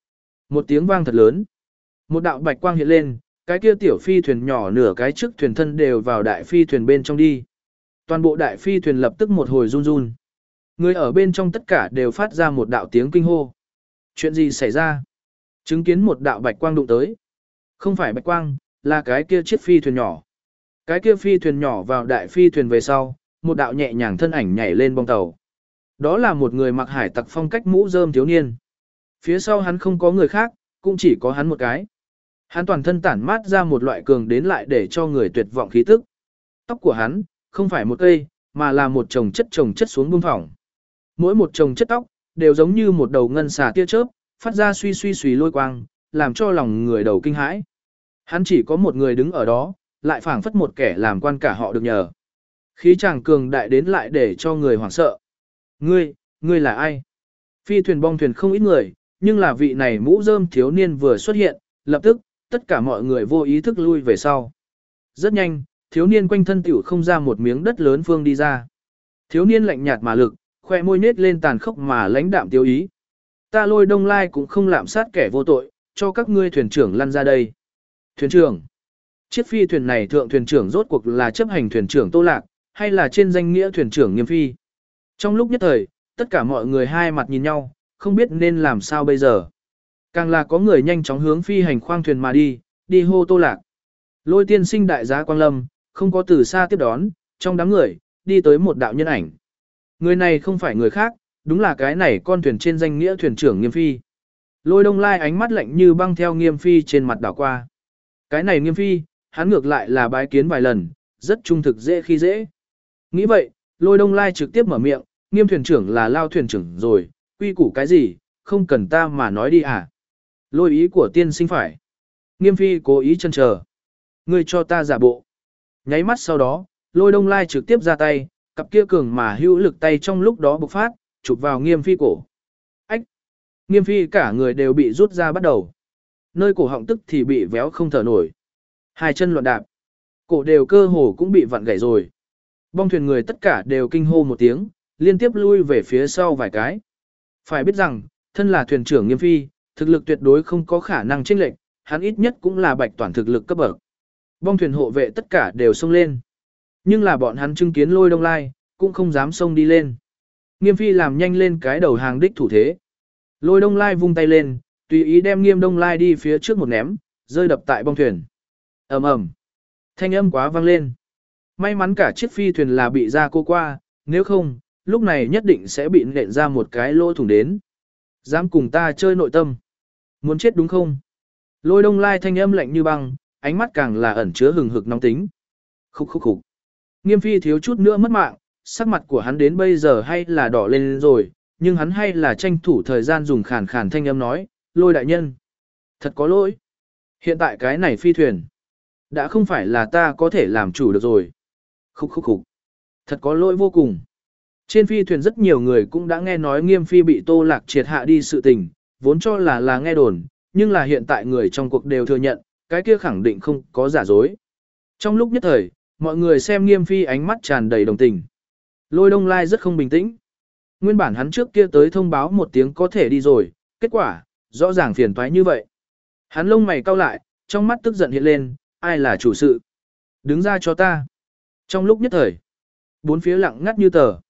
[SPEAKER 1] Một tiếng vang thật lớn. Một đạo bạch quang hiện lên, cái kia tiểu phi thuyền nhỏ nửa cái trước thuyền thân đều vào đại phi thuyền bên trong đi. Toàn bộ đại phi thuyền lập tức một hồi run run. Người ở bên trong tất cả đều phát ra một đạo tiếng kinh hô. Chuyện gì xảy ra? Chứng kiến một đạo bạch quang đụng tới. Không phải bạch quang, là cái kia chiếc phi thuyền nhỏ. Cái kia phi thuyền nhỏ vào đại phi thuyền về sau, một đạo nhẹ nhàng thân ảnh nhảy lên bong tàu. Đó là một người mặc hải tặc phong cách mũ rơm thiếu niên. Phía sau hắn không có người khác, cũng chỉ có hắn một cái. Hắn toàn thân tản mát ra một loại cường đến lại để cho người tuyệt vọng khí tức. Tóc của hắn, không phải một cây, mà là một chồng chất chồng chất xuống buông phỏng. Mỗi một chồng chất tóc, đều giống như một đầu ngân xà tia chớp, phát ra suy suy suy lôi quang, làm cho lòng người đầu kinh hãi. Hắn chỉ có một người đứng ở đó, lại phảng phất một kẻ làm quan cả họ được nhờ. Khí chàng cường đại đến lại để cho người hoảng sợ. Ngươi, ngươi là ai? Phi thuyền bong thuyền không ít người, nhưng là vị này mũ rơm thiếu niên vừa xuất hiện, lập tức, tất cả mọi người vô ý thức lui về sau. Rất nhanh, thiếu niên quanh thân tiểu không ra một miếng đất lớn phương đi ra. Thiếu niên lạnh nhạt mà lực, khoe môi nết lên tàn khốc mà lãnh đạm tiêu ý. Ta Lôi Đông Lai cũng không lạm sát kẻ vô tội, cho các ngươi thuyền trưởng lăn ra đây. Thuyền trưởng. Chiếc phi thuyền này thượng thuyền trưởng rốt cuộc là chấp hành thuyền trưởng Tô Lạc, hay là trên danh nghĩa thuyền trưởng Nghiêm Phi. Trong lúc nhất thời, tất cả mọi người hai mặt nhìn nhau, không biết nên làm sao bây giờ. Càng là có người nhanh chóng hướng phi hành khoang thuyền mà đi, đi hô Tô Lạc. Lôi tiên sinh đại giá Quang Lâm, không có từ xa tiếp đón, trong đám người, đi tới một đạo nhân ảnh. Người này không phải người khác, đúng là cái này con thuyền trên danh nghĩa thuyền trưởng Nghiêm Phi. Lôi Đông Lai ánh mắt lạnh như băng theo Nghiêm Phi trên mặt đảo qua. Cái này Nghiêm Phi, hắn ngược lại là bái kiến vài lần, rất trung thực dễ khi dễ. Nghĩ vậy, Lôi Đông Lai trực tiếp mở miệng, Nghiêm thuyền trưởng là lao thuyền trưởng rồi, quy củ cái gì, không cần ta mà nói đi à. Lôi ý của tiên sinh phải. Nghiêm Phi cố ý chân chờ. Ngươi cho ta giả bộ. Nháy mắt sau đó, Lôi Đông Lai trực tiếp ra tay, cặp kia cường mà hữu lực tay trong lúc đó bộc phát, chụp vào Nghiêm Phi cổ. Ách! Nghiêm Phi cả người đều bị rút ra bắt đầu. Nơi cổ họng tức thì bị véo không thở nổi. Hai chân loạn đạp. Cổ đều cơ hồ cũng bị vặn gãy rồi. Bong thuyền người tất cả đều kinh hô một tiếng, liên tiếp lui về phía sau vài cái. Phải biết rằng, thân là thuyền trưởng Nghiêm Phi, thực lực tuyệt đối không có khả năng chênh lệch, hắn ít nhất cũng là bạch toàn thực lực cấp bậc. Bong thuyền hộ vệ tất cả đều xông lên. Nhưng là bọn hắn chứng kiến Lôi Đông Lai, cũng không dám xông đi lên. Nghiêm Phi làm nhanh lên cái đầu hàng đích thủ thế. Lôi Đông Lai vung tay lên, tùy ý đem Nghiêm Đông Lai đi phía trước một ném, rơi đập tại bong thuyền. Ầm ầm. Thanh âm quá vang lên. May mắn cả chiếc phi thuyền là bị ra cô qua, nếu không, lúc này nhất định sẽ bị nện ra một cái lỗ thủng đến. Dám cùng ta chơi nội tâm. Muốn chết đúng không? Lôi Đông Lai thanh âm lạnh như băng, ánh mắt càng là ẩn chứa hừng hực nóng tính. Khúc khúc khúc. Nghiêm Phi thiếu chút nữa mất mạng, sắc mặt của hắn đến bây giờ hay là đỏ lên rồi, nhưng hắn hay là tranh thủ thời gian dùng khàn khàn thanh âm nói, Lôi đại nhân. Thật có lỗi. Hiện tại cái này phi thuyền, đã không phải là ta có thể làm chủ được rồi. Khúc khúc khúc. Thật có lỗi vô cùng. Trên phi thuyền rất nhiều người cũng đã nghe nói Nghiêm Phi bị Tô Lạc triệt hạ đi sự tình, vốn cho là là nghe đồn, nhưng là hiện tại người trong cuộc đều thừa nhận, cái kia khẳng định không có giả dối. Trong lúc nhất thời, mọi người xem Nghiêm Phi ánh mắt tràn đầy đồng tình. Lôi Đông Lai rất không bình tĩnh. Nguyên bản hắn trước kia tới thông báo một tiếng có thể đi rồi, kết quả, rõ ràng phiền toái như vậy. Hắn lông mày cau lại, trong mắt tức giận hiện lên, ai là chủ sự? Đứng ra cho ta. Trong lúc nhất thời, bốn phía lặng ngắt như tờ.